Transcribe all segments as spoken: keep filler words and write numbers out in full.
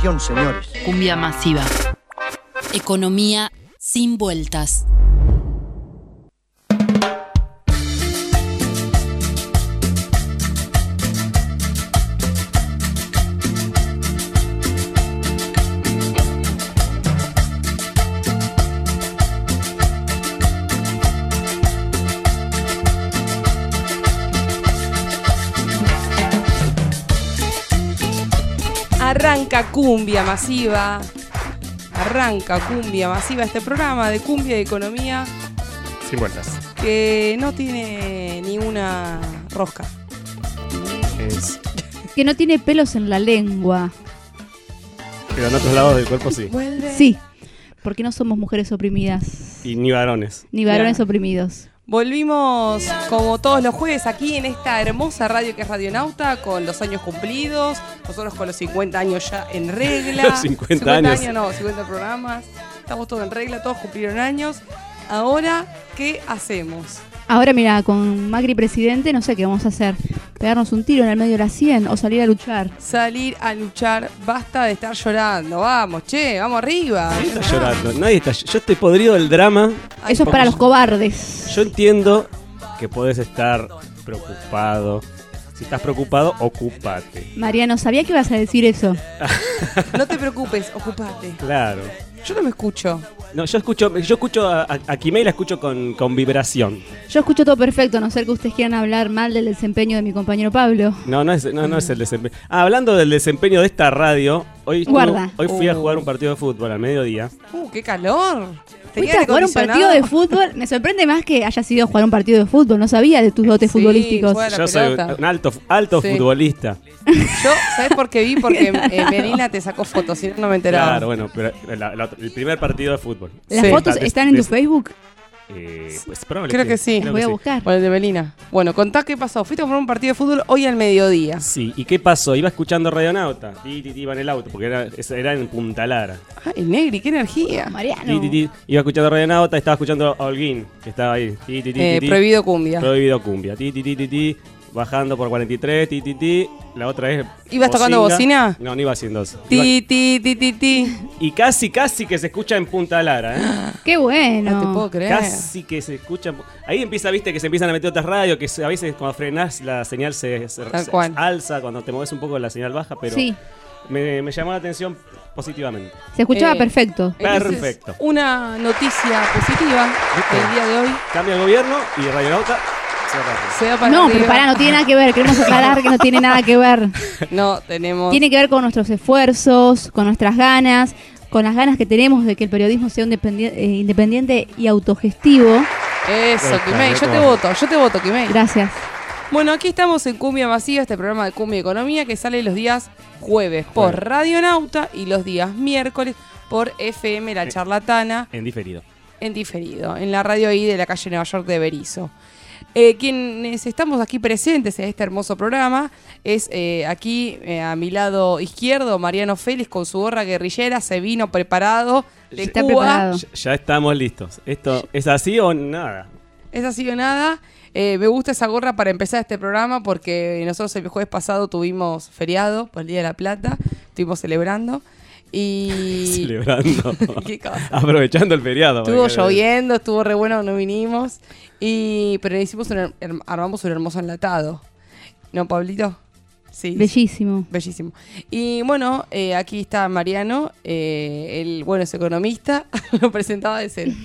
región, señores. Cumbia masiva. Economía sin vueltas. Arranca Cumbia Masiva, arranca Cumbia Masiva, este programa de cumbia y economía sin vueltas, que no tiene ni una rosca. Es... que no tiene pelos en la lengua. Pero en otros lados del cuerpo sí. Vuelve. Sí, porque no somos mujeres oprimidas. Y ni varones. Ni varones Ya. oprimidos. Volvimos como todos los jueves aquí en esta hermosa radio que es Radionauta, con los años cumplidos, nosotros con los cincuenta años ya en regla. cincuenta años. No, cincuenta programas, estamos todos en regla, todos cumplieron años. Ahora, ¿qué hacemos? Ahora mira, con Macri presidente no sé qué vamos a hacer. Pegarnos un tiro en el medio de la sien o salir a luchar. Salir a luchar, basta de estar llorando, vamos, che, vamos arriba. Nadie está llorando, nadie está. Yo estoy podrido del drama. Ay, Eso es para los cobardes. Yo entiendo que podés estar preocupado. Si estás preocupado, ocúpate. Mariano, sabía que ibas a decir eso. No te preocupes, ocupate. Claro. Yo no me escucho. No, yo escucho, yo escucho a, a, a Kimei la escucho con, con vibración. Yo escucho todo perfecto, a no ser que ustedes quieran hablar mal del desempeño de mi compañero Pablo. No, no es, no, no es el desempeño. Ah, hablando del desempeño de esta radio, hoy, estuvo- Guarda. hoy fui a Uh. jugar un partido de fútbol al mediodía. Uh, qué calor. Fuiste ¿Tenía a jugar un partido de fútbol. Me sorprende más que hayas ido a jugar un partido de fútbol. No sabía de tus dotes Sí, futbolísticos. juega la Yo soy pelota. un alto, alto Sí. futbolista. Yo, ¿sabes por qué vi? Porque eh, Melina te sacó fotos, si no, no me enteraba. Claro, bueno, pero la- la- el primer partido de fútbol. ¿Las Sí. fotos Des- están en tu des- Facebook? Eh, pues probable Creo que sí. Las voy a buscar. Bueno, el de Melina. Bueno, contá qué pasó. Fuiste a jugar un partido de fútbol hoy al mediodía. Sí, ¿y qué pasó? Iba escuchando Radionauta. Ti, ti, ti, iba en el auto, porque era, esa- era en Punta Lara. Ay, Negri, qué energía. Mariano. Ti, ti, ti. Iba escuchando Radionauta, estaba escuchando a Holguín, que estaba ahí. Ti, ti, ti, Eh, ti, ti. prohibido cumbia. Prohibido cumbia. Ti, ti, ti, ti, ti. Bajando por cuarenta y tres, ti, ti, ti. La otra es. ¿Ibas tocando bocina? No, no iba haciendo eso. Iba- Ti, ti, ti, ti, ti. Y casi, casi que se escucha en Punta Lara, ¿eh? Qué bueno. No te puedo creer. Casi que se escucha. Ahí empieza, viste, que se empiezan a meter otras radios, que se- a veces cuando frenás la señal se, se- Tal se cual. alza, cuando te mueves un poco la señal baja, pero Sí, me, me llamó la atención positivamente. se escuchaba Eh, perfecto. Entonces, Perfecto. Una noticia positiva ¿Viste? el día de hoy. Cambia el gobierno y Radionauta se va. Se va para No, arriba. pero pará, no tiene nada que ver. Queremos aclarar que no tiene nada que ver. No, tenemos. Tiene que ver con nuestros esfuerzos, con nuestras ganas, con las ganas que tenemos de que el periodismo sea independi- eh, independiente y autogestivo. Eso, Bueno, Kimei. Yo te claro. voto, yo te voto, Kimei. Gracias. Bueno, aquí estamos en Cumbia Masiva, este programa de Cumbia y Economía que sale los días jueves por Jueves. Radionauta y los días miércoles por F M La Eh. Charlatana En diferido. en diferido, en la radio ahí de la calle Nueva York de Berizo. Eh, quienes estamos aquí presentes en este hermoso programa es eh, aquí eh, a mi lado izquierdo Mariano Félix con su gorra guerrillera, se vino preparado de Está Cuba. preparado. Ya, ya estamos listos. ¿Esto es así o nada? Es así o nada. Eh, me gusta esa gorra para empezar este programa porque nosotros el jueves pasado tuvimos feriado por el Día de la Plata, estuvimos celebrando y... Celebrando. ¿Qué cosa? Aprovechando el feriado. Estuvo porque- lloviendo, estuvo re bueno, no vinimos. Y, pero hicimos un, her- armamos un hermoso enlatado. ¿No, Pablito? Sí. Bellísimo. Bellísimo. Y bueno, eh, aquí está Mariano, eh, él, bueno, es economista, lo presentaba de cero.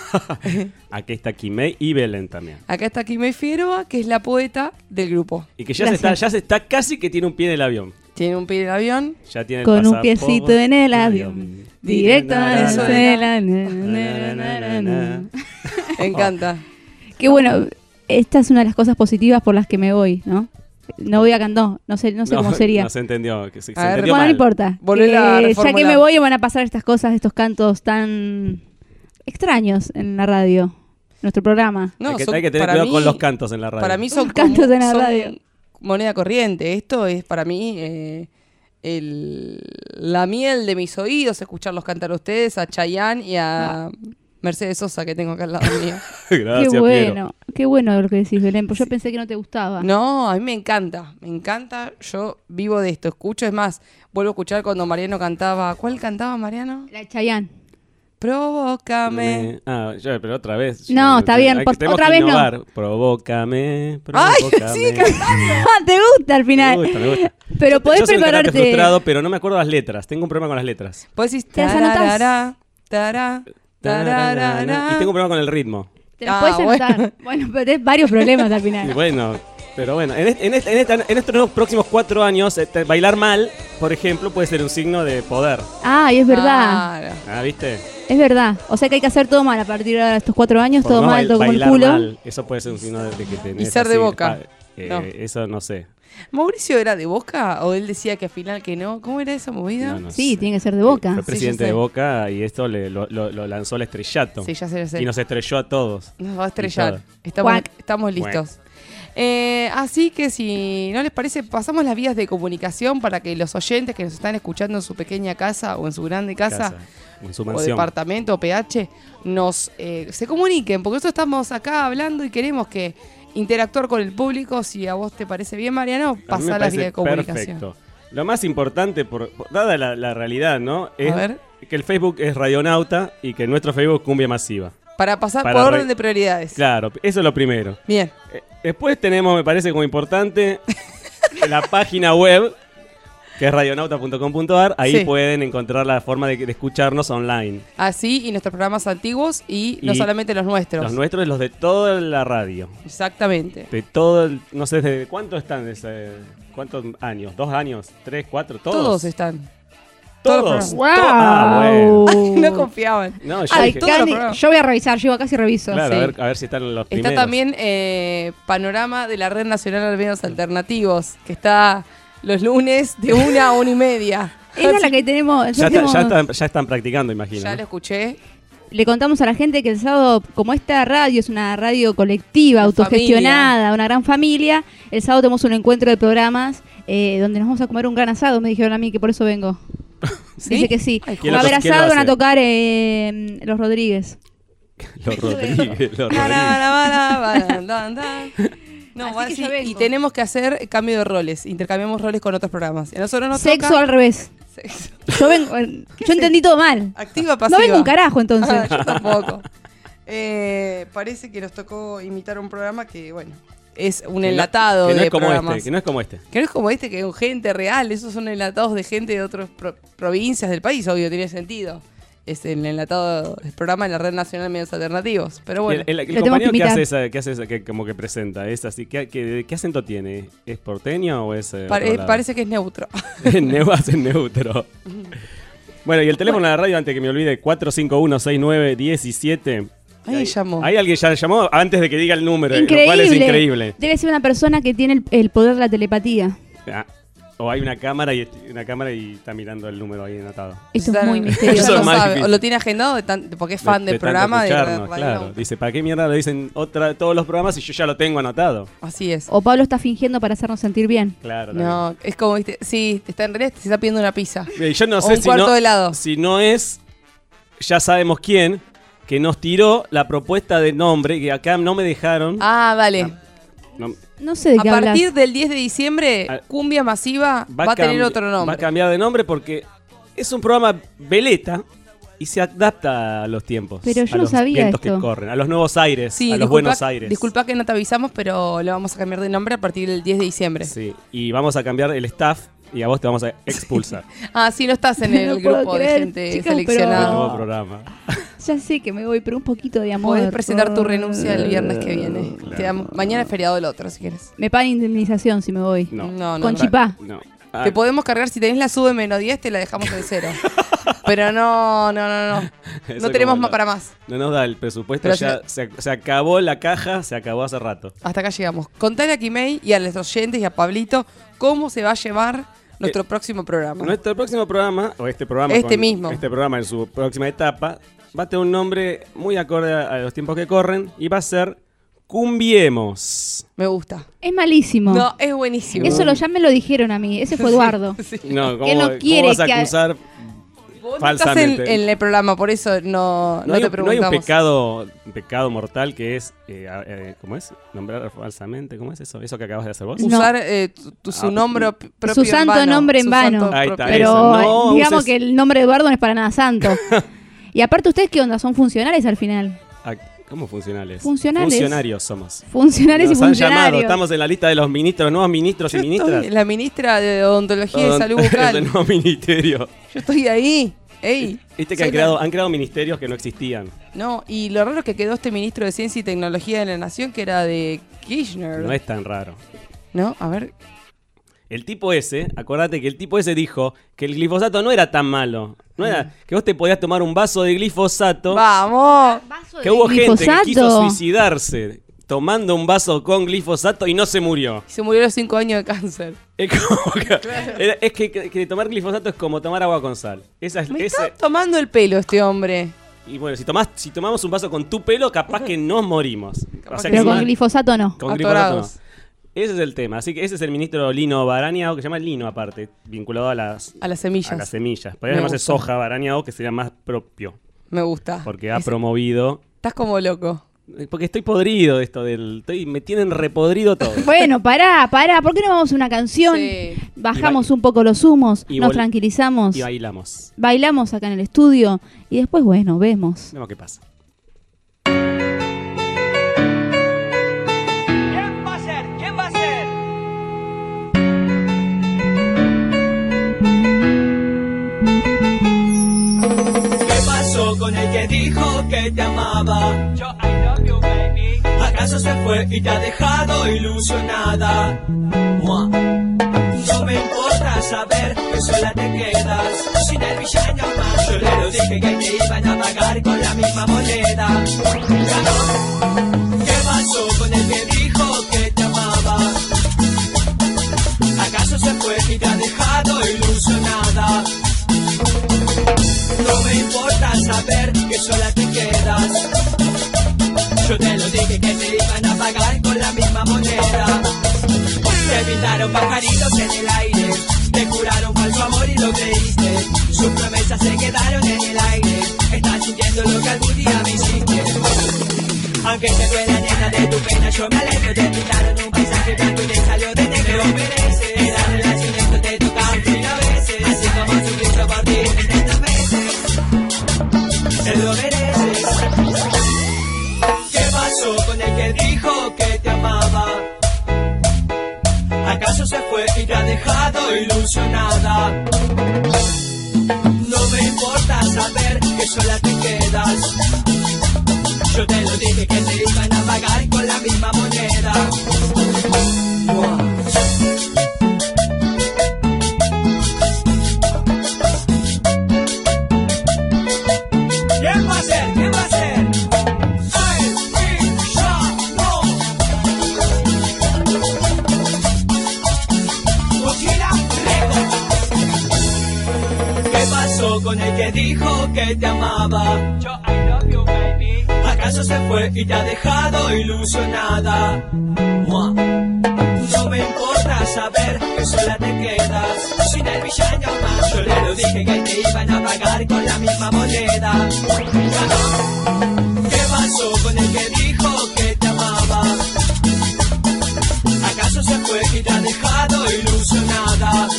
Aquí está Kimei y Belén también. Acá está Kimei Figueroa, que es la poeta del grupo. Y que ya se, está, Gracias. ya se está casi que tiene un pie en el avión. Tiene un pie en el avión. Ya tiene el Con un pasaporte. piecito en el avión. Directo a Na, na, na, Venezuela. na, na, na, na, na. Me encanta. Qué bueno, esta es una de las cosas positivas por las que me voy, ¿no? No voy a cantar, no sé, no sé No, cómo sería. No se entendió. Que se, se A ver, entendió Bueno, no mal. importa. Volvela a Que ya que reformular. me voy van a pasar estas cosas, estos cantos tan extraños en la radio, nuestro programa. No, hay, que, son- hay que tener para cuidado mí- con los cantos en la radio. Para mí son, Cantos como- en la son radio. moneda corriente. Esto es para mí eh, el, la miel de mis oídos, escucharlos cantar a ustedes, a Chayanne y a Mercedes Sosa que tengo acá al lado mío. Gracias, Qué bueno, Piero. qué bueno lo que decís, Belén, porque yo pensé que no te gustaba. No, a mí me encanta, me encanta, yo vivo de esto, escucho, es más, vuelvo a escuchar cuando Mariano cantaba, ¿cuál cantaba Mariano? La de Chayanne. Provócame. Me- Ah, ya, pero otra vez. No, está bien, Hay que- por- tenemos otra que vez no. innovar. Provócame, ¡Ay! provócame. Sigue cantando. Ah, te gusta al Me final. gusta, me gusta. Pero podés Yo soy un cantante prepararte. frustrado, pero no me acuerdo las letras. Tengo un problema con las letras. Vos decís ¿Te las anotás? tararara, tará, tararara. Y tengo un problema con el ritmo. Te las Ah, podés bueno. anotar. Bueno, pero tenés varios problemas al Y final. bueno, pero bueno, en, este- en, este- en, esta- en estos próximos cuatro años, este, bailar mal, por ejemplo, puede ser un signo de poder. Ay, es verdad. Claro. Ah, ¿viste? Es verdad. O sea que hay que hacer todo mal a partir de estos cuatro años, Por todo no mal, bail- todo como el bailar culo. mal, eso puede ser un signo de, de que tenés Y ser de así, Boca. ah, eh, No. Eso no sé. ¿Mauricio era de Boca o él decía que al final que no? ¿Cómo era esa movida? No, no Sí, sé. tiene que ser de Boca. Fue Sí, presidente yo sé. de Boca y esto le, lo, lo- lo lanzó al estrellato. Sí, ya sé, ya sé. Y nos estrelló a todos. Nos va a estrellar. todo. Estamos, Cuac. estamos listos. Eh, así que si no les parece, pasamos las vías de comunicación para que los oyentes que nos están escuchando en su pequeña casa o en su grande casa, En su o mansión. departamento o P H, nos eh, se comuniquen, porque nosotros estamos acá hablando y queremos que interactuar con el público. Si a vos te parece bien, Mariano, A mí me pasá las parece vías de comunicación. perfecto. Lo más importante, por, por- dada la, la realidad, ¿no? Es A ver. que el Facebook es Radionauta y que nuestro Facebook es Cumbia Masiva. Para pasar Para por re- orden de prioridades. Claro, eso es lo primero. Bien. Eh, Después tenemos, me parece como importante, la página web, que es radionauta punto com punto a r. Ahí Sí. pueden encontrar la forma de, de escucharnos online. Así, y nuestros programas antiguos y, no Y solamente los nuestros. Los nuestros y los de toda la radio. Exactamente. De todo, el- no sé, ¿de cuántos están? de ese- ¿Cuántos años? ¿Dos años? ¿Tres? ¿Cuatro? ¿Todos? Todos están. ¿Todos? ¡Wow! To- Ah, bueno. No confiaban. No, yo Ay, dije- todos los Candy, programas. yo voy a revisar, yo casi reviso. claro, sí. a, ver, a ver si están los primeros. Está también eh, Panorama de la Red Nacional de Medios Alternativos, que está los lunes de una a una y media. Esa es la que tenemos. Ya, ya está- tenemos- ya están, ya están practicando, imagino. Ya ¿no? lo escuché. Le contamos a la gente que el sábado, como esta radio es una radio colectiva, Una autogestionada, una gran familia, el sábado tenemos un encuentro de programas eh, donde nos vamos a comer un gran asado. Me dijeron a mí que por eso vengo. ¿Sí? Dice que sí. Ay, ¿Quién Va a lo- haber quién lo asado, van a hace? tocar eh, los Rodríguez. Los Rodríguez, los Bara, Rodríguez. bara, bara, dan, dan. No, Así va que así, yo vengo. y tenemos que hacer cambio de roles. Intercambiamos roles con otros programas. Y a nosotros nos Sexo toca... al revés. Sexo. Yo vengo, eh, yo entendí todo mal. Activa, pasiva. No vengo un carajo entonces. Ah, yo tampoco. Eh, parece que nos tocó imitar un programa que, bueno, es un Que no- enlatado que no de es como programas. este, que no es como este. Que no es como este, que es gente real. Esos son enlatados de gente de otras pro- provincias del país, obvio, tiene sentido. Es el enlatado del programa de la Red Nacional de Medios Alternativos. Pero bueno, Y el, el- el Lo tenemos compañero que que hace, imitar. esa, que hace esa, que como que presenta, es así, ¿qué, qué, qué acento tiene? ¿Es porteño o es eh, pare- otro lado? parece que es neutro. Neu- hace neutro. Bueno, y el teléfono de la radio, antes que me olvide, cuatro cinco uno seis nueve uno siete. Ahí llamó. Hay alguien ya llamó antes de que diga el número, lo Increíble. cual es increíble. Debe ser una persona que tiene el, el poder de la telepatía. Ah, o hay una cámara y una cámara y está mirando el número ahí anotado. Esto es Está- muy Eso misterioso. no es más sabe. difícil. O lo tiene agendado de tan- porque es fan De- del de tanto programa. de escucharnos, Radio claro. Nauta. Dice, ¿para qué mierda le dicen otra, todos los programas y yo ya lo tengo anotado? Así es. O Pablo está fingiendo para hacernos sentir bien. Claro. No, es como, viste, sí, te está en realidad te está pidiendo una pizza. también. Y yo no O sé un si cuarto no, de helado. si no es, ya sabemos quién, que nos tiró la propuesta de nombre, que acá no me dejaron. Ah, dale. No, No sé de A qué partir hablas. del diez de diciembre, Ah, Cumbia Masiva va, a tener cambi- otro nombre. Va a cambiar de nombre porque es un programa veleta y se adapta a los tiempos. Pero yo a no los sabía vientos esto. que corren, a los nuevos aires, Sí, a los disculpa, Buenos Aires. disculpa que no te avisamos, pero le vamos a cambiar de nombre a partir del diez de diciembre. Sí, y vamos a cambiar el staff y a vos te vamos a expulsar Ah, sí, no estás en el No puedo grupo de creer, gente chicas, pero- del seleccionada. nuevo programa. Ya sé que me voy, pero un poquito de amor. Podés presentar tu por- renuncia el viernes que viene. Claro. Te damos- mañana es feriado el otro, si quieres. Me pagan indemnización si me voy. No. No, no, Con no. chipá. No. Ah, Te podemos cargar, si tenés la sube menos diez, te la dejamos en cero. Pero no, no, no, no. eso No tenemos como más la- para más. No nos da el presupuesto, Pero ya se, se acabó la caja, se acabó hace rato. Hasta acá llegamos. Contale a Kimei y a los oyentes y a Pablito cómo se va a llevar nuestro Eh, próximo programa. Nuestro próximo programa, o este programa, Este con- mismo. este programa en su próxima etapa, va a tener un nombre muy acorde a a los tiempos que corren y va a ser Cumbiemos. Me gusta. Es malísimo. No, es buenísimo. Eso lo, ya me lo dijeron a mí. Ese fue Eduardo. Sí. No, ¿cómo, Que no cómo quiere vas a que- acusar? Vos no estás en, en el programa, por eso no, no, no hay, te preguntamos. No hay un pecado, un pecado mortal que es, eh, eh, ¿cómo es? Nombrar falsamente, ¿cómo es eso? Eso que acabas de hacer vos. No. Usar eh, tu, tu, su nombre ah, propio Su santo en vano. nombre en Su vano. santo Ahí está, propio. Pero No digamos uses- que el nombre de Eduardo no es para nada santo. Y aparte, ¿ustedes qué onda? ¿Son funcionales al final? Ah, ¿Cómo funcionales? Funcionales. Funcionarios somos. Funcionales Nos y han llamado, funcionarios. estamos en la lista de los ministros, nuevos ministros y Yo ministras. estoy la ministra de Odontología y Odont- Salud del Bucal. nuevo ministerio. Yo estoy ahí. Ey. Viste que Soy han la- creado, han creado ministerios que no existían. No, y lo raro es que quedó este ministro de Ciencia y Tecnología de la Nación, que era de Kirchner. No es tan raro. ¿No? A ver. El tipo ese, acordate que el tipo ese dijo que el glifosato no era tan malo. No era que vos te podías tomar un vaso de glifosato. ¡Vamos! Que hubo gente que quiso suicidarse tomando un vaso con glifosato y no se murió. Se murió a los cinco años de cáncer. Es, como que, era- es que, que- que tomar glifosato es como tomar agua con sal. Esa es, Me esa- está tomando el pelo este hombre. y bueno, si, tomás, si tomamos un vaso con tu pelo, capaz que nos morimos. O sea que Pero si con más- glifosato no. con glifosato no. Atorados. Ese es el tema. Así que ese es el ministro Lino Barañao, que se llama Lino aparte, vinculado a las, A las semillas. a las semillas. Podría Me llamarse gusta. soja Barañao, que sería más propio. Me gusta. Porque ha Es- promovido. Estás como loco. Porque estoy podrido de esto del. Estoy, me tienen repodrido todo. Bueno, pará, pará. ¿Por qué no vamos a una canción? Sí. Bajamos un poco los humos, y nos vol- tranquilizamos, Y bailamos. bailamos acá en el estudio y después, bueno, vemos. Vemos qué pasa. ¿Quién va a ser? ¿Quién va a ser? ¿Qué pasó con el que dijo que te amaba? Yo, I love you, baby. ¿Acaso se fue y te ha dejado ilusionada? Mua. No me importa saber que sola te quedas sin el villano más. Yo le lo dije que te iban a pagar con la misma moneda. Ya no. ¿Qué pasó con el que dijo que te amaba? ¿Acaso se fue y te ha dejado ilusionada? No me importa saber que sola te quedas. Yo te lo dije que te iban a pagar con la misma moneda. Te pintaron pajaritos en el aire, te juraron falso amor y lo creíste. Sus promesas se quedaron en el aire. Estás sintiendo lo que algún día me hiciste. Aunque te duela nena de tu pena, yo me alegro. Te pintaron un paisaje blanco y te salió de negro. Lo mereces, la relación esto te toca fin a veces. Así como sufriste por ti tantas veces. Te lo mereces. ¿Qué pasó con el que dijo que te amaba? ¿Acaso se fue y te ha dejado ilusionada? No me importa saber que sola te quedas. Yo te lo dije que te iban a pagar con la misma moneda. Wow. ¿Quién va a ser? ¿Quién va a ser? ¡Ay, sí, ya, no! Mochila, récord. ¿Qué pasó con el que dijo que te amaba? Yo, I love you, baby. ¿Acaso se fue y te ha dejado ilusionada? Mua. No me importa saber que sola te quedas sin el villano más. Yo le lo dije que te iban a pagar con la misma moneda. Ya no. ¿Qué pasó con el que dijo que te amaba? ¿Acaso se fue y te ha dejado ilusionada?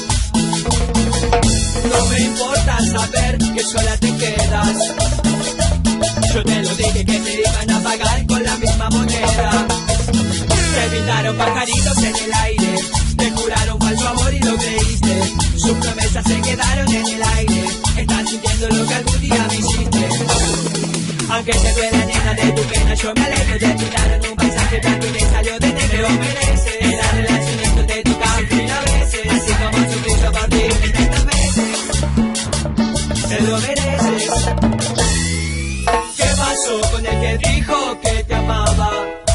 No me importa saber que sola te quedas. Yo te lo dije que te iban a pagar con la misma moneda. Te pintaron pajaritos en el aire, te juraron falso amor y lo creíste. Sus promesas se quedaron en el aire. Estás sintiendo lo que algún día me hiciste. Aunque te duela nena de tu pena, yo me alegro. Te pintaron un paisaje blanco y te salió de negro. Lo mereces, la relación esto te toca fin a veces. Así como sufrí yo por ti tantas veces. Te lo mereces. ¿Qué pasó con el que dijo que te amaba?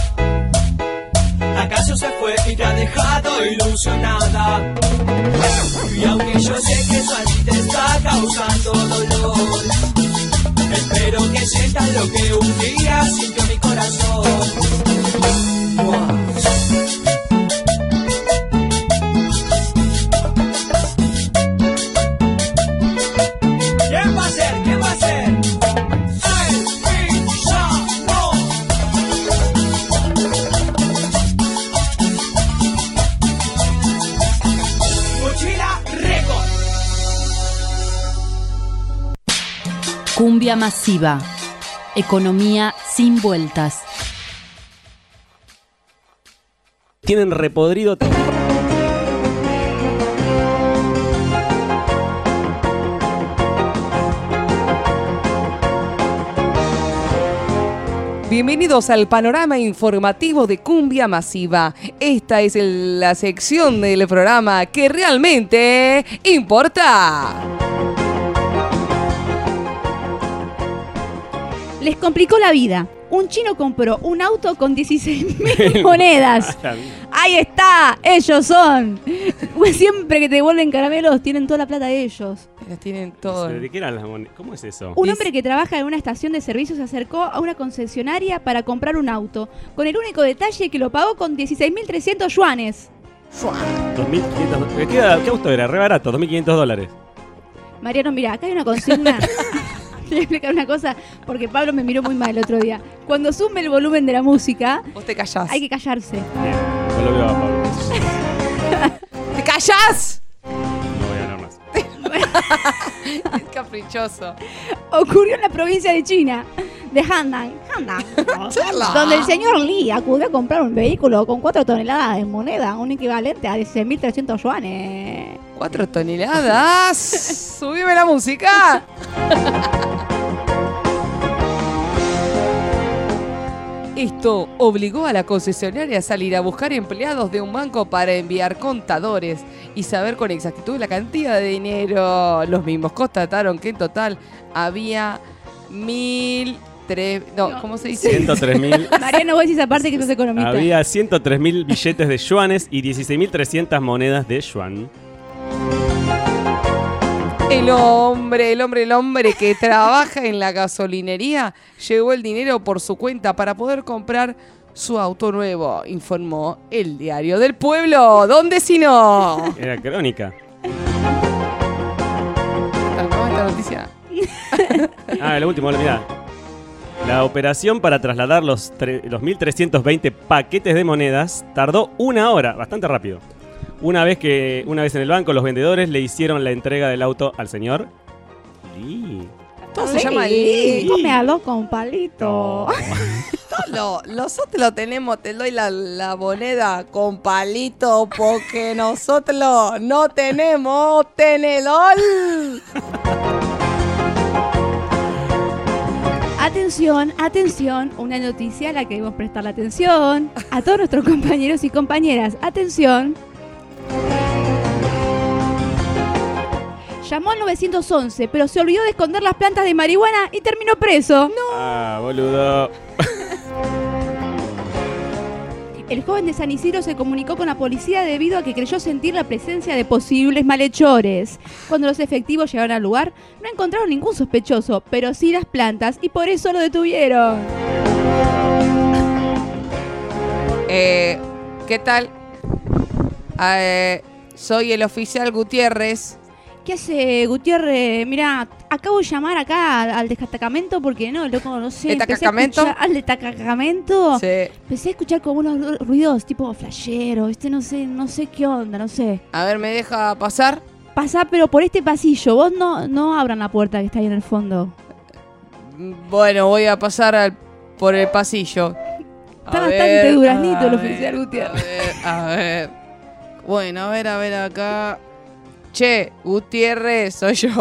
¿Acaso se fue y te ha dejado ilusionada? Y aunque yo sé que eso a ti te está causando dolor, espero que sientas lo que un día sintió mi corazón. Wow. ¿Quién va a Cumbia masiva. Economía sin vueltas. Tienen repodrido. Bienvenidos al panorama informativo de Cumbia Masiva. Esta es el- la sección del programa que realmente importa. Les complicó la vida. Un chino compró un auto con dieciséis mil monedas. Ahí está, ellos son. Siempre que te devuelven caramelos, tienen toda la plata de ellos. Las tienen todo. ¿De qué eran las monedas? ¿Cómo es eso? Un hombre que trabaja en una estación de servicio se acercó a una concesionaria para comprar un auto, con el único detalle que lo pagó con dieciséis mil trescientos yuanes. dos mil quinientos. ¿Qué, ¿Qué auto era? Re barato, dos mil quinientos dólares. Mariano, mira, acá hay una consigna. Te voy a explicar una cosa, porque Pablo me miró muy mal el otro día. Cuando sume el volumen de la música, Vos te callás. hay que callarse. Bien, no lo veo a Pablo. ¡Te callás! No voy a hablar más. Es caprichoso. Ocurrió en la provincia de China, de Handan, Handan, donde el señor Li acudió a comprar un vehículo con cuatro toneladas de moneda, un equivalente a dieciséis mil trescientos yuanes. Cuatro toneladas. Subime la música. Esto obligó a la concesionaria a salir a buscar empleados de un banco para enviar contadores y saber con exactitud la cantidad de dinero. Los mismos constataron que en total había mil tres... No, No. ¿cómo se dice? ciento tres mil. Mariano, vos decís aparte que sos economista. Había ciento tres mil billetes de yuanes y dieciséis mil trescientas monedas de yuan. El hombre, el hombre, el hombre que trabaja en la gasolinería llevó el dinero por su cuenta para poder comprar su auto nuevo, informó el Diario del Pueblo. ¿Dónde si no? Era crónica. ¿Cómo esta noticia? Ah, lo último, mirá. La operación para trasladar los, tre- los mil trescientos veinte paquetes de monedas tardó una hora, bastante rápido. Una vez que una vez en el banco, los vendedores le hicieron la entrega del auto al señor. Y... Todo se llama Lee. Come algo con palito. Lo, nosotros lo tenemos, te doy la, la moneda con palito porque nosotros no tenemos tenedor. Atención, atención, una noticia a la que debemos prestarle atención. A todos nuestros compañeros y compañeras, atención. Llamó al nueve once, pero se olvidó de esconder las plantas de marihuana y terminó preso. Ah, boludo. El joven de San Isidro se comunicó con la policía debido a que creyó sentir la presencia de posibles malhechores. Cuando los efectivos llegaron al lugar, no encontraron ningún sospechoso, pero sí las plantas, y por eso lo detuvieron. Eh, ¿Qué tal? Eh, soy el oficial Gutiérrez. ¿Qué hace, Gutiérrez? Mira, acabo de llamar acá al, al destacamento porque no, loco, no sé. ¿El empecé a destacamento? escuchar- Al destacamento. Sí. Empecé a escuchar como unos ru- ruidos tipo flasheros, ¿viste? No sé, no sé qué onda, no sé. A ver, ¿me deja pasar? Pasá, pero por este pasillo. Vos no, no abran la puerta que está ahí en el fondo. Bueno, voy a pasar al- por el pasillo. Está A bastante ver, duraznito a el ver, oficial Gutiérrez. A ver, a ver. Bueno, a ver, a ver acá. Che, Gutiérrez, soy yo.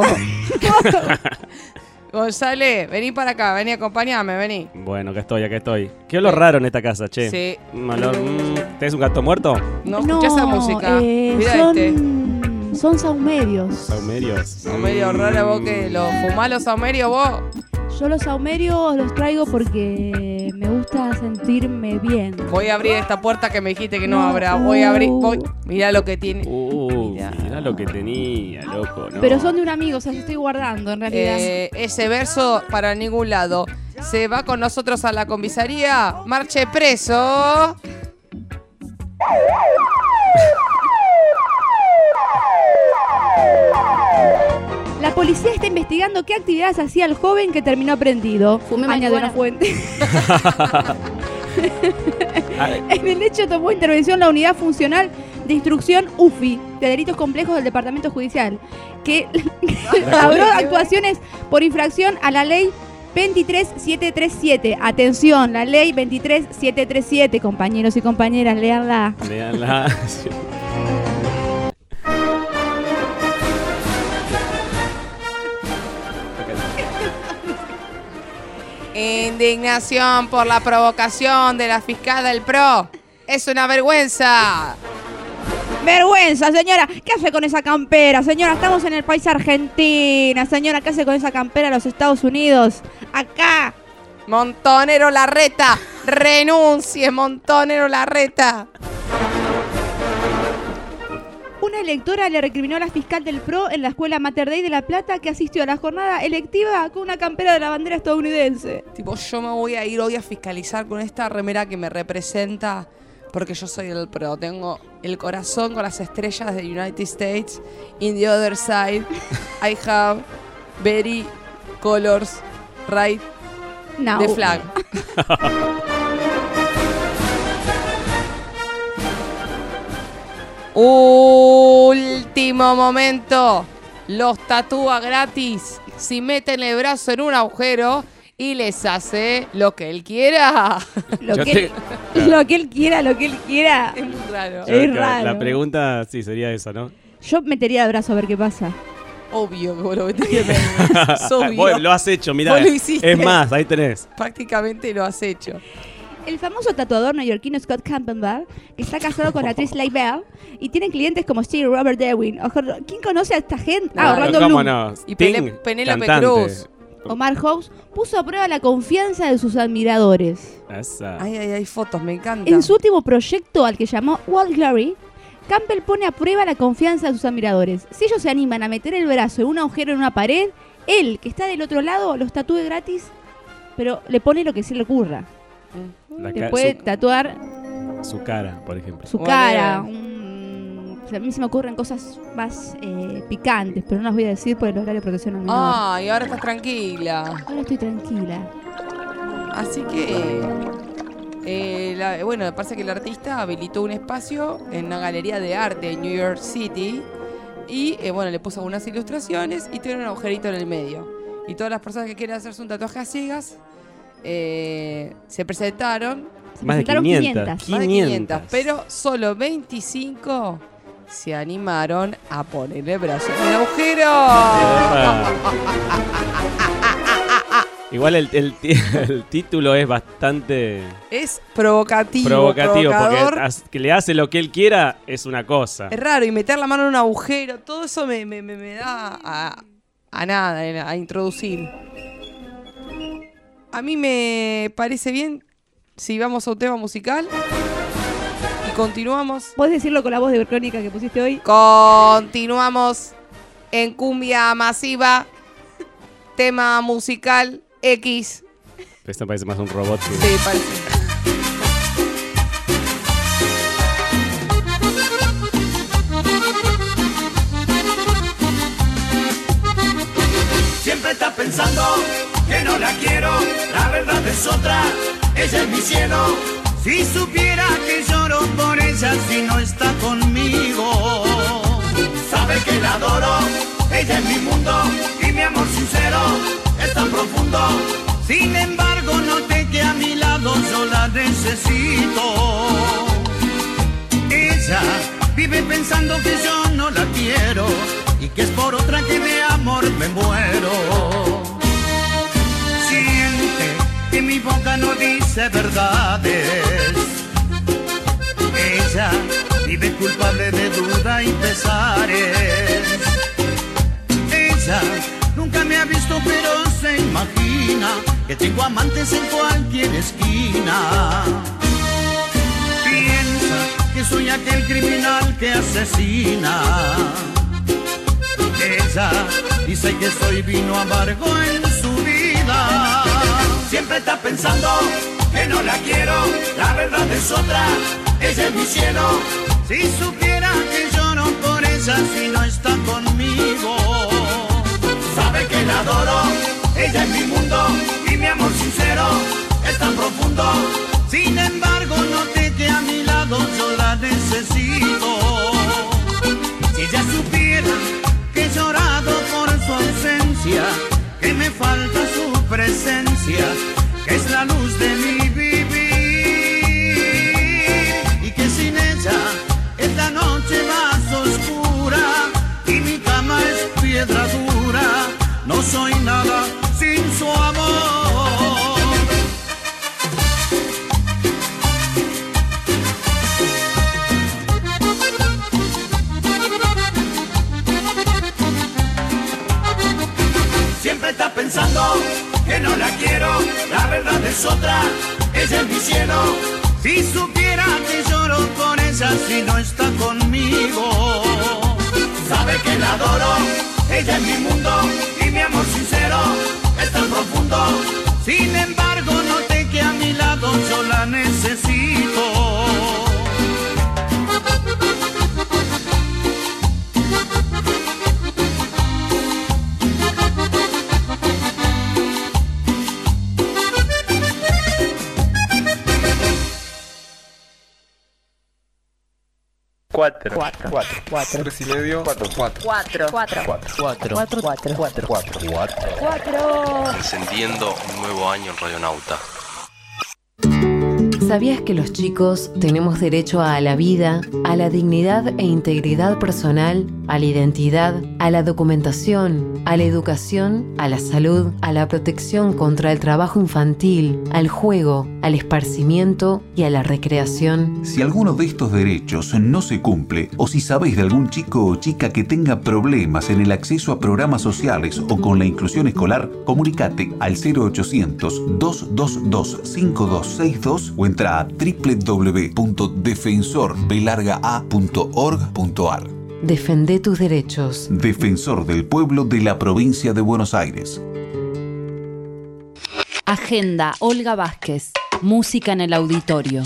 González, vení para acá, vení, acompañame, vení. Bueno, acá estoy, acá estoy. Qué olor raro en esta casa, che. Sí. Un olor, mm, ¿tenés un gato muerto? No, escuché esa música. eh, Mira son, este. son saumerios. Saumerios. Saumerio raro vos que los fumás los saumerios vos. Yo los saumerios los traigo porque me gusta sentirme bien. Voy a abrir esta puerta que me dijiste que no, No, abra. Voy a abrir. uh. Voy. Mirá lo que tiene. Uh, Mirá. mirá lo que tenía, loco, ¿no? Pero son de un amigo, o sea, los estoy guardando en realidad. Eh, ese verso para ningún lado. Se va con nosotros a la comisaría. Marche preso. La policía está investigando qué actividades hacía el joven que terminó prendido. Fumé Añadió marihuana. la fuente. Ah, En el hecho tomó intervención la unidad funcional de Instrucción U F I, de Delitos Complejos del Departamento Judicial, que labró actuaciones por infracción a la ley veintitrés mil setecientos treinta y siete. Atención, la ley veintitrés mil setecientos treinta y siete, compañeros y compañeras, léanla. Léanla. Indignación por la provocación de la fiscal del P R O. Es una vergüenza. Vergüenza, señora. ¿Qué hace con esa campera? Señora, estamos en el país Argentina. Señora, ¿qué hace con esa campera en los Estados Unidos? Acá. Montonero Larreta. Renuncie, Montonero Larreta. Una electora le recriminó a la fiscal del P R O en la escuela Mater Dei de La Plata que asistió a la jornada electiva con una campera de la bandera estadounidense. Tipo, yo me voy a ir hoy a fiscalizar con esta remera que me representa porque yo soy del P R O. Tengo el corazón con las estrellas de United States. In the other side, I have very colors right No. the flag. Último momento. Los tatúa gratis si meten el brazo en un agujero y les hace lo que él quiera. Lo Yo que, te- él, lo que él quiera, lo que él quiera. Es muy raro. Yo- Es la- raro. La pregunta sí sería esa, ¿no? Yo metería el brazo a ver qué pasa. Obvio que vos lo meterías. Es obvio. Vos lo has hecho, mirá. Vos lo hiciste. Es más, ahí tenés. Prácticamente lo has hecho. El famoso tatuador neoyorquino Scott Campbell, que está casado con la actriz Leigh Bell y tiene clientes como Steve Robert Dewey. Ojo, ¿quién conoce a esta gente? Ah, No, Orlando ¿Cómo Bloom. no? Y Sting, Pele- Penélope cantante. Cruz. Omar House puso a prueba la confianza de sus admiradores. Esa. Ay, ay, hay fotos, me encanta. En su último proyecto, al que llamó Wall Glory, Campbell pone a prueba la confianza de sus admiradores. Si ellos se animan a meter el brazo en un agujero en una pared, él, que está del otro lado, los tatúe gratis, pero le pone lo que se le ocurra. La Te ca- puede su, tatuar su cara, por ejemplo. su Bueno. cara. un- o sea, a mí se me ocurren cosas más eh, picantes, pero no las voy a decir por el horario de protección al menor. Ay, ahora estás tranquila. Ahora estoy tranquila. Así que, eh, la- bueno, parece que el artista habilitó un espacio en una galería de arte en New York City y, eh, bueno, le puso algunas ilustraciones y tiene un agujerito en el medio. Y todas las personas que quieren hacerse un tatuaje a ciegas eh, se presentaron, Se Más de presentaron quinientas. más de quinientas. quinientas, pero solo veinticinco se animaron a poner el brazo en el agujero. Epa. Igual el, el ti- el título es bastante Es provocativo, provocativo, provocador. porque as- que le hace lo que él quiera es una cosa. Es raro, y meter la mano en un agujero, todo eso me, me- me- me da a, a nada, a introducir. A mí me parece bien si vamos a un tema musical y continuamos. ¿Podés decirlo con la voz de crónica que pusiste hoy? Continuamos en Cumbia Masiva, tema musical X. Esto parece más un robot que... Sí, parece. Siempre está pensando que no la quiero, la verdad es otra, ella es mi cielo. Si supiera que lloro por ella si no está conmigo. Sabe que la adoro, ella es mi mundo y mi amor sincero es tan profundo. Sin embargo noté que a mi lado yo la necesito. Ella vive pensando que yo no la quiero y que es por otra que de amor me muero. Siente que mi boca no dice verdades. Ella vive culpable de duda y pesares. Ella nunca me ha visto pero se imagina que tengo amantes en cualquier esquina. Piensa que soy aquel criminal que asesina. Ella dice que soy vino amargo en su vida. Siempre está pensando que no la quiero, la verdad es otra, ella es mi cielo. Si supiera que lloro por ella si no está conmigo. Sabe que la adoro, ella es mi mundo y mi amor sincero es tan profundo. Sin embargo noté que a mi lado yo la necesito. esencia, que es la luz de mi vivir, y que sin ella es la noche más oscura y mi cama es piedra dura. No soy nada sin su amor. Siempre está pensando que no la quiero, la verdad es otra, ella es mi cielo. Si supiera que lloro con ella si no está conmigo. Sabe que la adoro, ella es mi mundo y mi amor sincero es tan profundo. Sin embargo, noté que a mi lado yo la necesito. Cuatro. Cuatro. Cuatro. Cuatro. Tres y medio. Cuatro. Cuatro. Cuatro. Cuatro. Cuatro. Cuatro. Cuatro. Cuatro. Cuatro. Cuatro. Cuatro. Encendiendo un nuevo año en Radionauta. ¿Sabías que los chicos tenemos derecho a la vida, a la dignidad e integridad personal, a la identidad, a la documentación, a la educación, a la salud, a la protección contra el trabajo infantil, al juego, al esparcimiento y a la recreación? Si alguno de estos derechos no se cumple, o si sabes de algún chico o chica que tenga problemas en el acceso a programas sociales o con la inclusión escolar, comunícate al cero ochocientos, dos dos dos, cinco dos seis dos o entra a doble u doble u doble u punto defensor b larga a punto org punto a r. Defende tus derechos. Defensor del Pueblo de la Provincia de Buenos Aires. Agenda Olga Vázquez. Música en el auditorio.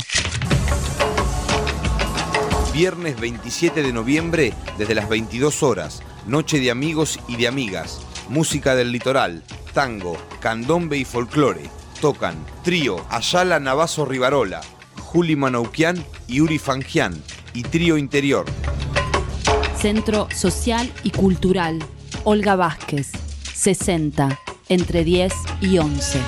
Viernes veintisiete de noviembre, desde las veintidós horas. Noche de amigos y de amigas. Música del litoral, tango, candombe y folclore. Tocan Trío Ayala Navazo Rivarola, Juli Manoukian y Uri Fangian y Trío Interior. Centro Social y Cultural Olga Vázquez, sesenta, entre diez y once.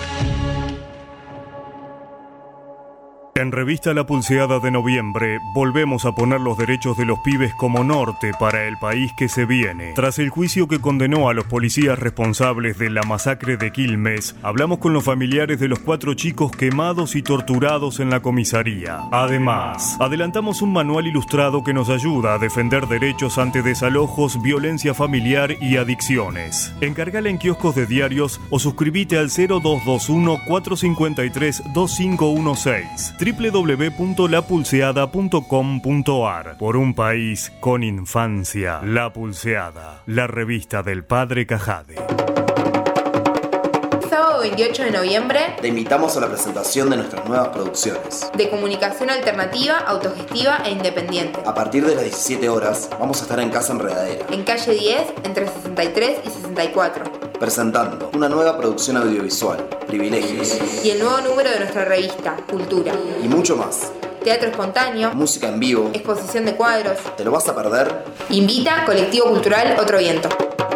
En Revista La Pulseada de noviembre, volvemos a poner los derechos de los pibes como norte para el país que se viene. Tras el juicio que condenó a los policías responsables de la masacre de Quilmes, hablamos con los familiares de los cuatro chicos quemados y torturados en la comisaría. Además, adelantamos un manual ilustrado que nos ayuda a defender derechos ante desalojos, violencia familiar y adicciones. Encargala en kioscos de diarios o suscribite al cero dos dos uno, cuatro cinco tres, dos cinco uno seis. doble u doble u doble u punto la pulseada punto com punto a r. Por un país con infancia. La Pulseada, la revista del padre Cajade. Sábado veintiocho de noviembre te invitamos a la presentación de nuestras nuevas producciones de comunicación alternativa, autogestiva e independiente. A partir de las diecisiete horas vamos a estar en Casa Enredadera, en calle diez, entre sesenta y tres y sesenta y cuatro, presentando una nueva producción audiovisual, Privilegios, y el nuevo número de nuestra revista, Cultura, y mucho más. Teatro espontáneo, música en vivo, exposición de cuadros. ¿Te lo vas a perder? Invita Colectivo Cultural Otro Viento.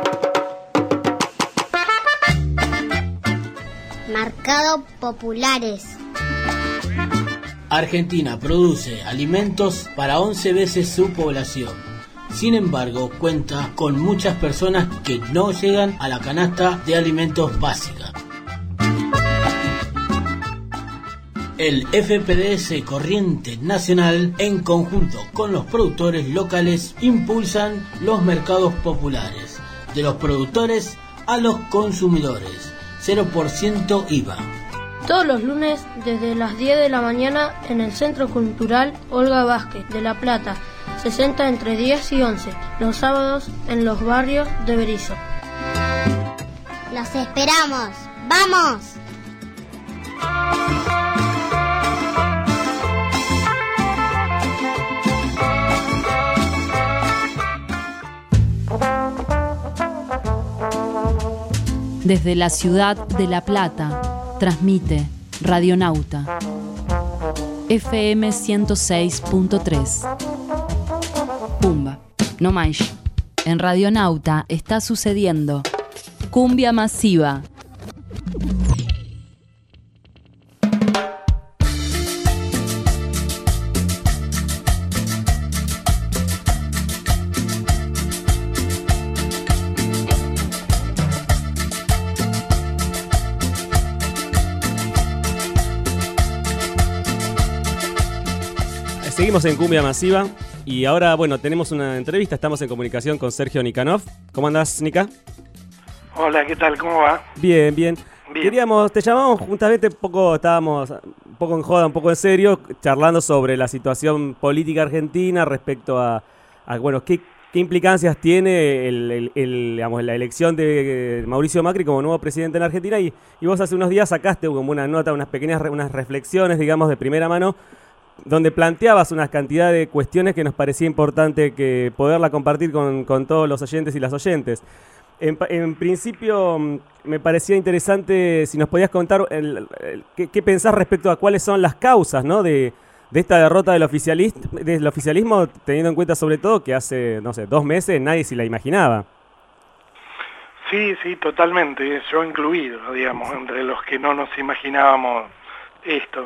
Mercado Populares. Argentina produce alimentos para once veces su población. Sin embargo, cuenta con muchas personas que no llegan a la canasta de alimentos básica. El F P D S Corriente Nacional, en conjunto con los productores locales, impulsan los mercados populares, de los productores a los consumidores, cero por ciento I V A. Todos los lunes desde las diez de la mañana en el Centro Cultural Olga Vázquez de La Plata, sesenta entre diez y once, los sábados en los barrios de Berisso. ¡Los esperamos! ¡Vamos! Desde la ciudad de La Plata, transmite Radionauta F M ciento seis punto tres. Pumba, no más. En Radionauta está sucediendo Cumbia Masiva. Seguimos en Cumbia Masiva y ahora, bueno, tenemos una entrevista, estamos en comunicación con Sergio Nikanov. ¿Cómo andás, Nika? Hola, ¿qué tal? ¿Cómo va? Bien, bien. Bien. Queríamos, te llamamos justamente un poco, estábamos un poco en joda, un poco en serio, charlando sobre la situación política argentina respecto a, a bueno, qué, qué implicancias tiene el, el, el, digamos, la elección de Mauricio Macri como nuevo presidente en la Argentina y, y vos hace unos días sacaste como una nota, unas pequeñas unas reflexiones, digamos, de primera mano, donde planteabas una cantidad de cuestiones que nos parecía importante que poderla compartir con, con todos los oyentes y las oyentes. En, en principio, me parecía interesante si nos podías contar el, el, qué, qué pensás respecto a cuáles son las causas, ¿no? de, de esta derrota del oficialismo, del oficialismo, teniendo en cuenta sobre todo que hace, no sé, dos meses nadie se la imaginaba. Sí, sí, totalmente, yo incluido, digamos, entre los que no nos imaginábamos esto.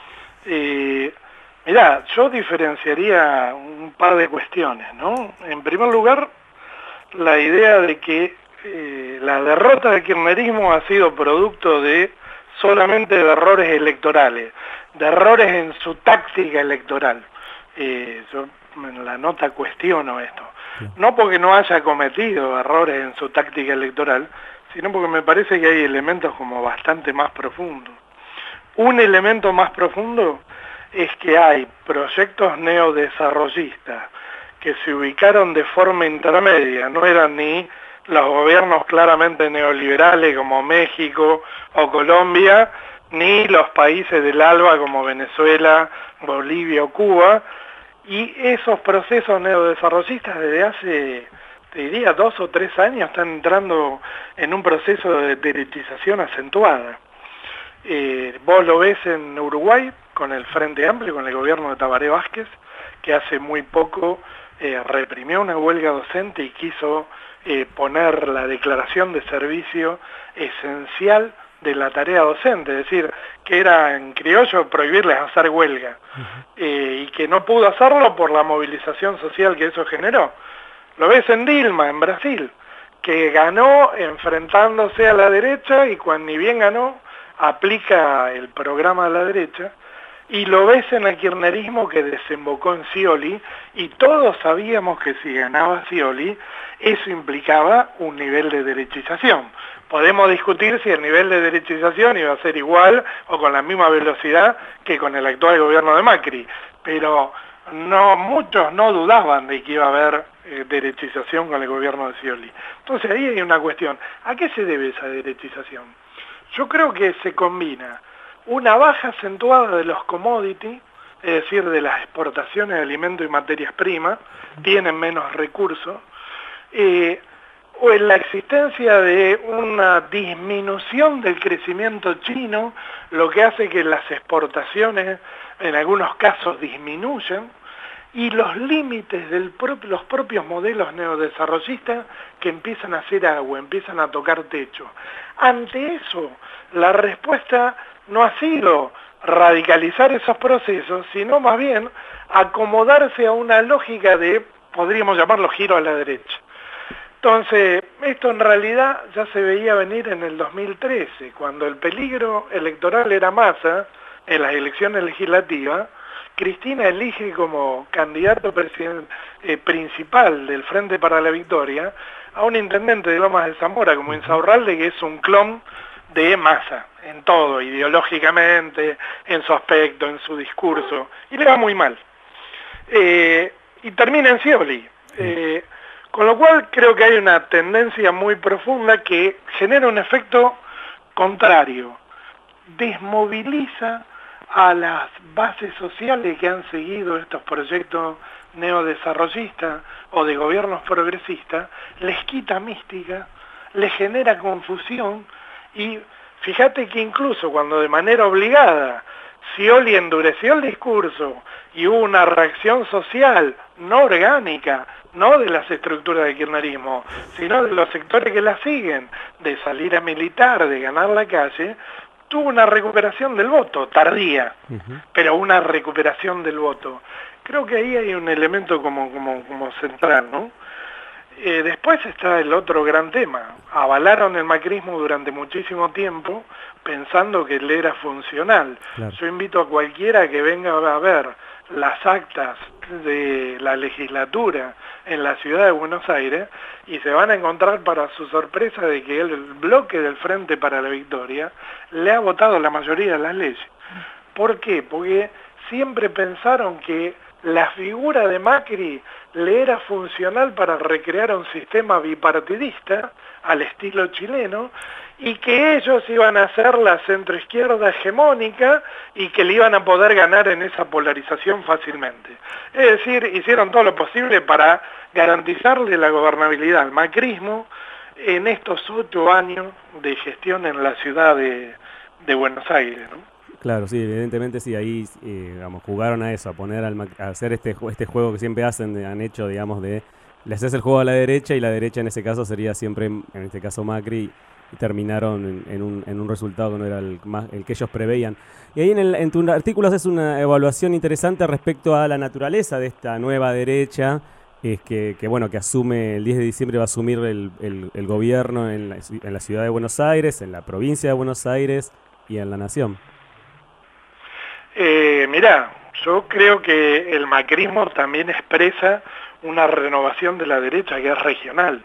Eh, mirá, yo diferenciaría un par de cuestiones, ¿no? En primer lugar, la idea de que eh, la derrota del kirchnerismo ha sido producto de solamente de errores electorales, de errores en su táctica electoral. Eh, yo en la nota cuestiono esto. No porque no haya cometido errores en su táctica electoral, sino porque me parece que hay elementos como bastante más profundos. Un elemento más profundo es que hay proyectos neodesarrollistas que se ubicaron de forma intermedia, no eran ni los gobiernos claramente neoliberales como México o Colombia, ni los países del ALBA como Venezuela, Bolivia o Cuba, y esos procesos neodesarrollistas desde hace, te diría, dos o tres años están entrando en un proceso de derechización acentuada. Eh, vos lo ves en Uruguay con el Frente Amplio, con el gobierno de Tabaré Vázquez, que hace muy poco eh, reprimió una huelga docente y quiso eh, poner la declaración de servicio esencial de la tarea docente, es decir, que era en criollo prohibirles hacer huelga, eh, y que no pudo hacerlo por la movilización social que eso generó. Lo ves en Dilma, en Brasil, que ganó enfrentándose a la derecha y cuando ni bien ganó, aplica el programa de la derecha, y lo ves en el kirchnerismo que desembocó en Scioli, y todos sabíamos que si ganaba Scioli, eso implicaba un nivel de derechización. Podemos discutir si el nivel de derechización iba a ser igual o con la misma velocidad que con el actual gobierno de Macri, pero no, muchos no dudaban de que iba a haber eh, derechización con el gobierno de Scioli. Entonces ahí hay una cuestión, ¿a qué se debe esa derechización? Yo creo que se combina una baja acentuada de los commodities, es decir, de las exportaciones de alimentos y materias primas, tienen menos recursos, eh, o en la existencia de una disminución del crecimiento chino, lo que hace que las exportaciones en algunos casos disminuyan, y los límites de propio, los propios modelos neodesarrollistas que empiezan a hacer agua, empiezan a tocar techo. Ante eso, la respuesta no ha sido radicalizar esos procesos, sino más bien acomodarse a una lógica de, podríamos llamarlo, giro a la derecha. Entonces, esto en realidad ya se veía venir en el dos mil trece, cuando el peligro electoral era Massa en las elecciones legislativas. Cristina elige como candidato eh, principal del Frente para la Victoria a un intendente de Lomas de Zamora como Insaurralde, que es un clon de Massa, en todo, ideológicamente, en su aspecto, en su discurso, y le va muy mal. Eh, y termina en Scioli. Eh, con lo cual creo que hay una tendencia muy profunda que genera un efecto contrario. Desmoviliza a las bases sociales que han seguido estos proyectos neodesarrollistas o de gobiernos progresistas, les quita mística, les genera confusión, y fíjate que incluso cuando de manera obligada Scioli endureció el discurso y hubo una reacción social no orgánica, no de las estructuras del kirchnerismo, sino de los sectores que la siguen, de salir a militar, de ganar la calle, tuvo una recuperación del voto, tardía, uh-huh. pero una recuperación del voto. Creo que ahí hay un elemento como, como, como central, ¿no? Eh, después está el otro gran tema. Avalaron el macrismo durante muchísimo tiempo pensando que le era funcional. Claro. Yo invito a cualquiera que venga a ver las actas de la legislatura en la ciudad de Buenos Aires y se van a encontrar para su sorpresa de que el bloque del Frente para la Victoria le ha votado la mayoría de las leyes. ¿Por qué? Porque siempre pensaron que la figura de Macri le era funcional para recrear un sistema bipartidista al estilo chileno y que ellos iban a ser la centroizquierda hegemónica y que le iban a poder ganar en esa polarización fácilmente. Es decir, hicieron todo lo posible para garantizarle la gobernabilidad al macrismo en estos ocho años de gestión en la ciudad de, de Buenos Aires, ¿no? Claro, sí, evidentemente sí, ahí eh, digamos, jugaron a eso, a poner al, a hacer este, este juego que siempre hacen, de, han hecho, digamos, de le haces el juego a la derecha y la derecha en ese caso sería siempre, en este caso Macri, y terminaron en, en, un, en un resultado que no era el, más, el que ellos preveían. Y ahí en, el, en tu artículo haces una evaluación interesante respecto a la naturaleza de esta nueva derecha, es que, que bueno, que asume, el diez de diciembre va a asumir el, el, el gobierno en la, en la ciudad de Buenos Aires, en la provincia de Buenos Aires y en la nación. Eh, mirá, yo creo que el macrismo también expresa una renovación de la derecha que es regional.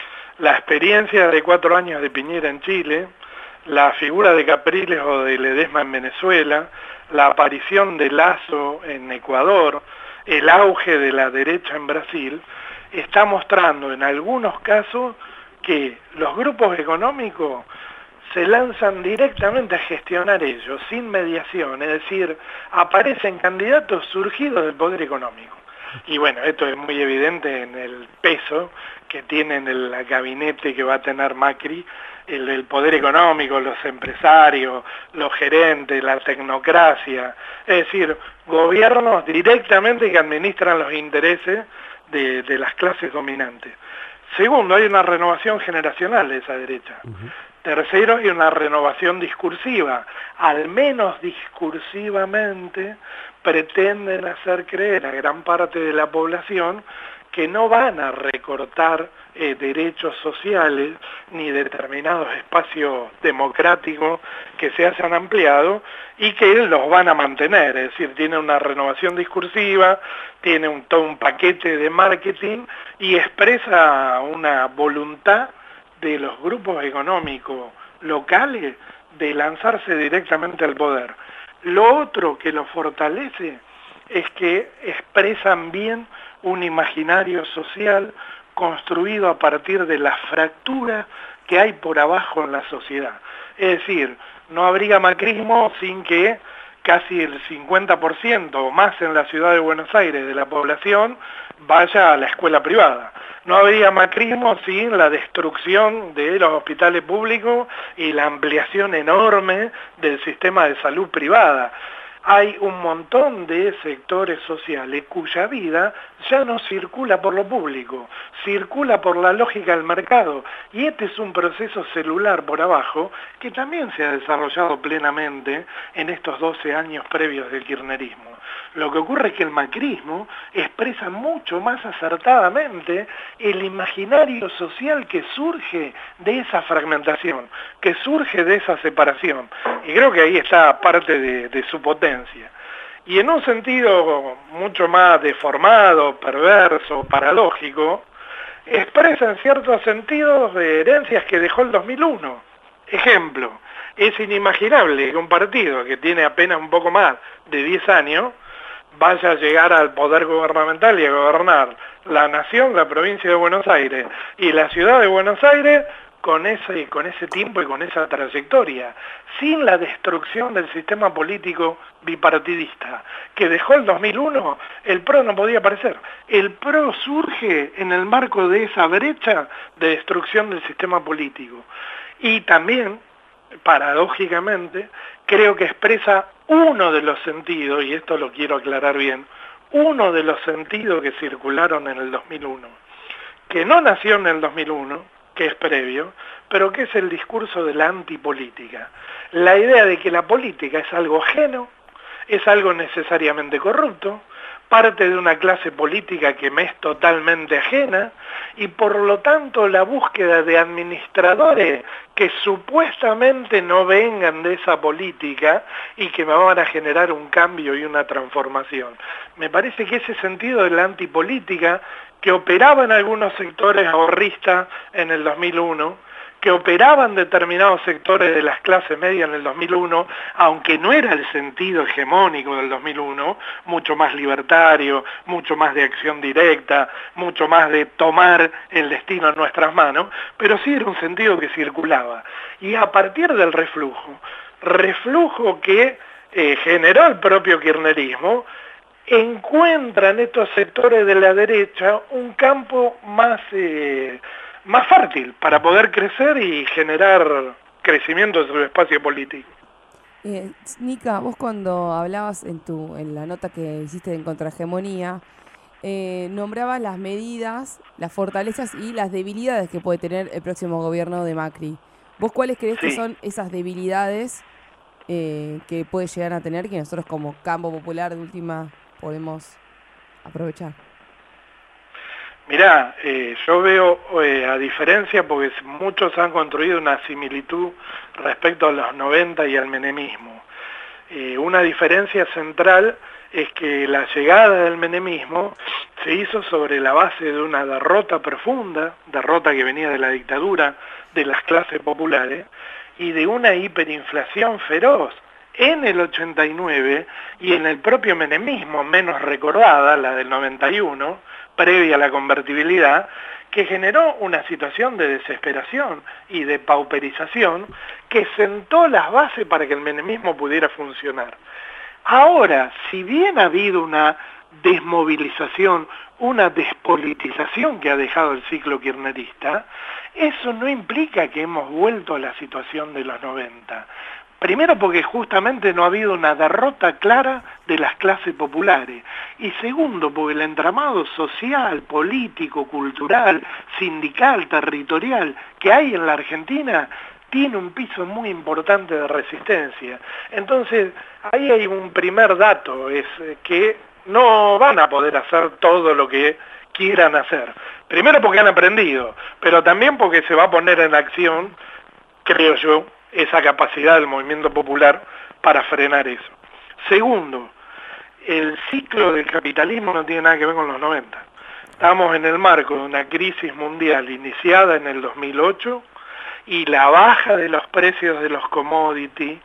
La experiencia de cuatro años de Piñera en Chile, la figura de Capriles o de Ledesma en Venezuela, la aparición de Lasso en Ecuador, el auge de la derecha en Brasil, está mostrando en algunos casos que los grupos económicos se lanzan directamente a gestionar ellos, sin mediación, es decir, aparecen candidatos surgidos del poder económico. Y bueno, esto es muy evidente en el peso que tiene en el gabinete que va a tener Macri, el, el poder económico, los empresarios, los gerentes, la tecnocracia, es decir, gobiernos directamente que administran los intereses de, de las clases dominantes. Segundo, hay una renovación generacional de esa derecha. Uh-huh. Tercero, hay una renovación discursiva, al menos discursivamente pretenden hacer creer a gran parte de la población que no van a recortar eh, derechos sociales ni determinados espacios democráticos que se hayan ampliado y que los van a mantener, es decir, tiene una renovación discursiva, tiene un, todo un paquete de marketing y expresa una voluntad de los grupos económicos locales de lanzarse directamente al poder. Lo otro que lo fortalece es que expresan bien un imaginario social construido a partir de la fractura que hay por abajo en la sociedad. Es decir, no habría macrismo sin que casi el cincuenta por ciento o más en la ciudad de Buenos Aires de la población vaya a la escuela privada. No habría macrismo sin la destrucción de los hospitales públicos y la ampliación enorme del sistema de salud privada. Hay un montón de sectores sociales cuya vida ya no circula por lo público, circula por la lógica del mercado. Y este es un proceso celular por abajo que también se ha desarrollado plenamente en estos doce años previos del kirchnerismo. Lo que ocurre es que el macrismo expresa mucho más acertadamente el imaginario social que surge de esa fragmentación, que surge de esa separación. Y creo que ahí está parte de, de su potencia. Y en un sentido mucho más deformado, perverso, paradójico, expresa en ciertos sentidos de herencias que dejó el dos mil uno. Ejemplo, es inimaginable que un partido que tiene apenas un poco más de diez años vaya a llegar al poder gubernamental y a gobernar la nación, la provincia de Buenos Aires y la ciudad de Buenos Aires con ese, con ese tiempo y con esa trayectoria, sin la destrucción del sistema político bipartidista que dejó el dos mil uno, el P R O no podía aparecer. El P R O surge en el marco de esa brecha de destrucción del sistema político. Y también, paradójicamente, creo que expresa uno de los sentidos, y esto lo quiero aclarar bien, uno de los sentidos que circularon en el dos mil uno, que no nació en el dos mil uno, que es previo, pero que es el discurso de la antipolítica. La idea de que la política es algo ajeno, es algo necesariamente corrupto, parte de una clase política que me es totalmente ajena, y por lo tanto la búsqueda de administradores que supuestamente no vengan de esa política y que me van a generar un cambio y una transformación. Me parece que ese sentido de la antipolítica que operaba en algunos sectores ahorristas en el dos mil uno, que operaban determinados sectores de las clases medias en el dos mil uno, aunque no era el sentido hegemónico del dos mil uno, mucho más libertario, mucho más de acción directa, mucho más de tomar el destino en nuestras manos, pero sí era un sentido que circulaba. Y a partir del reflujo, reflujo que eh, generó el propio kirchnerismo, encuentran estos sectores de la derecha un campo más... Eh, más fértil para poder crecer y generar crecimiento en su espacio político. Eh, Nica, vos cuando hablabas en tu en la nota que hiciste en Contrahegemonía, eh, nombrabas las medidas, las fortalezas y las debilidades que puede tener el próximo gobierno de Macri. ¿Vos cuáles crees sí. que son esas debilidades eh, que puede llegar a tener, que nosotros como campo popular de última podemos aprovechar? Mirá, eh, yo veo, eh, a diferencia, porque muchos han construido una similitud respecto a los noventa y al menemismo, eh, una diferencia central es que la llegada del menemismo se hizo sobre la base de una derrota profunda, derrota que venía de la dictadura de las clases populares, y de una hiperinflación feroz en el ochenta y nueve y en el propio menemismo, menos recordada, la del noventa y uno, previa a la convertibilidad, que generó una situación de desesperación y de pauperización que sentó las bases para que el menemismo pudiera funcionar. Ahora, si bien ha habido una desmovilización, una despolitización que ha dejado el ciclo kirchnerista, eso no implica que hemos vuelto a la situación de los noventa. Primero porque justamente no ha habido una derrota clara de las clases populares. Y segundo porque el entramado social, político, cultural, sindical, territorial que hay en la Argentina tiene un piso muy importante de resistencia. Entonces, ahí hay un primer dato, es que no van a poder hacer todo lo que quieran hacer. Primero porque han aprendido, pero también porque se va a poner en acción, creo yo, esa capacidad del movimiento popular para frenar eso. Segundo, el ciclo del capitalismo no tiene nada que ver con los noventa. Estamos en el marco de una crisis mundial iniciada en el dos mil ocho y la baja de los precios de los commodities,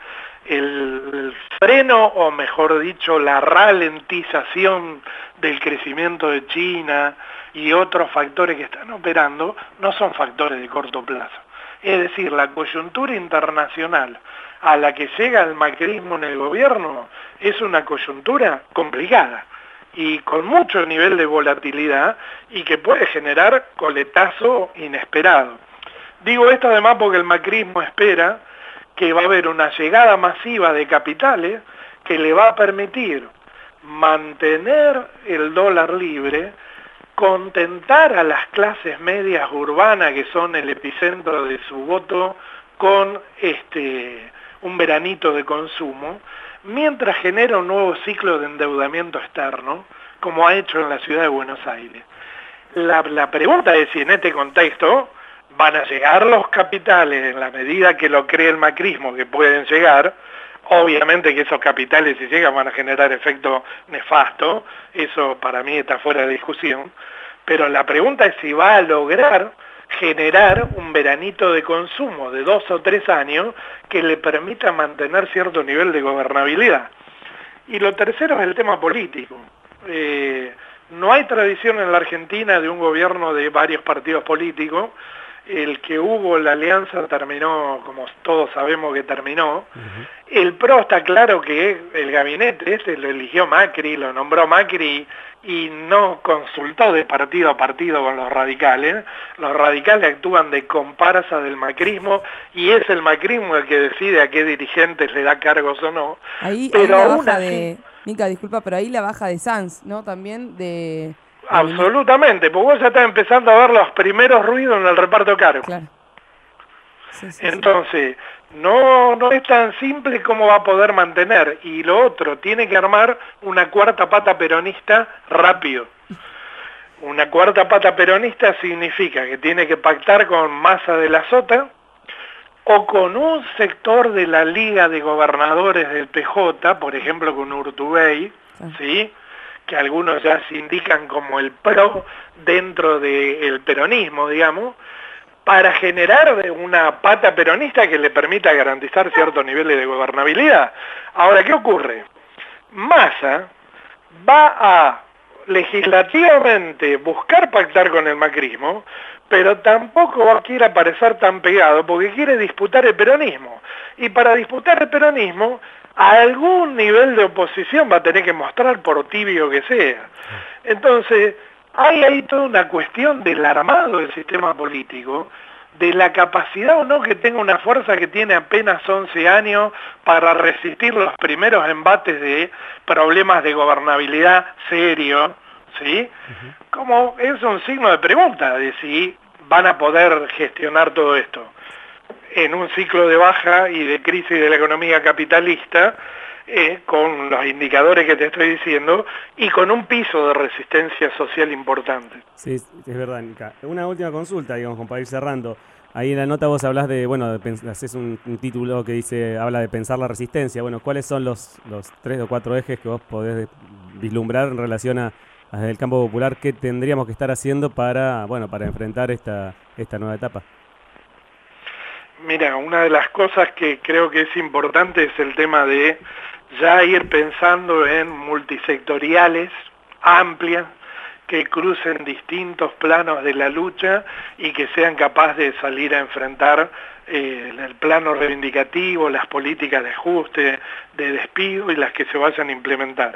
el, el freno, o mejor dicho, la ralentización del crecimiento de China y otros factores que están operando, no son factores de corto plazo. Es decir, la coyuntura internacional a la que llega el macrismo en el gobierno es una coyuntura complicada y con mucho nivel de volatilidad y que puede generar coletazo inesperado. Digo esto además porque el macrismo espera que va a haber una llegada masiva de capitales que le va a permitir mantener el dólar libre, contentar a las clases medias urbanas que son el epicentro de su voto con este un veranito de consumo, mientras genera un nuevo ciclo de endeudamiento externo, como ha hecho en la ciudad de Buenos Aires. La, la pregunta es si en este contexto van a llegar los capitales en la medida que lo cree el macrismo que pueden llegar. Obviamente que esos capitales, si llegan, van a generar efecto nefasto, eso para mí está fuera de discusión, pero la pregunta es si va a lograr generar un veranito de consumo de dos o tres años que le permita mantener cierto nivel de gobernabilidad. Y lo tercero es el tema político. Eh, no hay tradición en la Argentina de un gobierno de varios partidos políticos. El que hubo, la alianza terminó, como todos sabemos que terminó. Uh-huh. El P R O está claro que el gabinete este lo eligió Macri, lo nombró Macri y no consultó de partido a partido con los radicales. Los radicales actúan de comparsa del macrismo y es el macrismo el que decide a qué dirigentes le da cargos o no. Ahí, pero ahí la aún baja así, de... Mica, disculpa, pero ahí la baja de Sanz, ¿no? También de... Absolutamente, porque vos ya estás empezando a ver los primeros ruidos en el reparto de cargos. Claro. Sí, sí, Entonces, no, no es tan simple como va a poder mantener. Y lo otro, tiene que armar una cuarta pata peronista rápido. Una cuarta pata peronista significa que tiene que pactar con Massa de la Sota o con un sector de la Liga de Gobernadores del P J, por ejemplo con Urtubey, ¿sí? Que algunos ya se indican como el pro dentro del peronismo, digamos, para generar una pata peronista que le permita garantizar ciertos niveles de gobernabilidad. Ahora, ¿qué ocurre? Massa va a legislativamente buscar pactar con el macrismo, pero tampoco va a querer aparecer tan pegado porque quiere disputar el peronismo. Y para disputar el peronismo, algún nivel de oposición va a tener que mostrar por tibio que sea. Entonces, hay ahí toda una cuestión del armado del sistema político, de la capacidad o no que tenga una fuerza que tiene apenas once años para resistir los primeros embates de problemas de gobernabilidad serio, ¿sí? Uh-huh. Como es un signo de pregunta de si van a poder gestionar todo esto en un ciclo de baja y de crisis de la economía capitalista, eh, con los indicadores que te estoy diciendo, y con un piso de resistencia social importante. Sí, es verdad, Nica. Una última consulta, digamos, como para ir cerrando. Ahí en la nota vos hablás de, bueno, de haces un, un título que dice, habla de pensar la resistencia. Bueno, ¿cuáles son los, los tres o cuatro ejes que vos podés vislumbrar en relación a, a desde el campo popular, qué tendríamos que estar haciendo para, bueno, para enfrentar esta, esta nueva etapa? Mira, una de las cosas que creo que es importante es el tema de ya ir pensando en multisectoriales, amplias, que crucen distintos planos de la lucha y que sean capaces de salir a enfrentar eh, el plano reivindicativo, las políticas de ajuste, de despido y las que se vayan a implementar.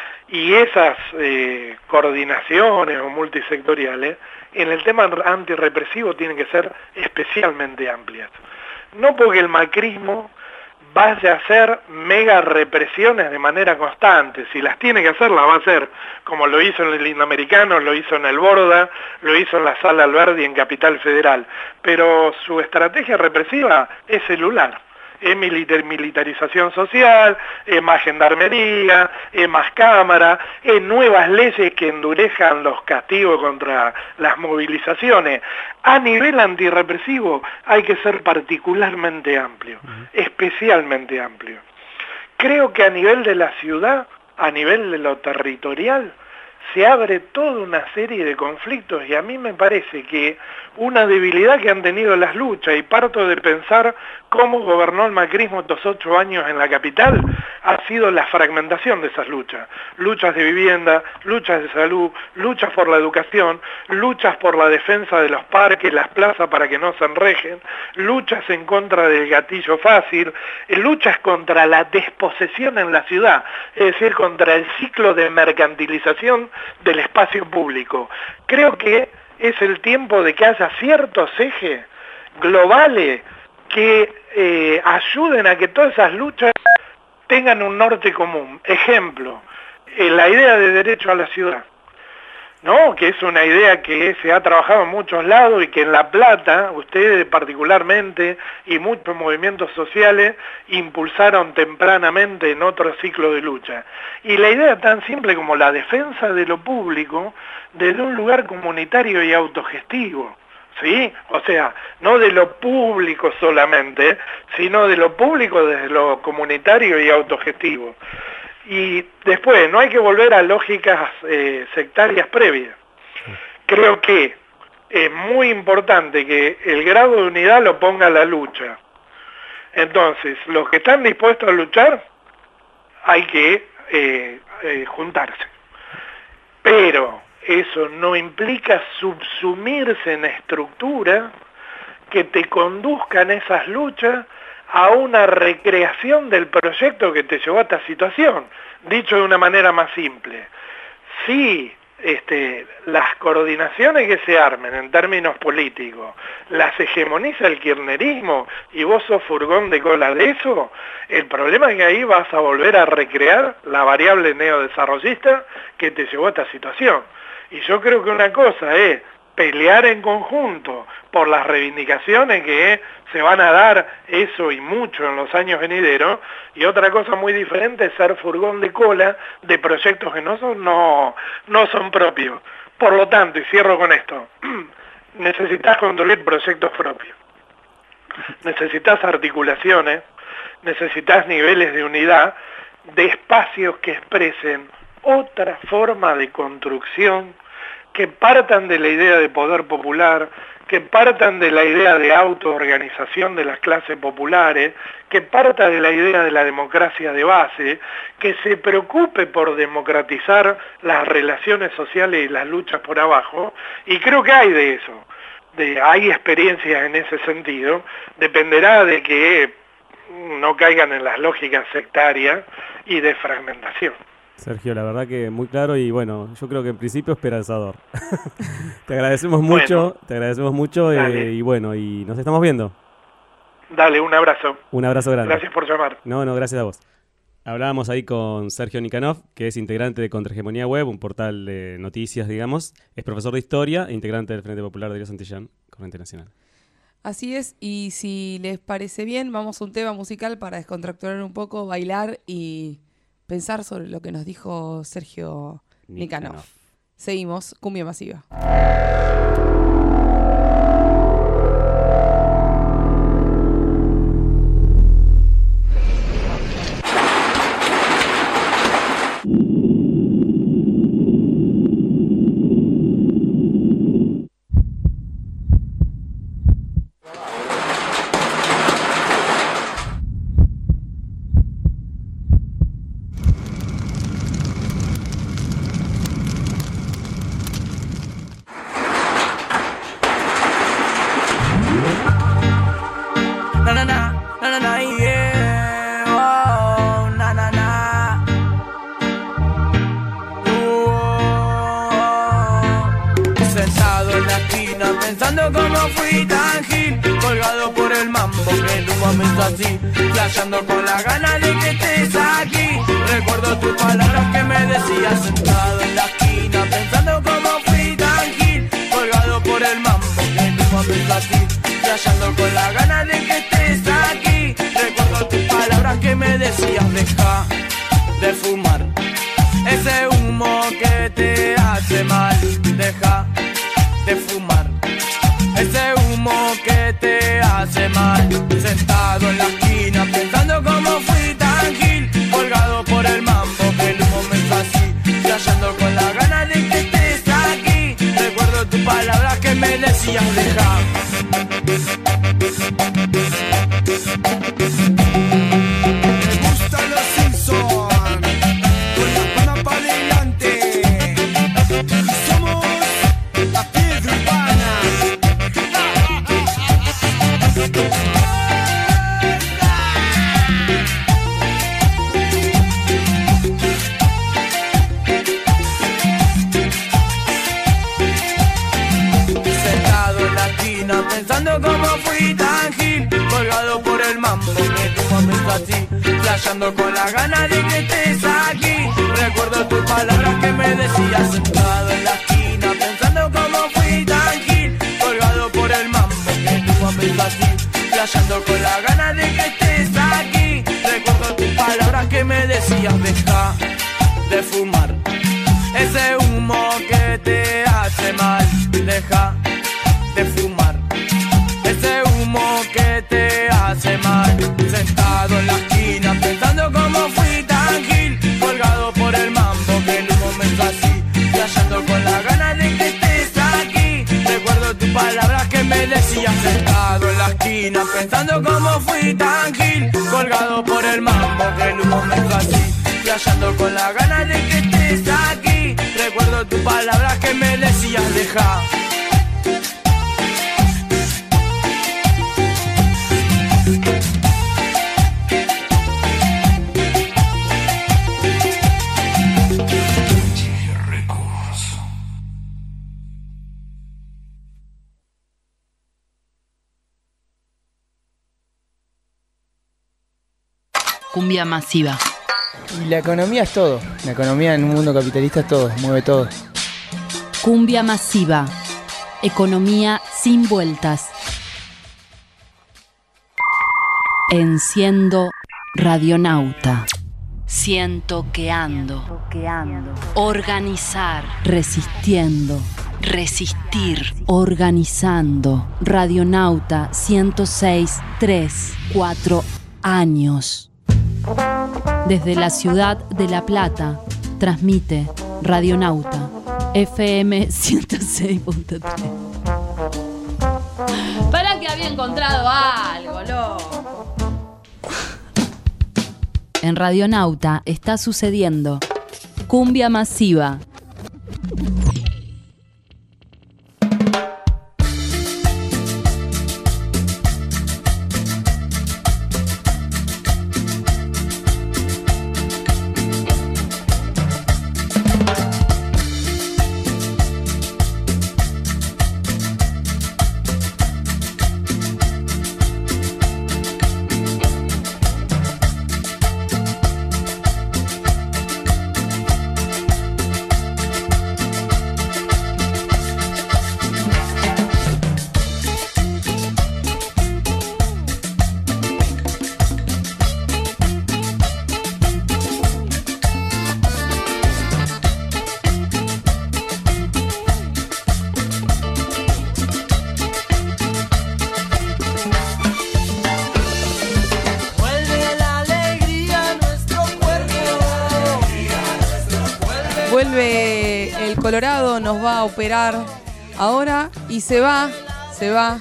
Y esas eh, coordinaciones o multisectoriales en el tema antirrepresivo tienen que ser especialmente amplias. No porque el macrismo vaya a hacer mega represiones de manera constante, si las tiene que hacer, las va a hacer, como lo hizo en el Indoamericano, lo hizo en el Borda, lo hizo en la Sala Alberdi en Capital Federal, pero su estrategia represiva es celular. Es militarización social, es más gendarmería, es más cámara, es nuevas leyes que endurezcan los castigos contra las movilizaciones. A nivel antirrepresivo hay que ser particularmente amplio, especialmente amplio. Creo que a nivel de la ciudad, a nivel de lo territorial, se abre toda una serie de conflictos y a mí me parece que una debilidad que han tenido las luchas, y parto de pensar cómo gobernó el macrismo estos ocho años en la capital, ha sido la fragmentación de esas luchas. Luchas de vivienda, luchas de salud, luchas por la educación, luchas por la defensa de los parques, las plazas para que no se enrejen, luchas en contra del gatillo fácil, luchas contra la desposesión en la ciudad, es decir, contra el ciclo de mercantilización del espacio público. Creo que es el tiempo de que haya ciertos ejes globales que eh, ayuden a que todas esas luchas tengan un norte común. Ejemplo, eh, la idea de derecho a la ciudad, ¿no? Que es una idea que se ha trabajado en muchos lados y que en La Plata, ustedes particularmente y muchos movimientos sociales impulsaron tempranamente en otro ciclo de lucha. Y la idea tan simple como la defensa de lo público desde un lugar comunitario y autogestivo, ¿sí? O sea, no de lo público solamente, sino de lo público desde lo comunitario y autogestivo. Y después, no hay que volver a lógicas eh, sectarias previas. Creo que es muy importante que el grado de unidad lo ponga la lucha. Entonces, los que están dispuestos a luchar, hay que eh, eh, juntarse. Pero eso no implica subsumirse en estructuras que te conduzcan esas luchas a una recreación del proyecto que te llevó a esta situación. Dicho de una manera más simple, si este, las coordinaciones que se armen en términos políticos las hegemoniza el kirchnerismo y vos sos furgón de cola de eso, el problema es que ahí vas a volver a recrear la variable neodesarrollista que te llevó a esta situación. Y yo creo que una cosa es pelear en conjunto por las reivindicaciones que se van a dar, eso y mucho en los años venideros, y otra cosa muy diferente es ser furgón de cola de proyectos que no son, no, no son propios. Por lo tanto, y cierro con esto, necesitas construir proyectos propios, necesitas articulaciones, necesitas niveles de unidad, de espacios que expresen otra forma de construcción, que partan de la idea de poder popular, que partan de la idea de autoorganización de las clases populares, que parta de la idea de la democracia de base, que se preocupe por democratizar las relaciones sociales y las luchas por abajo, y creo que hay de eso, de, hay experiencias en ese sentido, dependerá de que no caigan en las lógicas sectarias y de fragmentación. Sergio, la verdad que muy claro y bueno, yo creo que en principio esperanzador. Te agradecemos mucho, bueno, te agradecemos mucho eh, y bueno, y nos estamos viendo. Dale, un abrazo. Un abrazo grande. Gracias por llamar. No, no, gracias a vos. Hablábamos ahí con Sergio Nikanov, que es integrante de Contrahegemonía Web, un portal de noticias, digamos. Es profesor de Historia e integrante del Frente Popular de Río Santillán, Corriente Nacional. Así es, y si les parece bien, vamos a un tema musical para descontracturar un poco, bailar y pensar sobre lo que nos dijo Sergio Nikanov. Nikanov. Seguimos, Cumbia Masiva. Con la gana de que estés aquí. Recuerdo tus palabras que me decías sentado en la esquina, pensando cómo fui tan gil, colgado por el mambo que en un momento así, flasheando con la gana de que estés aquí. Recuerdo tus palabras que me decías deja de fumar ese humo que te hace mal, deja de fumar ese humo que te hace mal. Sentado en la esquina pensando cómo fui tan gil, colgado por el mambo que en un momento así, flasheando con la gana de que estés aquí. Recuerdo tus palabras que me decías deja. Me gustan los Simpson, con la pana para adelante. Somos la piedra urbana. Pensando cómo fui tan gil, colgado por el mambo que en un momento así, flasheando con la gana de que estés aquí. Recuerdo tus palabras que me decías sentado en la esquina, pensando cómo fui tan gil, colgado por el mambo que en un momento así, flasheando con la gana de que estés aquí. Recuerdo tus palabras que me decías deja de fumar ese humo que te hace mal, deja de fumar ese humo que te hace mal. Sentado en la esquina pensando cómo fui tan gil, colgado por el mambo que en un momento así, flasheando con la gana de que estés aquí. Recuerdo tus palabras que me decías sentado en la esquina pensando cómo fui tan gil, colgado por el mambo que en un momento así, flasheando con la gana de que estés aquí. Recuerdo tus palabras que me decías deja. Cumbia Masiva. Y la economía es todo. La economía en un mundo capitalista es todo, mueve todo. Cumbia Masiva. Economía sin vueltas. Enciendo Radionauta. Siento que ando. Organizar. Resistiendo. Resistir. Organizando. Radionauta ciento seis punto tres. Cuatro años. Desde la ciudad de La Plata, transmite Radionauta F M ciento seis punto tres. Para que había encontrado algo, loco. En Radionauta está sucediendo cumbia masiva. Vuelve el Colorado, nos va a operar ahora y se va, se va.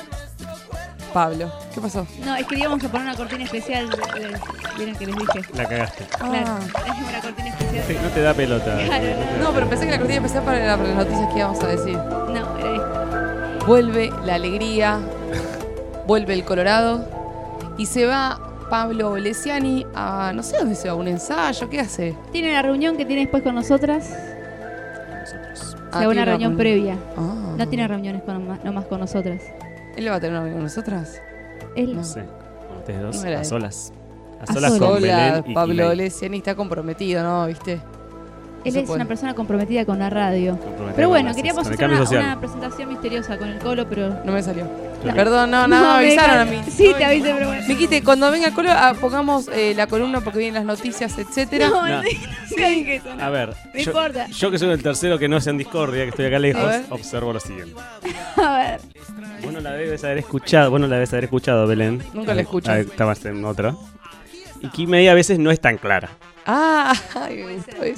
Pablo, ¿qué pasó? No, es que íbamos a poner una cortina especial. Miren que les dije. La cagaste. Claro, es una cortina especial. Sí, no te da pelota. Claro, No, pero pensé que la cortina especial para, la- para las noticias que íbamos a decir. No, era esto. Vuelve la alegría, vuelve el Colorado y se va Pablo Olesiani a, no sé dónde se va, un ensayo, ¿qué hace? Tiene una reunión que tiene después con nosotras. Nosotros. Ah, O sea, una tiene reunión con- previa. Ah. No tiene reuniones con, ma- nomás con nosotras. ¿Él va a tener una reunión con nosotras? Él. No sé. Con ustedes dos, No era a él. solas. A A solas con solas. Belén Hola, y Pablo Jimena. Olesiani está comprometido, ¿no? ¿Viste? Él se es puede. una persona comprometida con la radio. Comprometida Pero con bueno, las- queríamos con el hacer cambio una, social. una presentación misteriosa con el Colo, pero... No me salió. Claro. Perdón, no, no, No, me avisaron a me- mí. sí, No, te avisé, pero bueno. Miquite, cuando venga el Colo, ah, pongamos eh, la columna porque vienen las noticias, etcétera. No, No. no, nunca dije eso. A ver, No yo, importa. yo que soy el tercero que no es en discordia, que estoy acá A lejos, ver. observo lo siguiente. A ver. Vos no la debes haber escuchado, vos no la debes haber escuchado, Belén. Nunca la escucho. Ah, estabas en otra. Y Kimei a veces no es tan clara. Ah, ay, me gustó eso.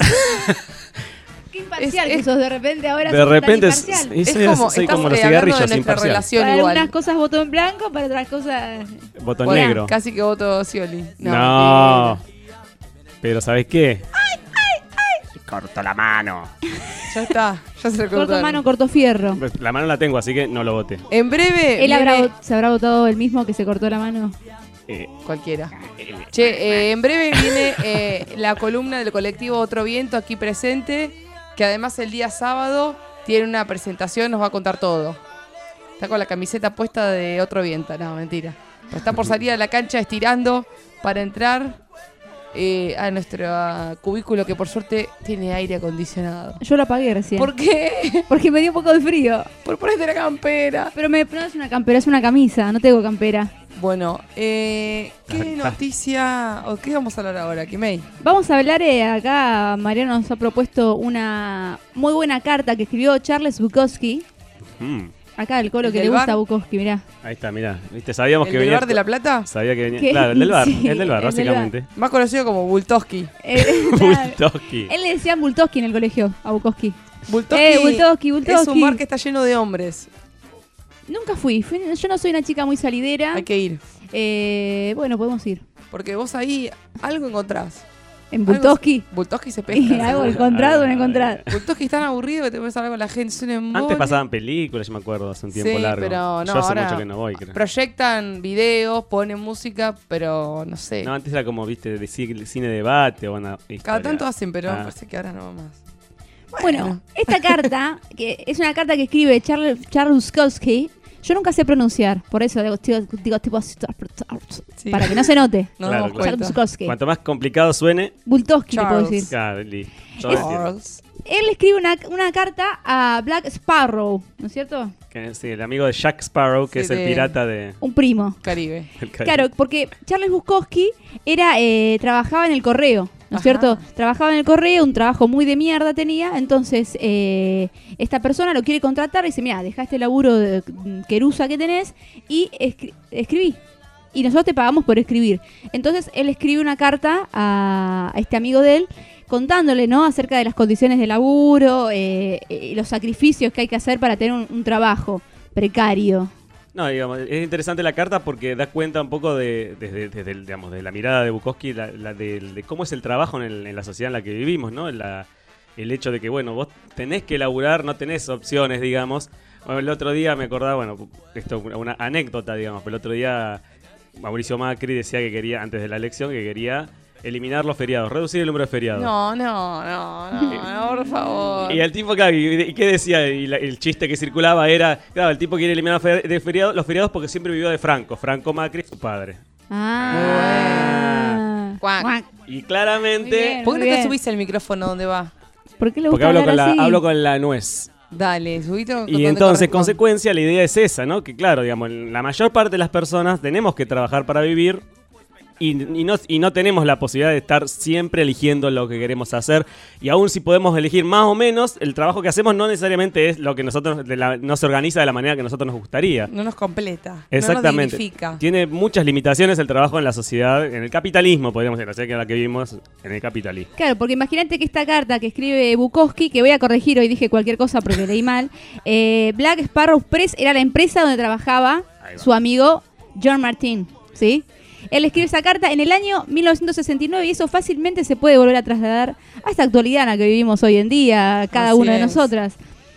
Qué imparcial Es- que es- sos de repente ahora. De sos tan repente es- imparcial. es- Es soy, como, soy estamos como los eh, hablando de cigarrillos, nuestra imparcial. relación Para igual. algunas cosas voto en blanco, para otras cosas... Botón Bueno, negro. Casi que voto Scioli. No. Pero ¿sabes qué? ¡Ay, ay, ay! Corto la mano. Ya está, ya se lo Corto cortaron. mano, corto fierro. La mano la tengo, así que no lo voté. En breve ¿Él habrá, viene vo- se habrá votado el mismo que se cortó la mano? Eh, cualquiera. Che, eh, en breve viene eh, la columna del colectivo Otro Viento aquí presente, que además el día sábado tiene una presentación, nos va a contar todo. Está con la camiseta puesta de Otro Viento, no, mentira. Pero está por salir a la cancha estirando para entrar eh, a nuestro ah, cubículo que por suerte tiene aire acondicionado. Yo lo apagué recién. ¿Por qué? Porque me dio un poco de frío. Por ponerte la campera. Pero me, no es una campera, es una camisa, no tengo campera. Bueno, eh, ¿qué noticia o qué vamos a hablar ahora, Kimei? Vamos a hablar, eh, acá Mariano nos ha propuesto una muy buena carta que escribió Charles Bukowski. mm, Acá el Colo ¿El que del le gusta bar? a Bukowski, mirá. ahí está, mirá. ¿Viste? Sabíamos ¿El que del venía. bar de La Plata? Sabía que venía. ¿Qué? Claro, el del bar. Sí, el del bar, el del básicamente. Más conocido como Bultoski. Eh, claro. Bultoski. Él le decían Bultoski en el colegio, a Bukowski. Bultoski, Eh, Bultoski, es Bultoski. un bar que está lleno de hombres. Nunca fui. Fui- yo no soy una chica muy salidera. Hay que ir. Eh, bueno, podemos ir. Porque vos ahí algo encontrás. ¿En Algo- Bultoski? Bultoski se Y pesca. algo seguro. encontrado, no Ah, encontrar. Bultoski es tan aburrido que te puedes hablar con la gente. Es un embole. Antes pasaban películas, yo me acuerdo, hace un tiempo Sí, largo. pero no, yo hace ahora mucho que no voy, creo. Proyectan videos, ponen música, pero no sé. No, antes era como, viste, de ci- cine debate o una Cada historia. tanto hacen, pero Ah. parece que ahora no va más. Bueno, esta carta, que es una carta que escribe Charles, Charles Bukowski, Yo nunca sé pronunciar, por eso digo, digo, digo tipo Sí. para que no se note. No Claro, damos claro. cuenta. Bukowski. Cuanto más complicado suene, Bultowski le puedo Charles. decir. claro, li- yo entiendo. Charles. Él escribe una, una carta a Black Sparrow, ¿no es cierto? Que, sí, el amigo de Jack Sparrow, que Sí, es el de- pirata de... Un primo. Caribe. el Caribe. Claro, porque Charles Bukowski era, eh, trabajaba en el correo, ¿no es Ajá. cierto? Trabajaba en el correo, un trabajo muy de mierda tenía, entonces eh, esta persona lo quiere contratar y dice, mira, dejá este laburo de querusa que tenés y escri- escribí. Y nosotros te pagamos por escribir. Entonces él escribe una carta a, a este amigo de él contándole, ¿no?, acerca de las condiciones de laburo eh, y los sacrificios que hay que hacer para tener un, un trabajo precario. No, digamos, es interesante la carta porque da cuenta un poco de, desde, desde el, digamos, de la mirada de Bukowski, la, la de, de cómo es el trabajo en, el- en la sociedad en la que vivimos, ¿no? La, el hecho de que, bueno, vos tenés que laburar, no tenés opciones, digamos. Bueno, el otro día me acordaba, bueno, esto es una anécdota, digamos, pero el otro día Mauricio Macri decía que quería, antes de la elección, que quería eliminar los feriados, reducir el número de feriados. No, no, no, no, no, por favor. Y el tipo, claro, ¿y y qué decía? Y la- el chiste que circulaba era, claro, el tipo quiere eliminar fer- de feriado- los feriados porque siempre vivió de Franco. Franco Macri, su padre. Ah. Cuac. Y claramente... Muy bien. ¿Por qué no Muy te bien. subís el micrófono donde va? ¿Por qué le Porque gusta hablo hablar con, la, así? hablo con la nuez. Dale, subite con Y donde entonces, en corresponde. consecuencia, la idea es esa, ¿no? Que claro, digamos, la mayor parte de las personas tenemos que trabajar para vivir y, y, no, y no tenemos la posibilidad de estar siempre eligiendo lo que queremos hacer. Y aún si podemos elegir más o menos, el trabajo que hacemos no necesariamente es lo que nosotros, de la- no se organiza de la manera que a nosotros nos gustaría. No nos completa. Exactamente. No nos dignifica. Tiene muchas limitaciones el trabajo en la sociedad, en el capitalismo, podríamos decir, o sea, que en la que vivimos en el capitalismo. Claro, porque imagínate que esta carta que escribe Bukowski, que voy a corregir, hoy dije cualquier cosa porque leí mal, eh, Black Sparrow Press era la empresa donde trabajaba Ahí va. su amigo John Martin, ¿sí? Él escribe esa carta en el año mil novecientos sesenta y nueve y eso fácilmente se puede volver a trasladar a esta actualidad en la que vivimos hoy en día, cada Así una de es. nosotras.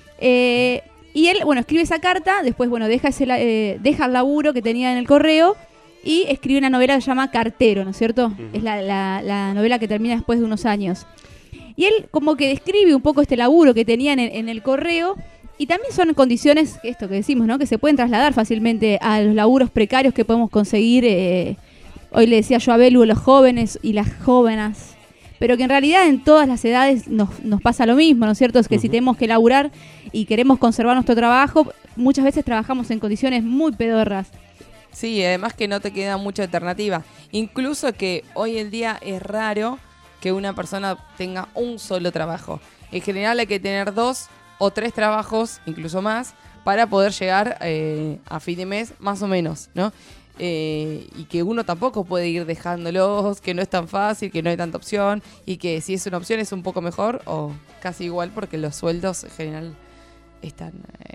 Eh, y él, bueno, escribe esa carta, después, bueno, deja, ese, la- eh, deja el laburo que tenía en el correo y escribe una novela que se llama Cartero, ¿no es cierto? Ujú. Es la, la- la novela que termina después de unos años. Y él como que describe un poco este laburo que tenía en el, en el correo y también son condiciones, esto que decimos, ¿no? Que se pueden trasladar fácilmente a los laburos precarios que podemos conseguir. eh, hoy le decía yo a Belu, los jóvenes y las jóvenes, pero que en realidad en todas las edades nos, nos pasa lo mismo, ¿no es cierto? Es que si Ujú. tenemos que laburar y queremos conservar nuestro trabajo, muchas veces trabajamos en condiciones muy pedorras. Sí, además que no te queda mucha alternativa. Incluso que hoy en día es raro que una persona tenga un solo trabajo. En general hay que tener dos o tres trabajos, incluso más, para poder llegar eh, a fin de mes, más o menos, ¿no? Eh, y que uno tampoco puede ir dejándolos, que no es tan fácil, que no hay tanta opción, y que si es una opción es un poco mejor o casi igual porque los sueldos en general están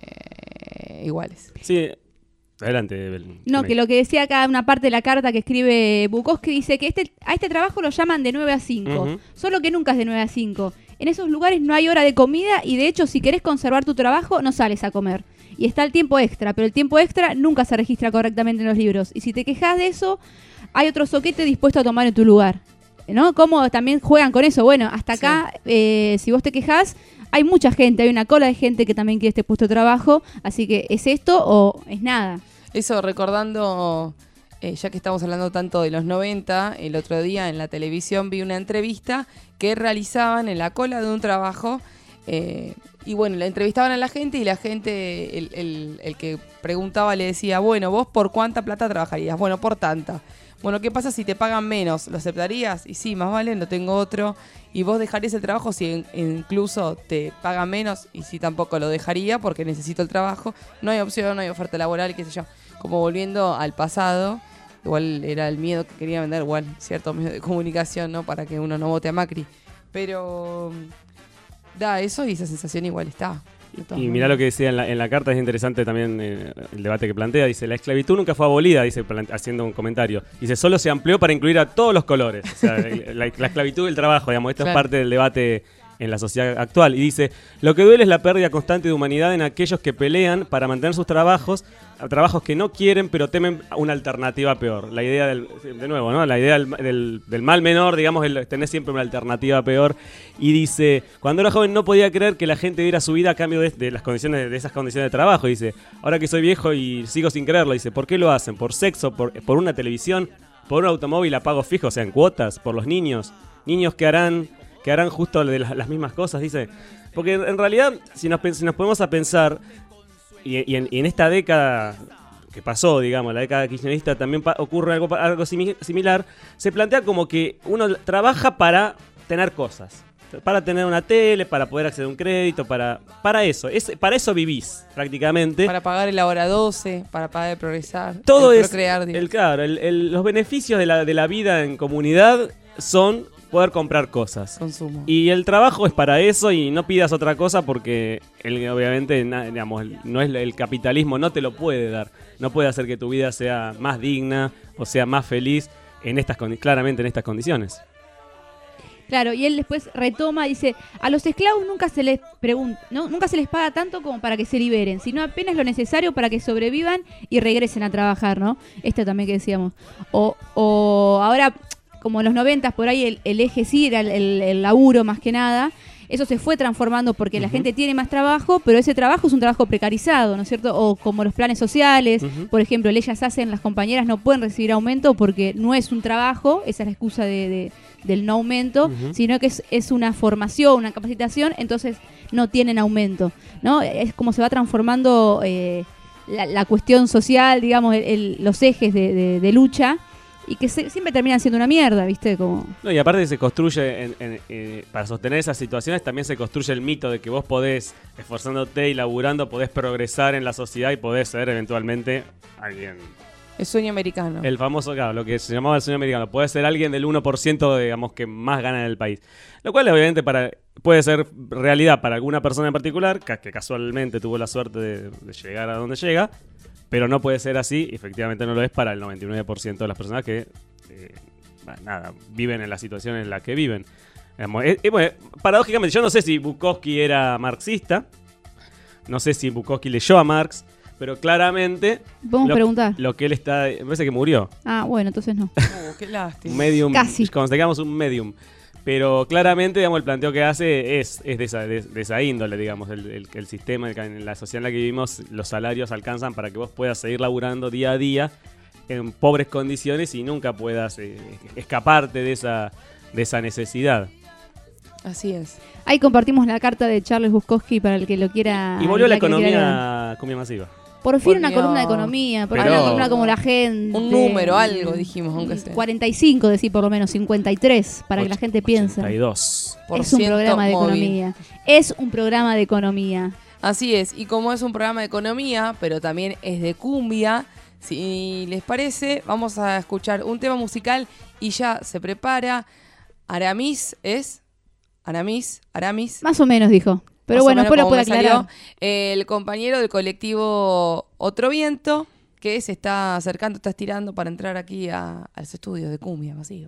eh, iguales. Sí, adelante, Belén. No, que lo que decía acá una parte de la carta que escribe Bukowski dice que este, a este trabajo lo llaman de nueve a cinco, Ujú. solo que nunca es de nueve a cinco. En esos lugares no hay hora de comida y de hecho si querés conservar tu trabajo no sales a comer. Y está el tiempo extra, pero el tiempo extra nunca se registra correctamente en los libros. Y si te quejas de eso, hay otro soquete dispuesto a tomar en tu lugar. ¿No? ¿Cómo también juegan con eso? Bueno, hasta acá, eh, si vos te quejas, hay mucha gente, hay una cola de gente que también quiere este puesto de trabajo. Así que, ¿es esto o es nada? Eso, recordando, eh, ya que estamos hablando tanto de los noventa, el otro día en la televisión vi una entrevista que realizaban en la cola de un trabajo. Eh, y bueno, la entrevistaban a la gente y la gente, el, el, el que preguntaba le decía, bueno, ¿vos por cuánta plata trabajarías? Bueno, por tanta. Bueno, ¿qué pasa si te pagan menos? ¿Lo aceptarías? Y sí, más vale, no tengo otro. ¿Y vos dejarías el trabajo si en- incluso te pagan menos? Y sí, tampoco lo dejaría porque necesito el trabajo. No hay opción, no hay oferta laboral, qué sé yo. Como volviendo al pasado, igual era el miedo que quería vender, igual, ciertos medios de comunicación, ¿no? Para que uno no vote a Macri. Pero da eso y esa sensación igual está. de todas Y mirá maneras. lo que decía en la, en la carta, es interesante también eh, el debate que plantea. Dice, la esclavitud nunca fue abolida, dice plan- haciendo un comentario. Dice, solo se amplió para incluir a todos los colores. O sea, el- la, la esclavitud del trabajo, digamos. Esto Claro. es parte del debate en la sociedad actual. Y dice, lo que duele es la pérdida constante de humanidad en aquellos que pelean para mantener sus trabajos, trabajos que no quieren pero temen una alternativa peor. La idea del, de nuevo, ¿no? La idea del, del, del mal menor, digamos, el tener siempre una alternativa peor. Y dice, cuando era joven no podía creer que la gente diera su vida a cambio de, de las condiciones, de esas condiciones de trabajo. Dice, ahora que soy viejo y sigo sin creerlo, dice, ¿por qué lo hacen? ¿Por sexo? ¿Por, por una televisión? ¿Por un automóvil a pago fijo? O sea, en cuotas, por los niños. Niños que harán... que harán justo de las, las mismas cosas, dice. Porque en realidad, si nos, si nos ponemos a pensar, y, y, en, y en esta década que pasó, digamos, la década kirchnerista, también pa- ocurre algo, algo simi- similar, se plantea como que uno trabaja para tener cosas. Para tener una tele, para poder acceder a un crédito, para, para eso. Es, para eso vivís, prácticamente. Para pagar el Ahora doce, para pagar el Progresar. Todo el es, procrear, el, claro, el, el, los beneficios de la, de la vida en comunidad son... poder comprar cosas. Consumo. Y el trabajo es para eso y no pidas otra cosa porque el, obviamente na, digamos, el, no es el capitalismo no te lo puede dar. No puede hacer que tu vida sea más digna o sea más feliz en estas claramente en estas condiciones. Claro, y él después retoma, dice, a los esclavos nunca se les pregunta, ¿no? Nunca se les paga tanto como para que se liberen, sino apenas lo necesario para que sobrevivan y regresen a trabajar, ¿no? Esto también que decíamos. O, o ahora... como en los noventas, por ahí el, el eje sí era el, el, el laburo más que nada. Eso se fue transformando porque uh-huh. la gente tiene más trabajo, pero ese trabajo es un trabajo precarizado, ¿no es cierto? O como los planes sociales, uh-huh. por ejemplo, ellas hacen, las compañeras no pueden recibir aumento porque no es un trabajo, esa es la excusa de, de, del no aumento, uh-huh. sino que es, es una formación, una capacitación, entonces no tienen aumento, ¿no? Es como se va transformando eh, la, la cuestión social, digamos, el, el, los ejes de, de, de lucha. Y que se, siempre terminan siendo una mierda, ¿viste? Como... No, y aparte se construye, en, en, eh, para sostener esas situaciones, también se construye el mito de que vos podés, esforzándote y laburando, podés progresar en la sociedad y podés ser eventualmente alguien... El sueño americano. El famoso, claro, lo que se llamaba el sueño americano. Podés ser alguien del uno por ciento, digamos, que más gana en el país. Lo cual, obviamente, para puede ser realidad para alguna persona en particular, que casualmente tuvo la suerte de, de llegar a donde llega. Pero no puede ser así, efectivamente no lo es para el noventa y nueve por ciento de las personas que eh, nada, viven en la situación en la que viven. Eh, eh, bueno, paradójicamente, yo no sé si Bukowski era marxista, no sé si Bukowski leyó a Marx, pero claramente Vamos lo, a preguntar. lo que él está... Me parece que murió. Ah, bueno, entonces no. Oh, qué lástima. Un medium, Casi. Conseguimos un medium. Pero claramente, digamos, el planteo que hace es, es de, esa, de, de esa índole, digamos, el, el, el sistema, el, en la sociedad en la que vivimos, los salarios alcanzan para que vos puedas seguir laburando día a día en pobres condiciones y nunca puedas eh, escaparte de esa, de esa necesidad. Así es. Ahí compartimos la carta de Charles Bukowski para el que lo quiera. Y volvió la, la economía, economía masiva. Por fin Volvió. Una columna de economía, porque Pero... una columna como la gente. Un número, algo dijimos, aunque sea. cuarenta y cinco, decir por lo menos, cincuenta y tres, para que la gente piense. ochenta y dos. Es un programa de móvil. economía. Es un programa de economía. Así es, y como es un programa de economía, pero también es de cumbia, si les parece, vamos a escuchar un tema musical y ya se prepara. Aramis es. Aramis, Aramis. Más o menos dijo. Pero Más bueno, o menos después lo como puede me aclarar. salió, el compañero del colectivo Otro Viento, que se está acercando, está estirando para entrar aquí a, a los estudios de cumbia masiva.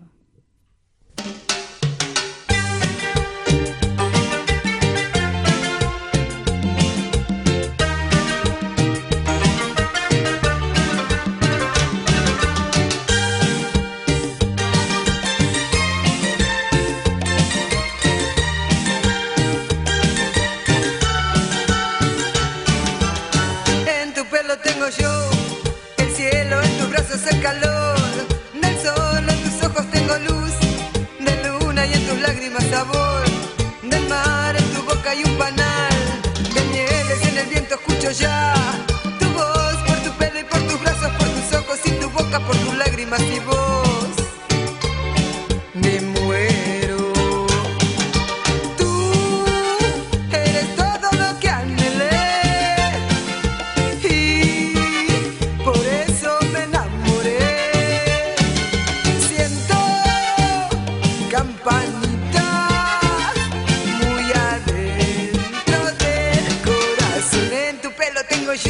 Tengo yo el cielo, en tus brazos el calor del sol, en tus ojos tengo luz de luna y en tus lágrimas sabor del mar, en tu boca hay un panal de mieles, en el viento escucho ya tu voz, por tu pelo y por tus brazos, por tus ojos y tu boca, por tus lágrimas y voz me muero. Tú eres todo lo que anhelé. Yo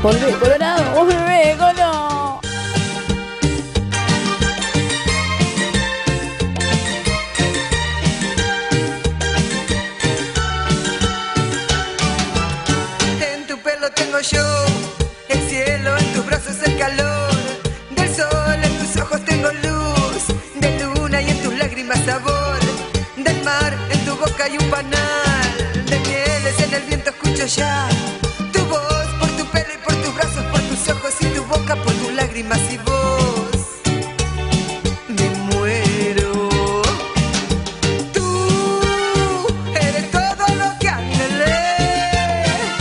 Volvé, Colorado, volvé, Colo. En tu pelo tengo yo el cielo, en tus brazos el calor del sol, en tus ojos tengo luz de luna y en tus lágrimas sabor del mar, en tu boca hay un panal de mieles, en el viento escucho ya tu voz, por tu pelo y por tus brazos, por tus ojos y tu boca, por tus lágrimas y voz. Me muero. Tú eres todo lo que anhelé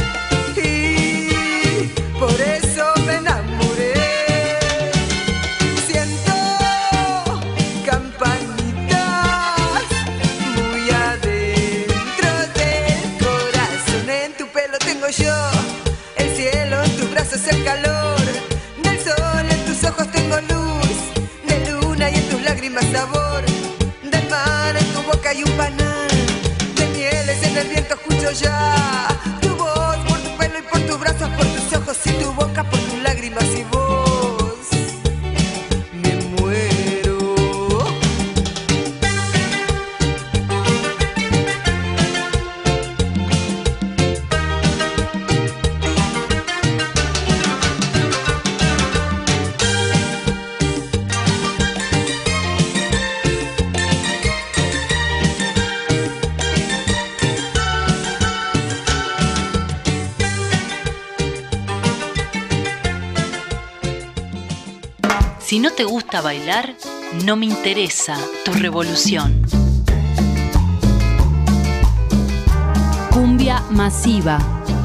y por eso me enamoré. Siento campanitas muy adentro del corazón. En tu pelo tengo yo el cielo, en tus brazos el calor del sol, en tus ojos tengo luz de luna y en tus lágrimas sabor del mar, en tu boca hay un panal de mieles, en el viento escucho ya tu voz, por tu pelo y por tus brazos, por tus ojos y tu boca, por tus lágrimas y voz. Me muero. Si no te gusta bailar, no me interesa tu revolución. Cumbia masiva.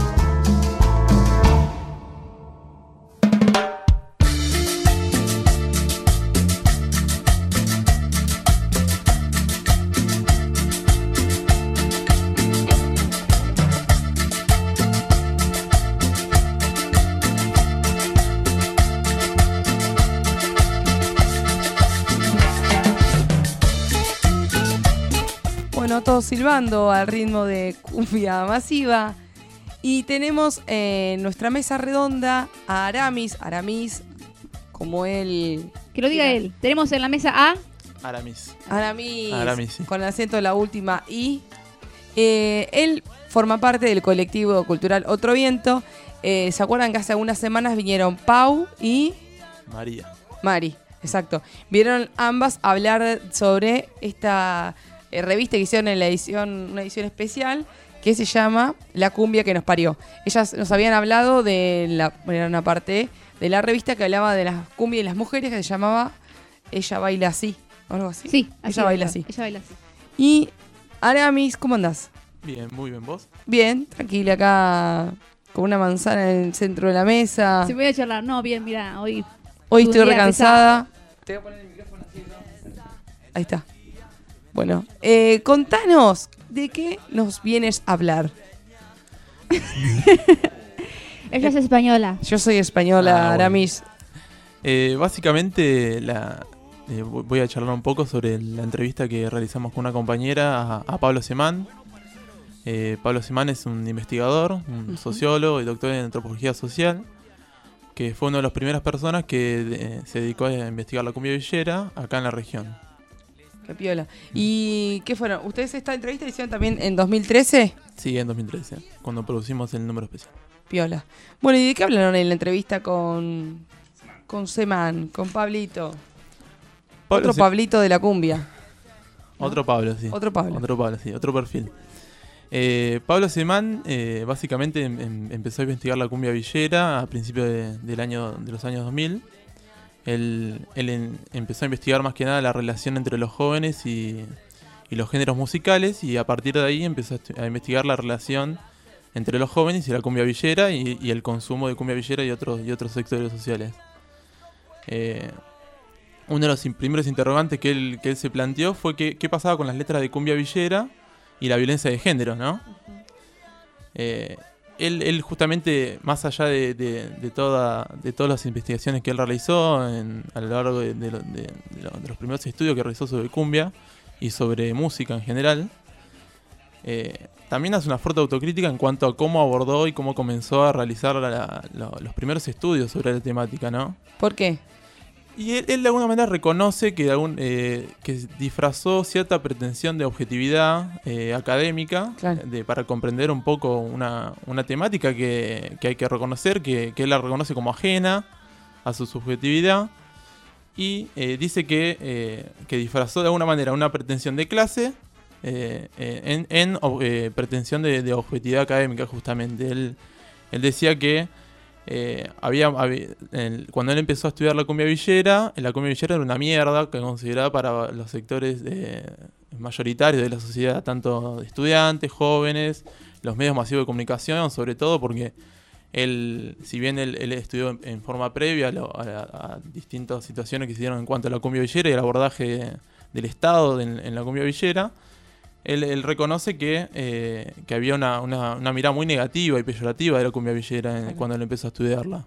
Bueno, todos silbando al ritmo de cumbia masiva. Y tenemos eh, en nuestra mesa redonda a Aramis, Aramis, como él... Que lo diga él. Tenemos en la mesa a... Aramis. Aramis, Aramis, sí. con el acento de la última I. Eh, él forma parte del colectivo cultural Otro Viento. Eh, ¿Se acuerdan que hace algunas semanas vinieron Pau y... María. Mari, exacto. Vieron ambas a hablar sobre esta eh, revista que hicieron en la edición, una edición especial que se llama La cumbia que nos parió. Ellas nos habían hablado de la, bueno, era una parte de la revista que hablaba de las cumbias y las mujeres, que se llamaba Ella baila así, o algo así. Sí, Ella así baila es, así. Ella baila así. Y Aramis, ¿cómo andás? Bien, muy bien, ¿vos? Bien, tranquila acá, con una manzana en el centro de la mesa. Se voy a charlar. No, bien, mira, hoy... Hoy un estoy día recansada. Te voy a poner el micrófono así, ¿no? Ahí está. Bueno, eh, contanos, ¿de qué nos vienes a hablar? Ella es española. Yo soy española, Ah, bueno. Aramis. Eh, básicamente la, eh, voy a charlar un poco sobre la entrevista que realizamos con una compañera a, a Pablo Semán. Eh, Pablo Semán es un investigador, un Ujú. sociólogo y doctor en antropología social, que fue una de las primeras personas que eh, se dedicó a investigar la cumbia villera acá en la región. Qué piola. ¿Y qué fueron? ¿Ustedes esta entrevista la hicieron también en dos mil trece? Sí, en dos mil trece, cuando producimos el número especial. Piola. Bueno, ¿y de qué hablaron en la entrevista con, con Semán, con Pablito? Pablo Otro Se- Pablito de la cumbia. Otro Pablo, sí. Otro Pablo. Otro Pablo, sí, otro perfil. Eh, Pablo Semán eh, básicamente em- em- empezó a investigar la cumbia villera a principios de, del año, de los años dos mil. Él, él en- empezó a investigar más que nada la relación entre los jóvenes y, y los géneros musicales, y a partir de ahí empezó a, estu- a investigar la relación entre los jóvenes y la cumbia villera y, y el consumo de cumbia villera y otros, y otros sectores sociales. Eh, uno de los in- primeros interrogantes que él, que él se planteó fue que, qué pasaba con las letras de cumbia villera y la violencia de género, ¿no? Eh, él, él justamente, más allá de, de, de, toda, de todas las investigaciones que él realizó en- a lo largo de, de lo- de- de lo- de los primeros estudios que realizó sobre cumbia y sobre música en general, eh, también hace una fuerte autocrítica en cuanto a cómo abordó y cómo comenzó a realizar la, la, los primeros estudios sobre la temática, ¿no? ¿Por qué? Y él, él de alguna manera reconoce que, de algún, eh, que disfrazó cierta pretensión de objetividad eh, académica claro. de, para comprender un poco una, una temática que, que hay que reconocer, que, que él la reconoce como ajena a su subjetividad. Y eh, dice que, eh, que disfrazó de alguna manera una pretensión de clase eh, eh, en, en eh, pretensión de, de objetividad académica, justamente. Él, él decía que Eh, había, había el, cuando él empezó a estudiar la cumbia villera, la cumbia villera era una mierda que consideraba para los sectores eh, mayoritarios de la sociedad, tanto estudiantes, jóvenes, los medios masivos de comunicación, sobre todo porque él, si bien él, él estudió en, en forma previa a, lo, a, a distintas situaciones que se dieron en cuanto a la cumbia villera y el abordaje del Estado en, en la cumbia villera, Él, él reconoce que, eh, que había una, una, una mirada muy negativa y peyorativa de la cumbia villera en, cuando él empezó a estudiarla.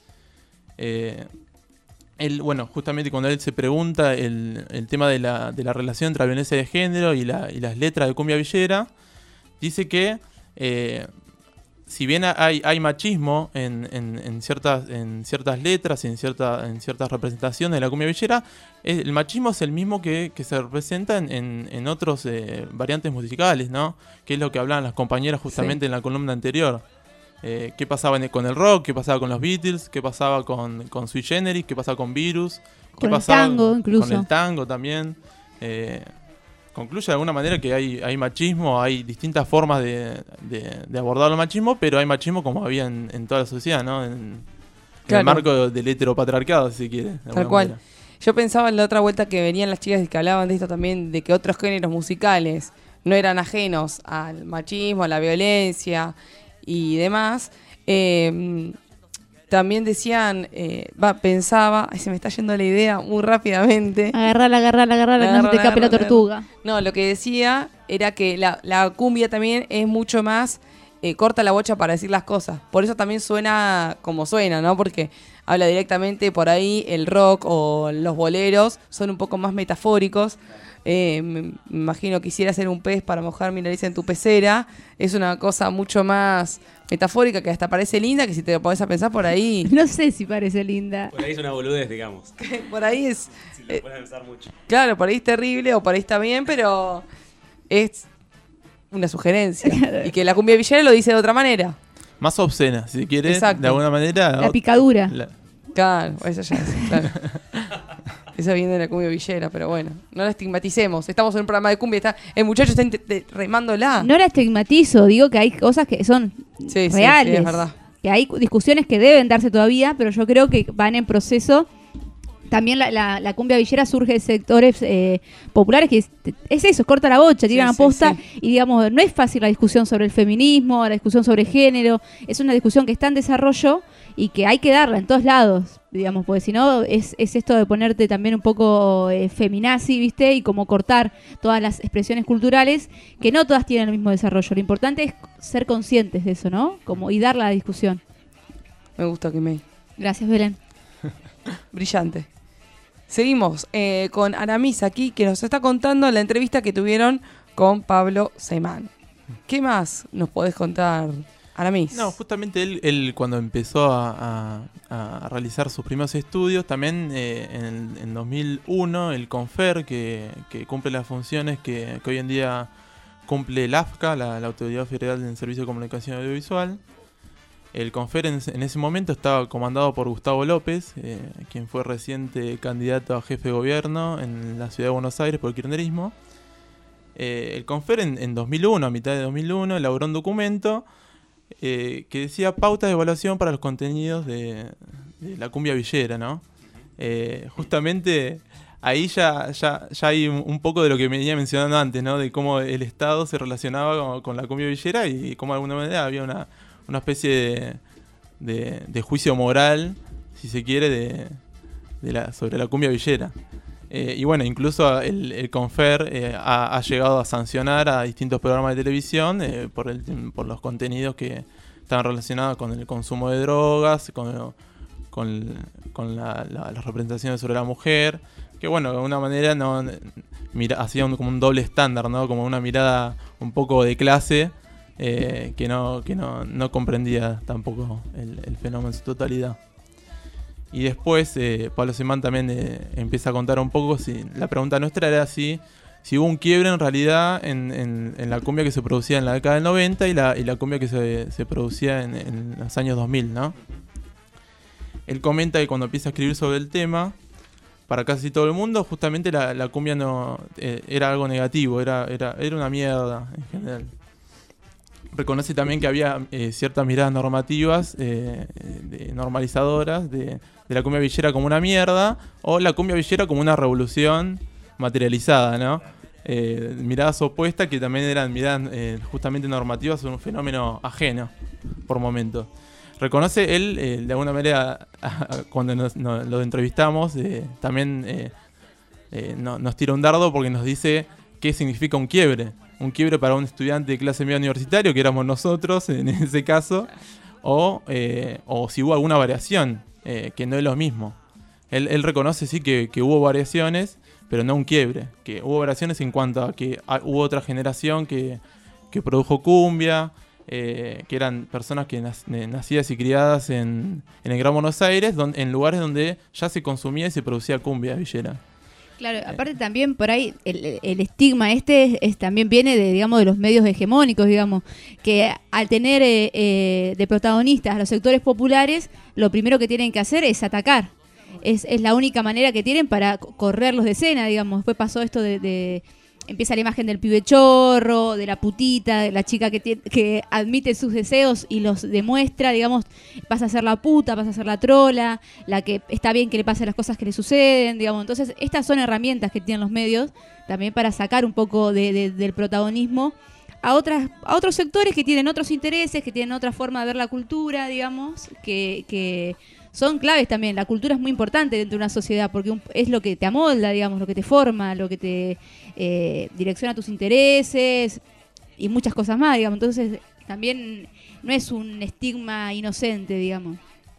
Eh, él, bueno, justamente cuando él se pregunta el, el tema de la, de la relación entre la violencia de género y, la, y las letras de cumbia villera, dice que eh, si bien hay, hay machismo en, en, en, ciertas, en ciertas letras y en, cierta, en ciertas representaciones de la cumbia villera, el machismo es el mismo que, que se representa en, en, en otros eh, variantes musicales, ¿no? Que es lo que hablaban las compañeras justamente sí. en la columna anterior. Eh, ¿Qué pasaba en, con el rock? ¿Qué pasaba con los Beatles? ¿Qué pasaba con, con Sui Generis? ¿Qué pasaba con Virus? ¿Qué con pasaba el tango, incluso. Con el tango también. Eh, concluye de alguna manera que hay, hay machismo, hay distintas formas de, de, de abordar el machismo, pero hay machismo como había en, en toda la sociedad, ¿no? En, claro. en el marco del heteropatriarcado, si se quiere. Tal cual. Manera. Yo pensaba en la otra vuelta que venían las chicas y que hablaban de esto también, de que otros géneros musicales no eran ajenos al machismo, a la violencia y demás. Eh, también decían, eh, va, pensaba, ay, se me está yendo la idea muy rápidamente. Agarrala, agarrala, agarrala, que no se te escape la tortuga. No, lo que decía era que la, la cumbia también es mucho más eh, corta la bocha para decir las cosas. Por eso también suena como suena, ¿no? Porque habla directamente por ahí, el rock o los boleros son un poco más metafóricos. Eh, me imagino quisiera ser un pez para mojar mi nariz en tu pecera. Es una cosa mucho más metafórica que hasta parece linda, que si te lo podés a pensar por ahí... No sé si parece linda. Por ahí es una boludez, digamos. Por ahí es... Si lo podés pensar mucho. Claro, por ahí es terrible o por ahí está bien, pero es una sugerencia. Y que la cumbia villera lo dice de otra manera. Más obscena, si quieres, Exacto. de alguna manera. La picadura. La... Claro, eso ya es, claro. Esa viene de la cumbia villera, pero bueno, no la estigmaticemos. Estamos en un programa de cumbia, está, el muchacho está int- remándola. No la estigmatizo, digo que hay cosas que son sí, reales. Sí, sí, es verdad. Que hay discusiones que deben darse todavía, pero yo creo que van en proceso. También la, la, la cumbia villera surge de sectores eh, populares que es, es eso, es corta la bocha, tiran sí, la posta sí, sí. Y digamos, no es fácil la discusión sobre el feminismo, la discusión sobre género, es una discusión que está en desarrollo y que hay que darla en todos lados, digamos, porque si no es, es esto de ponerte también un poco eh, feminazi, ¿viste? Y como cortar todas las expresiones culturales, que no todas tienen el mismo desarrollo. Lo importante es ser conscientes de eso, ¿no? Como, y dar la discusión. Me gusta que me... Gracias, Belén. Brillante. Seguimos eh, con Aramis aquí, que nos está contando la entrevista que tuvieron con Pablo Semán. ¿Qué más nos podés contar, Aramis? No, justamente él, él cuando empezó a, a, a realizar sus primeros estudios, también eh, en, en dos mil uno, el CONFER, que, que cumple las funciones que, que hoy en día cumple el A F C A, la, la Autoridad Federal del Servicio de Comunicación Audiovisual. El CONFER en, en ese momento estaba comandado por Gustavo López, eh, quien fue reciente candidato a jefe de gobierno en la ciudad de Buenos Aires por el kirchnerismo. Eh, el CONFER en, en dos mil uno, a mitad de dos mil uno, elaboró un documento eh, que decía pautas de evaluación para los contenidos de, de la cumbia villera, ¿no? Eh, justamente ahí ya, ya, ya hay un, un poco de lo que venía mencionando antes, ¿no? De cómo el Estado se relacionaba con, con la cumbia villera y cómo de alguna manera había una... una especie de, de, de juicio moral, si se quiere, de, de la, sobre la cumbia villera. Eh, y bueno, incluso el, el CONFER eh, ha, ha llegado a sancionar a distintos programas de televisión eh, por, el, por los contenidos que estaban relacionados con el consumo de drogas, con, con, con la, la, las representaciones sobre la mujer, que bueno, de alguna manera no, mira, hacía un, como un doble estándar, ¿no? Como una mirada un poco de clase eh, que, no, que no, no comprendía tampoco el, el fenómeno en su totalidad. Y después eh, Pablo Semán también eh, empieza a contar un poco, si, la pregunta nuestra era si, si hubo un quiebre en realidad en, en, en la cumbia que se producía en la década del noventa y la, y la cumbia que se, se producía en, en los años dos mil, ¿no? Él comenta que cuando empieza a escribir sobre el tema, para casi todo el mundo, justamente la, la cumbia no eh, era algo negativo, era, era, era una mierda en general. Reconoce también que había eh, ciertas miradas normativas, eh, de, normalizadoras, de, de la cumbia villera como una mierda, o la cumbia villera como una revolución materializada, ¿no? Eh, miradas opuestas que también eran miradas eh, justamente normativas sobre un fenómeno ajeno, por momentos. Reconoce él, eh, de alguna manera, cuando nos, nos, lo entrevistamos, eh, también eh, eh, no, nos tira un dardo porque nos dice qué significa un quiebre. Un quiebre para un estudiante de clase media universitario, que éramos nosotros en ese caso, o, eh, o si hubo alguna variación, eh, que no es lo mismo. Él, él reconoce sí que, que hubo variaciones, pero no un quiebre. Que hubo variaciones en cuanto a que a, hubo otra generación que, que produjo cumbia, Eh, que eran personas que nac- nacidas y criadas en, en el Gran Buenos Aires, donde, en lugares donde ya se consumía y se producía cumbia villera. Claro, aparte también por ahí el, el estigma este es, es, también viene de, digamos, de los medios hegemónicos, digamos, que al tener eh, eh, de protagonistas a los sectores populares, lo primero que tienen que hacer es atacar. Es, es la única manera que tienen para correrlos de escena, digamos. Después pasó esto de... de empieza la imagen del pibe chorro, de la putita, de la chica que, tiene, que admite sus deseos y los demuestra, digamos, pasa a ser la puta, pasa a ser la trola, la que está bien que le pasen las cosas que le suceden, digamos. Entonces, estas son herramientas que tienen los medios también para sacar un poco de, de, del protagonismo a otras a otros sectores que tienen otros intereses, que tienen otra forma de ver la cultura, digamos, que... que son claves también. La cultura es muy importante dentro de una sociedad porque un, es lo que te amolda, digamos, lo que te forma, lo que te eh, direcciona tus intereses y muchas cosas más, digamos. Entonces, también no es un estigma inocente, digamos.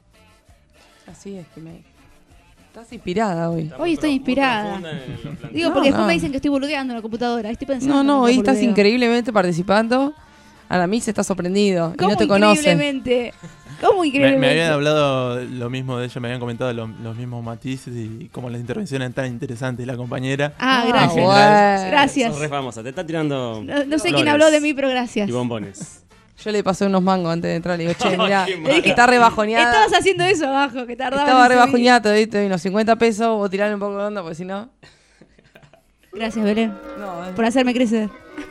Así es que me... Estás inspirada hoy. Hoy estoy inspirada. Digo, porque no, después no. me dicen que estoy boludeando en la computadora. Estoy pensando. No, no, hoy estás increíblemente participando. Aramis está sorprendido y no te conoce. Increíblemente. ¿Cómo increíblemente? Me, me habían hablado lo mismo de ella, me habían comentado lo, los mismos matices y como las intervenciones tan interesantes de la compañera. Ah, gracias. Bueno. Gracias. Sos re famosa, te está tirando. No, no sé quién habló de mí, pero gracias. Y bombones. Yo le pasé unos mangos antes de entrar. Le digo, che, mirá, que está re bajoneada. Estabas haciendo eso abajo, que tardaba. Estaba re bajoneada, te doy, te doy unos cincuenta pesos. Vos tirarle un poco de onda, porque si no. Gracias, Belén. No, eh. Por hacerme crecer.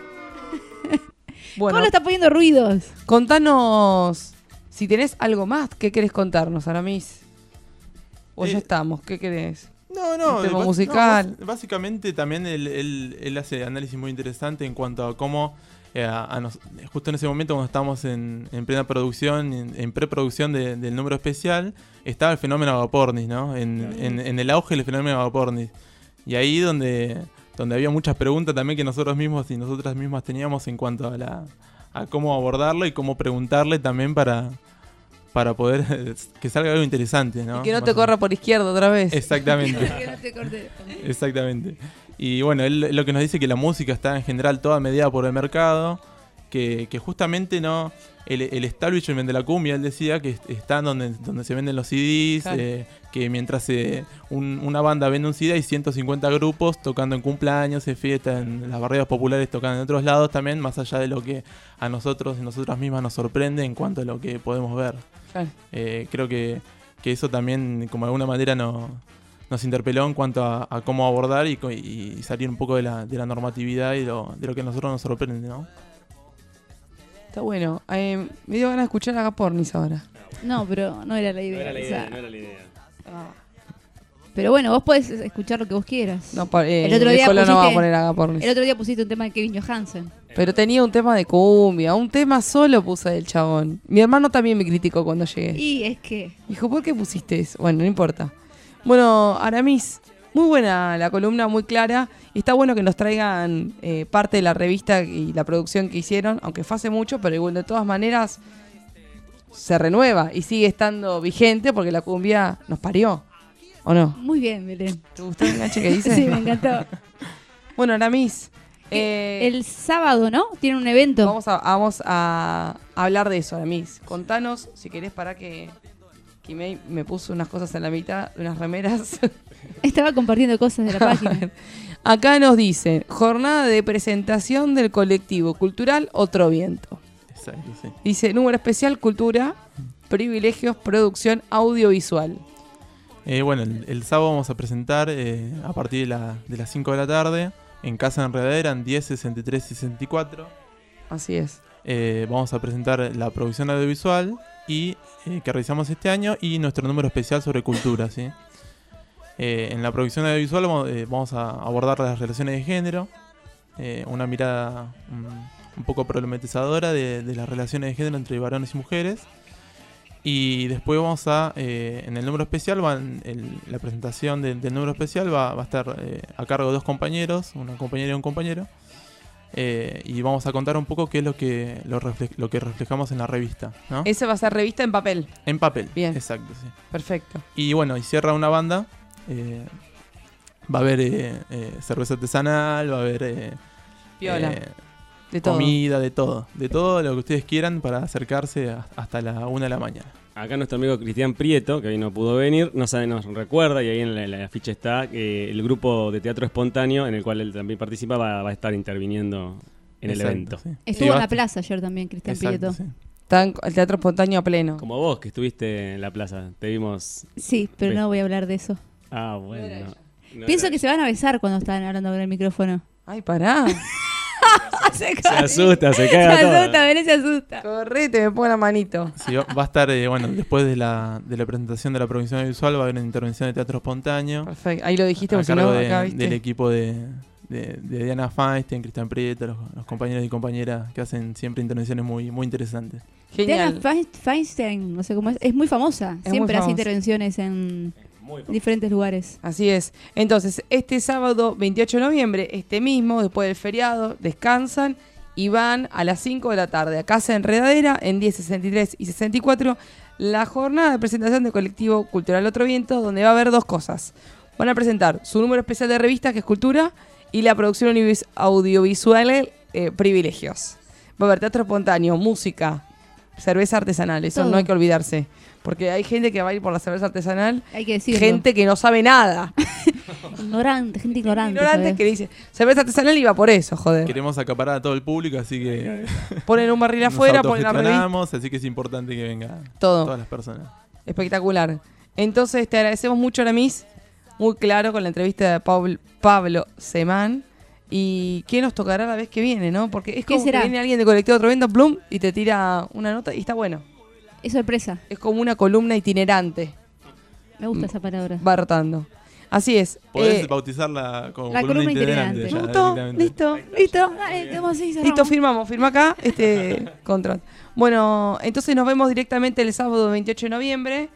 Bueno, ¿cómo lo está poniendo ruidos? Contanos si tenés algo más. ¿Qué querés contarnos, Aramis? O eh, ya estamos, ¿qué querés? No, no. ¿Un tema bas- musical? no, básicamente también él, él, él hace análisis muy interesante en cuanto a cómo, eh, a, a nos, justo en ese momento cuando estábamos en, en plena producción, en, en preproducción de, del número especial, estaba el fenómeno Agapornis, ¿no? En, en, en el auge del fenómeno Agapornis. Y ahí donde... donde había muchas preguntas también que nosotros mismos y nosotras mismas teníamos en cuanto a la a cómo abordarlo y cómo preguntarle también para, para poder que salga algo interesante, ¿no? Y que no te corra por izquierda otra vez. Exactamente. Que no te corte. Exactamente. Y bueno, él lo que nos dice que la música está en general toda mediada por el mercado, que, que justamente no el, el establishment de la cumbia, él decía que está donde, donde se venden los C Ds, claro. eh, que mientras eh, un, una banda vende un C D hay ciento cincuenta grupos tocando en cumpleaños, en fiestas, en las barriadas populares tocando en otros lados también, más allá de lo que a nosotros y nosotras mismas nos sorprende en cuanto a lo que podemos ver. Claro. Eh, creo que, que eso también como de alguna manera no, nos interpeló en cuanto a, a cómo abordar y, y salir un poco de la, de la normatividad y lo, de lo que a nosotros nos sorprende, ¿no? Está bueno. Eh, me dio ganas de escuchar a Agapornis ahora. No, pero no era la idea. No era la idea, o sea, no era la idea. Ah. Pero bueno, vos podés escuchar lo que vos quieras. No, eh, el otro día pusiste, no va a poner Agapornis. El otro día pusiste un tema de Kevin Johansen. Pero tenía un tema de cumbia, un tema solo puse del chabón. Mi hermano también me criticó cuando llegué. Y es que... Dijo, ¿por qué pusiste eso? Bueno, no importa. Bueno, Aramis, muy buena la columna, muy clara. Y está bueno que nos traigan eh, parte de la revista y la producción que hicieron, aunque fue hace mucho, pero igual de todas maneras se renueva y sigue estando vigente porque la cumbia nos parió, ¿o no? Muy bien, Belén. ¿Te gustó el enganche que dice? Sí, me encantó. Bueno, Aramis, Eh, El sábado, ¿no? Tiene un evento. Vamos a, vamos a hablar de eso, Aramis. Contanos, si querés, para que Kimei me puso unas cosas en la mitad, unas remeras. Estaba compartiendo cosas de la página. Acá nos dice, jornada de presentación del colectivo cultural Otro Viento. Exacto, sí. Dice, número especial, cultura, privilegios, producción audiovisual. Eh, bueno, el, el sábado vamos a presentar eh, a partir de, la, de las cinco de la tarde en Casa Enredadera, en diez, sesenta y tres, sesenta y cuatro. Así es. Eh, vamos a presentar la producción audiovisual y eh, que realizamos este año y nuestro número especial sobre cultura, ¿sí? Eh, en la producción audiovisual vamos, eh, vamos a abordar las relaciones de género, eh, una mirada um, un poco problematizadora de, de las relaciones de género entre varones y mujeres. Y después vamos a, eh, en el número especial, van el, la presentación de, del número especial va, va a estar eh, a cargo de dos compañeros, una compañera y un compañero. Eh, y vamos a contar un poco qué es lo que lo, refle lo que reflejamos en la revista, ¿no? Ese va a ser revista en papel. En papel, bien. Exacto, sí. Perfecto. Y bueno, y cierra una banda. Eh, va a haber eh, eh, cerveza artesanal, va a haber eh, Piola. eh, De todo. comida, de todo. De todo lo que ustedes quieran para acercarse a, hasta la una de la mañana. Acá nuestro amigo Cristian Prieto, que hoy no pudo venir, nos, nos recuerda, y ahí en la, la afiche está, que el grupo de teatro espontáneo, en el cual él también participa, va, va a estar interviniendo en Exacto, el evento. sí. Estuvo Sí, en la basta. plaza ayer también, Cristian Prieto. Sí. Está en el teatro espontáneo a pleno. Como vos, que estuviste en la plaza, te vimos... Sí, pero Ve- no voy a hablar de eso. Ah, bueno. No Pienso era- que se van a besar cuando están hablando con el micrófono. Ay, pará. se, Se asusta, se Se caga todo. asusta, Belén se asusta. Correte, me pongo la manito. Sí, va va a estar, eh, bueno, después de la, de la presentación de la producción audiovisual va a haber una intervención de teatro espontáneo. Perfecto. Ahí lo dijiste, a porque si cargo no, de- acá, ¿viste? del equipo de, de, de Diana Feinstein, Cristian Prieto, los, los compañeros y compañeras que hacen siempre intervenciones muy, muy interesantes. Diana Fein- Feinstein, no sé cómo es, es muy famosa. Es Siempre muy hace famosa. intervenciones en diferentes lugares. Así es. Entonces, este sábado veintiocho de noviembre, este mismo, después del feriado, descansan y van a las cinco de la tarde a Casa Enredadera, en diez, sesenta y tres y sesenta y cuatro, la jornada de presentación del colectivo cultural Otro Viento, donde va a haber dos cosas. Van a presentar su número especial de revistas, que es Cultura, y la producción audivis- audiovisual eh, Privilegios. Va a haber teatro espontáneo, música, cerveza artesanal, eso Todo. no hay que olvidarse. Porque hay gente que va a ir por la cerveza artesanal, Hay que decirlo. gente que no sabe nada. Ignorante, gente ignorante. Ignorantes ¿sabes? que dice, cerveza artesanal iba por eso, joder. Queremos acaparar a todo el público, así que Ponen un barril nos afuera, ponen la revista. autogestionamos, así que es importante que venga Todo. todas las personas. Espectacular. Entonces te agradecemos mucho, Aramis. Muy claro con la entrevista de Paul- Pablo Semán. ¿Y qué nos tocará la vez que viene, no? Porque es ¿Qué como será? que viene alguien de colectivo Otro Viento, plum, y te tira una nota y está bueno. Es sorpresa. Es como una columna itinerante. Me gusta esa palabra. Va rotando. Así es. Podés Eh, bautizarla como La columna itinerante. ya, ¿Listo? directamente. ¿Listo? Listo, dale, tenemos así, cerramos. Listo, firmamos, firma acá este contrato. Bueno, entonces nos vemos directamente el sábado veintiocho de noviembre.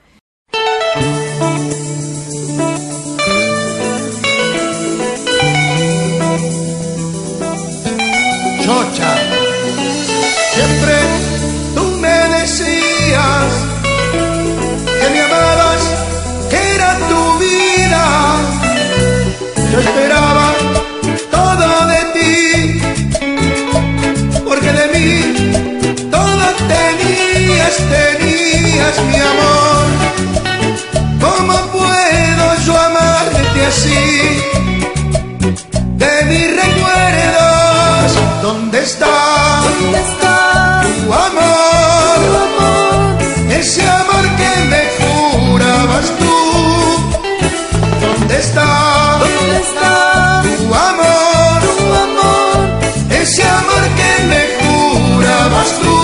Chocha, siempre tú me decías que me amabas, que era tu vida. Yo esperaba todo de ti, porque de mí todo tenías, tenías mi amor. ¿Cómo puedo yo amarte así? De mis recuerdos, ¿dónde está? ¿Dónde está tu amor? Tu amor? Ese amor que me jurabas tú. ¿Dónde está? ¿Dónde está tu amor? Tu amor? Ese amor que me jurabas tú.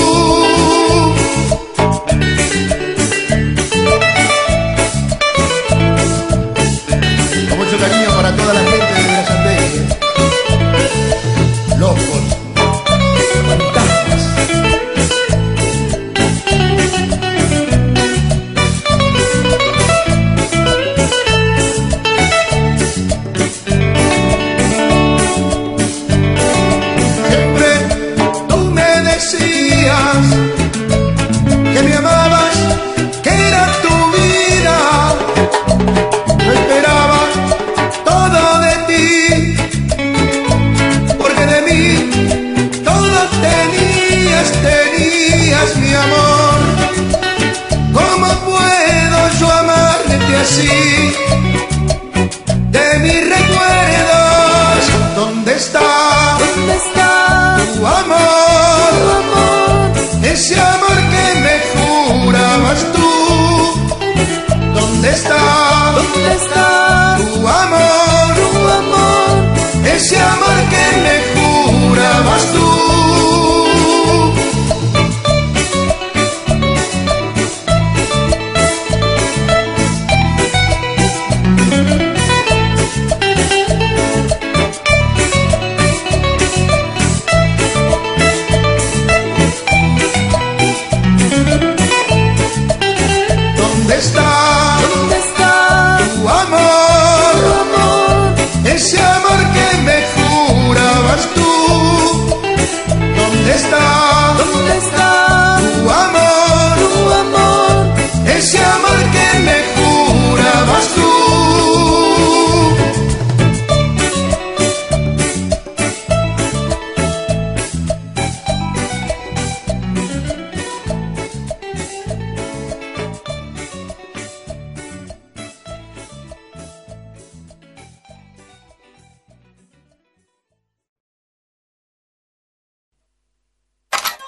Con mucho cariño para toda la gente de Brazandegui. Locos, fantasmas. Siempre tú me decías que me amabas, que era tu vida. Yo esperaba todo de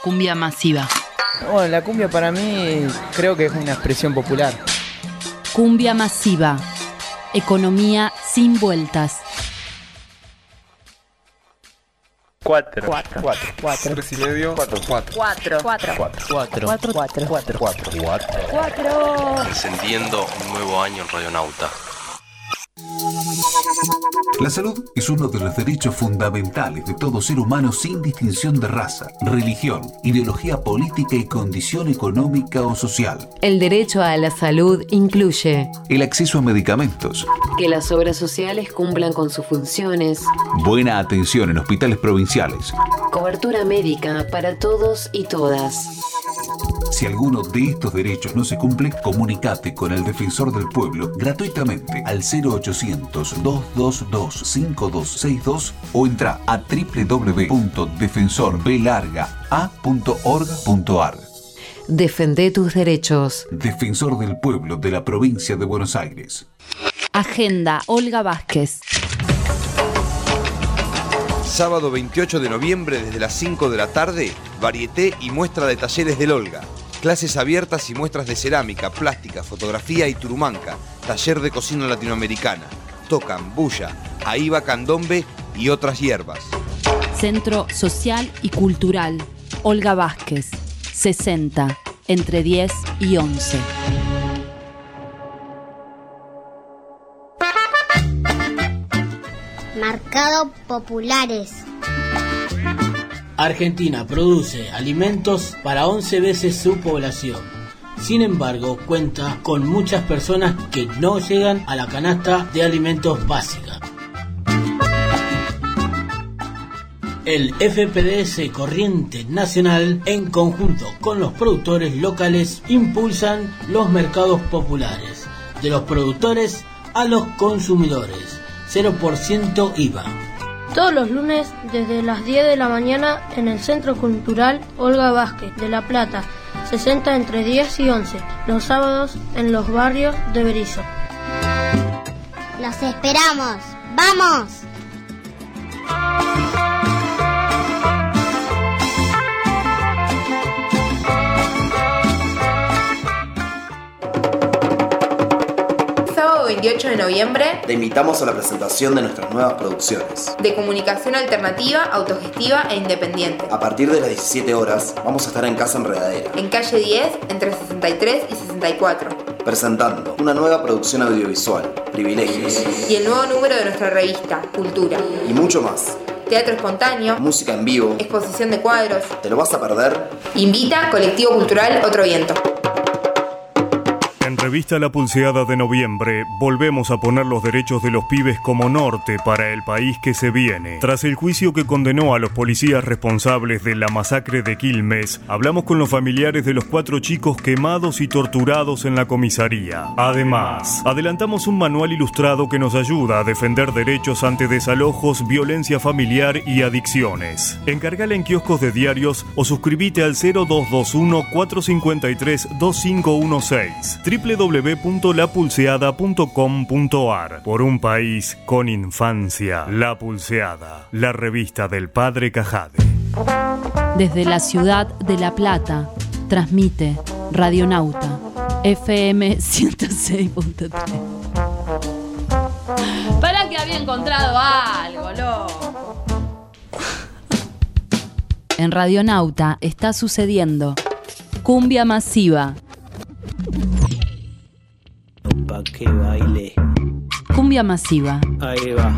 cumbia masiva. Bueno, la cumbia para mí creo que es una expresión popular. Cumbia masiva. Economía sin vueltas. Cuatro. Cuatro. Cuatro. Cuatro. Tres y medio. Cuatro. Cuatro. Cuatro. Cuatro. Cuatro. Cuatro. Cuatro. Cuatro. Cuatro. Cuatro. Cuatro. Cuatro. Encendiendo un nuevo año en Radionauta. La salud es uno de los derechos fundamentales de todo ser humano sin distinción de raza, religión, ideología política y condición económica o social. El derecho a la salud incluye El acceso a medicamentos, que las obras sociales cumplan con sus funciones, buena atención en hospitales provinciales. cobertura médica para todos y todas. Si alguno de estos derechos no se cumple, comunicate con el Defensor del Pueblo gratuitamente al cero ochocientos, dos dos dos, cinco dos seis dos o entra a doble u doble u doble u punto defensor b larga a punto org punto a r. Defende tus derechos. Defensor del Pueblo de la Provincia de Buenos Aires. Agenda Olga Vázquez. Sábado veintiocho de noviembre desde las cinco de la tarde, varieté y muestra de talleres del Olga. Clases abiertas y muestras de cerámica, plástica, fotografía y turumanca. Taller de cocina latinoamericana. Tocan, bulla, aiba, candombe y otras hierbas. Centro Social y Cultural Olga Vázquez, sesenta, entre diez y once. Mercado Populares. Argentina produce alimentos para once veces su población. Sin embargo, cuenta con muchas personas que no llegan a la canasta de alimentos básica. El F P D S Corriente Nacional, en conjunto con los productores locales, impulsan los mercados populares, de los productores a los consumidores. cero por ciento I V A. Todos los lunes desde las diez de la mañana en el Centro Cultural Olga Vázquez de La Plata, sesenta entre diez y once. Los sábados en los barrios de Berisso. Los esperamos. ¡Vamos! veintiocho de noviembre, Te invitamos a la presentación de nuestras nuevas producciones. de comunicación alternativa, autogestiva e independiente. A partir de las diecisiete horas vamos a estar en Casa Enredadera, En calle diez, entre sesenta y tres y sesenta y cuatro. presentando una nueva producción audiovisual, Privilegios, Y el nuevo número de nuestra revista, Cultura. y mucho más. Teatro espontáneo, Música en vivo. exposición de cuadros. ¿Te lo vas a perder? Invita Colectivo Cultural Otro Viento. En Revista La Pulseada de noviembre, volvemos a poner los derechos de los pibes como norte para el país que se viene. Tras el juicio que condenó a los policías responsables de la masacre de Quilmes, hablamos con los familiares de los cuatro chicos quemados y torturados en la comisaría. Además, adelantamos un manual ilustrado que nos ayuda a defender derechos ante desalojos, violencia familiar y adicciones. Encargala en kioscos de diarios o suscríbete al cero dos dos uno, cuatro cinco tres, dos cinco uno seis. doble u doble u doble u punto la pulseada punto com punto a r. Por un país con infancia. La Pulseada, la revista del padre Cajade. Desde la ciudad de La Plata, transmite Radionauta, F M ciento seis punto tres. Para que había encontrado algo, loco. En Radionauta está sucediendo Cumbia Masiva. Pa' que baile. Cumbia Masiva. Ahí va.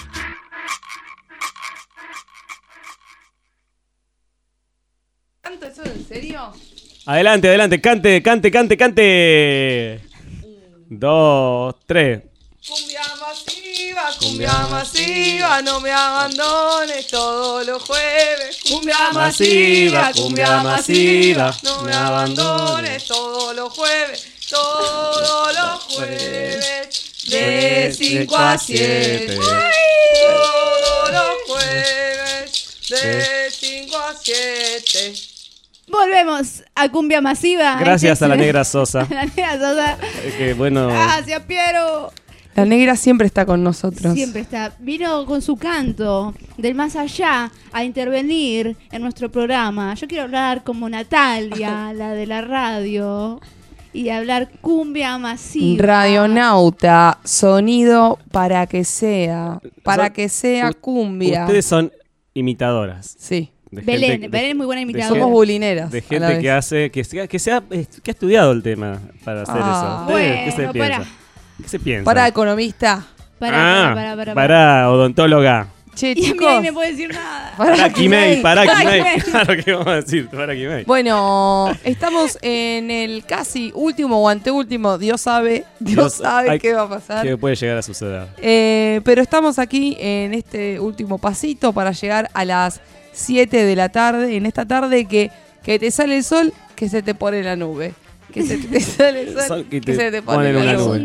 ¿Canto eso en serio? Adelante, adelante, cante, cante, cante, cante. Dos, tres. Cumbia masiva, cumbia masiva, no me abandones todos los jueves. Cumbia masiva, cumbia masiva, no me abandones todos los jueves. Todos los jueves, de cinco a siete. Todos los jueves, de cinco a siete. Volvemos a Cumbia Masiva. Gracias Este a la es- negra Sosa. La negra Sosa. Eh, que bueno. Gracias, Piero. La negra siempre está con nosotros. Siempre está. Vino con su canto del más allá a intervenir en nuestro programa. Yo quiero hablar como Natalia, la de la radio, y hablar cumbia masiva. Radionauta, sonido para que sea, para Son- que sea u- cumbia. Ustedes son imitadoras. Sí. De Belén, gente- Belén de- es muy buena de imitadora. gente- Somos bulineras. De a la gente vez. que hace, que, se- que, se ha, que ha estudiado el tema para hacer Ah. eso. ¿Ustedes ¿Qué se Bueno, piensa? pará. ¿Qué se piensa? Para economista. Pará, Ah, pará, pará, pará. para odontóloga. Che, Y a mí chicos. nadie me puede decir nada. Para Kimei, para Para Kimei. Kimei. Claro que vamos a decir, para Kimei. Bueno, estamos en el casi último o anteúltimo. Dios sabe, Dios, Dios- sabe hay- qué va a pasar. ¿Qué puede llegar a suceder? Eh, pero estamos aquí en este último pasito para llegar a las siete de la tarde. En esta tarde que, que te sale el sol, que se te pone la nube. Que se te sale el sol, Sol que, que te se te pone pone la una Es nube.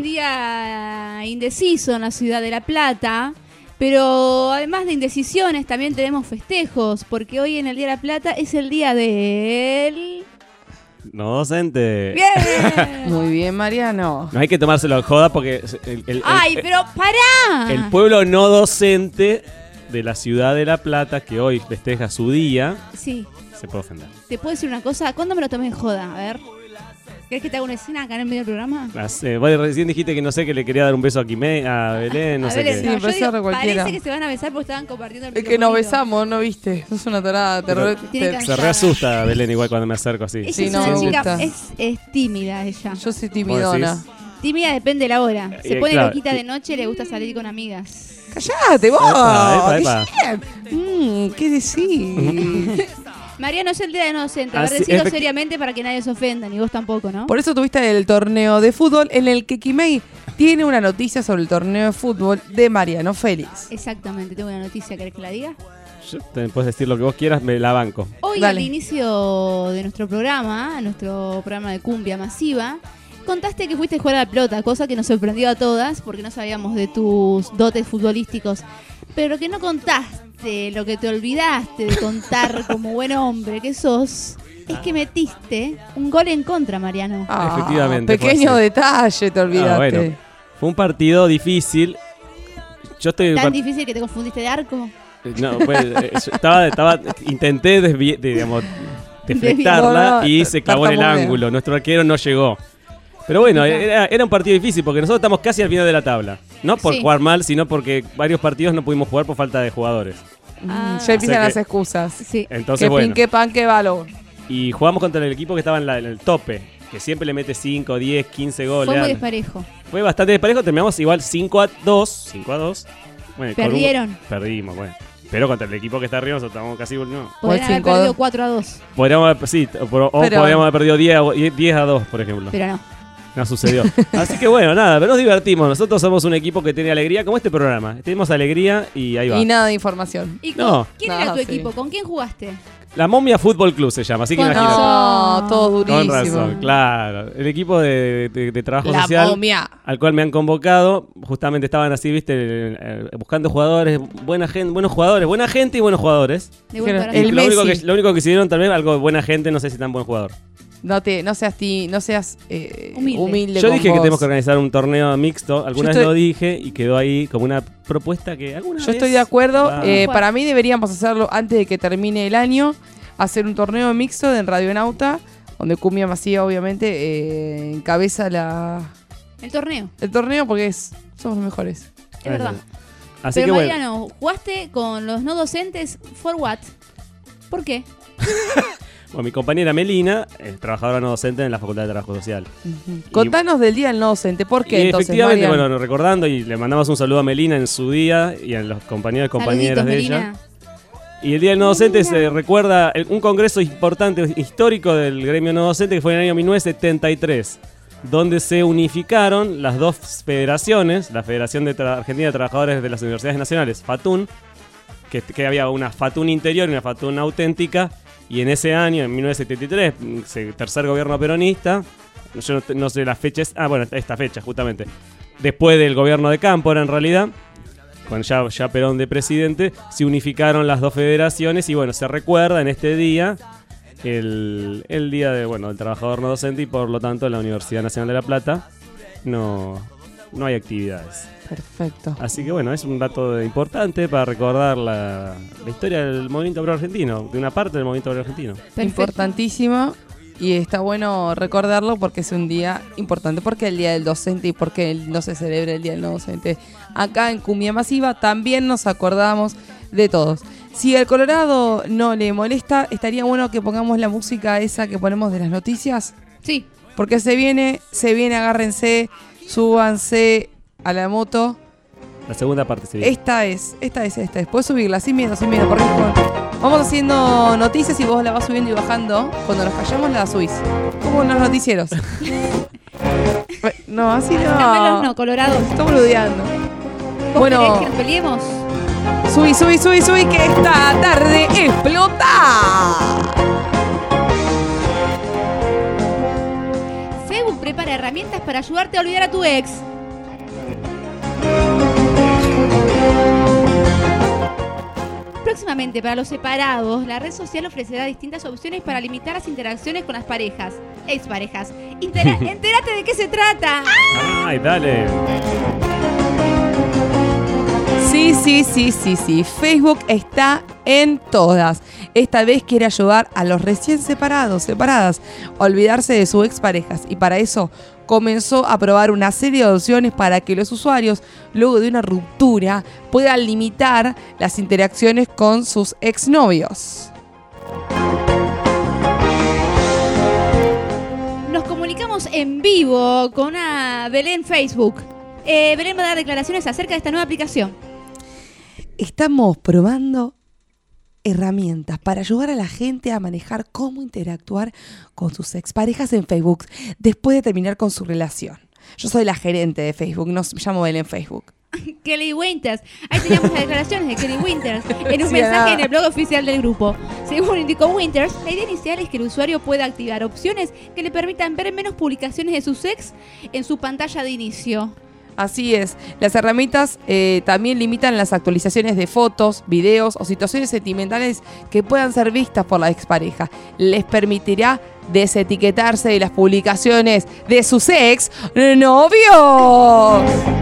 nube. un día indeciso en la ciudad de La Plata, pero además de indecisiones también tenemos festejos, porque hoy en el Día de La Plata es el día del... No docente. ¡Bien! Muy bien, Mariano. No hay que tomárselo a joda porque el, el- el- ¡Ay, el- pero pará! el pueblo no docente de la ciudad de La Plata, que hoy festeja su día, Sí, se puede ofender. ¿te puedo decir una cosa? ¿Cuándo me lo tomé en joda? A ver. ¿Querés que te haga una escena acá en el medio del programa? Las- eh, vos recién dijiste que no sé, que le quería dar un beso a Kimei, a Belén, no A sé ver, qué. Sí, no, yo empezó digo, re cualquiera. parece que se van a besar porque estaban compartiendo el Es que nos microfonito. besamos, ¿no viste? Sos una tarada. Te Pero- re- Tiene te- que- Se reasusta Belén igual cuando me acerco así. Ella Sí, es no una me chica, gusta. es, es tímida ella. Yo soy ¿Vos timidona. decís? Tímida depende de la hora. Se Eh, pone claro. loquita de noche y le gusta salir con amigas. ¡Cállate, vos! Epa, epa, epa. ¿Qué, mm, ¿qué decís? Mariano, es el día de no docente. A ver, Así- decilo efecti- seriamente para que nadie se ofenda, ni vos tampoco, ¿no? Por eso tuviste el torneo de fútbol en el que Kimei tiene una noticia sobre el torneo de fútbol de Mariano Félix. Exactamente, tengo una noticia, ¿querés que la diga? Yo- te puedes decir lo que vos quieras, me la banco. Hoy Dale. al inicio de nuestro programa, nuestro programa de cumbia masiva, contaste que fuiste a jugar a la pelota, cosa que nos sorprendió a todas porque no sabíamos de tus dotes futbolísticos. Pero lo que no contaste, lo que te olvidaste de contar como buen hombre que sos, es que metiste un gol en contra, Mariano. Ah, Efectivamente, fue Pequeño así. detalle, te olvidaste. Ah, bueno. Fue un partido difícil. Yo estoy... Tan difícil que te confundiste de arco. No, pues, eh, yo estaba, estaba, intenté desvi- de, digamos, deflectarla No, no, y se clavó en el tartamudea. ángulo. Nuestro arquero no llegó. Pero bueno, era, era un partido difícil porque nosotros estamos casi al final de la tabla. No por Sí. jugar mal, sino porque varios partidos no pudimos jugar por falta de jugadores. Ah, Ya empiezan O sea las que- excusas. sí. Entonces, que bueno. pin, que pan, que balón. Y jugamos contra el equipo que estaba en, la- en el tope, que siempre le mete cinco, diez, quince goles. Fue muy desparejo. Fue bastante desparejo, terminamos igual cinco a dos. cinco a dos. Bueno, con un- Perdieron. Perdimos, bueno. Pero contra el equipo que está arriba nosotros estamos casi... No. Podrían Igual haber cinco a perdido dos. cuatro a dos, Podríamos haber, sí, o, por- o Pero- podríamos haber perdido diez a dos, por ejemplo. pero no. No sucedió. Así que bueno, nada, pero nos divertimos. Nosotros somos un equipo que tiene alegría, como este programa. Tenemos alegría y ahí va. Y nada de información. ¿Y con- No. quién No, era tu sí. equipo? ¿Con quién jugaste? La Momia Fútbol Club se llama, así que Con imagínate. No, todo durísimo. Con razón, claro. El equipo de, de- de trabajo La social momia. al cual me han convocado, justamente estaban así, viste, eh, buscando jugadores, buena gente, buenos jugadores, buena gente y buenos jugadores. De buen Dijeron, corazón. el lo, único Messi. que, lo único que hicieron también, algo de buena gente, no sé si tan buen jugador. No te, no seas ti, no seas eh, Humilde. humilde. Yo con dije que vos. tenemos que organizar un torneo mixto, alguna Yo vez estoy- lo dije y quedó ahí como una propuesta que alguna Yo vez estoy de acuerdo. va- eh, Bueno. para mí deberíamos hacerlo antes de que termine el año. Hacer un torneo mixto en Radionauta, donde Cumbia Masiva obviamente eh, encabeza la, El torneo, el torneo porque es, somos los mejores. es verdad. Así Pero que bueno. Mariano, jugaste con los no docentes for what? ¿Por qué? Bueno, mi compañera Melina es trabajadora no docente en la Facultad de Trabajo Social. Contanos del día del no docente. ¿Por qué Y entonces, efectivamente, Marian? bueno, recordando y le mandamos un saludo a Melina en su día y a los compañeros y compañeras Saluditos, de ella. Melina. Y el Día del No Docente se recuerda el- un congreso importante, histórico del gremio no docente que fue en el año mil novecientos setenta y tres, donde se unificaron las dos federaciones, la Federación de Tra- Argentina de Trabajadores de las Universidades Nacionales, FATUN, que, que había una FATUN interior y una FATUN auténtica, y en ese año, en mil novecientos setenta y tres, mm, se- tercer gobierno peronista, yo no, te- no sé las fechas, ah bueno, esta fecha justamente, después del gobierno de Cámpora en realidad, con ya, ya Perón de presidente, se unificaron las dos federaciones y bueno, se recuerda en este día el, el día de, bueno, del trabajador no docente y por lo tanto la Universidad Nacional de La Plata no, no hay actividades. Perfecto. Así que bueno, es un dato importante para recordar la, la historia del movimiento obrero argentino, de una parte del movimiento obrero argentino. Perfecto. Importantísimo. Y está bueno recordarlo porque es un día importante. ¿Por qué el Día del Docente y por qué no se celebra el Día del No Docente? Acá en Cumbia Masiva también nos acordamos de todos. Si al Colorado no le molesta, estaría bueno que pongamos la música esa que ponemos de las noticias. Sí. Porque se viene, se viene, agárrense, súbanse a la moto. La segunda parte se viene. Esta es, esta es, esta es. Puedes subirla sin miedo, sin miedo. Porque vamos haciendo noticias y vos la vas subiendo y bajando. Cuando nos callamos la subís. Como en los noticieros. No, así no. No, no, Colorado. Estamos boludeando. ¿Vos Bueno, querés que nos peleemos? Subí, subí, subí, subí, que esta tarde explota. Facebook prepara herramientas para ayudarte a olvidar a tu ex. Próximamente, para los separados, la red social ofrecerá distintas opciones para limitar las interacciones con las parejas, exparejas. Intera- entérate de qué se trata. Ay, dale. Sí, sí, sí, sí, sí. Facebook está en todas. Esta vez quiere ayudar a los recién separados, separadas, a olvidarse de sus exparejas. Y para eso comenzó a probar una serie de opciones para que los usuarios, luego de una ruptura, puedan limitar las interacciones con sus exnovios. Nos comunicamos en vivo con una Belén Facebook. Eh, Belén va a dar declaraciones acerca de esta nueva aplicación. Estamos probando herramientas para ayudar a la gente a manejar cómo interactuar con sus exparejas en Facebook después de terminar con su relación. Yo soy la gerente de Facebook, no me llamo Belén Facebook. Kelly Winters. Ahí teníamos las declaraciones de Kelly Winters en un Sí, mensaje nada. en el blog oficial del grupo. Según indicó Winters, la idea inicial es que el usuario pueda activar opciones que le permitan ver menos publicaciones de sus ex en su pantalla de inicio. Así es, las herramientas eh, también limitan las actualizaciones de fotos, videos o situaciones sentimentales que puedan ser vistas por la expareja. Les permitirá desetiquetarse de las publicaciones de sus ex novios.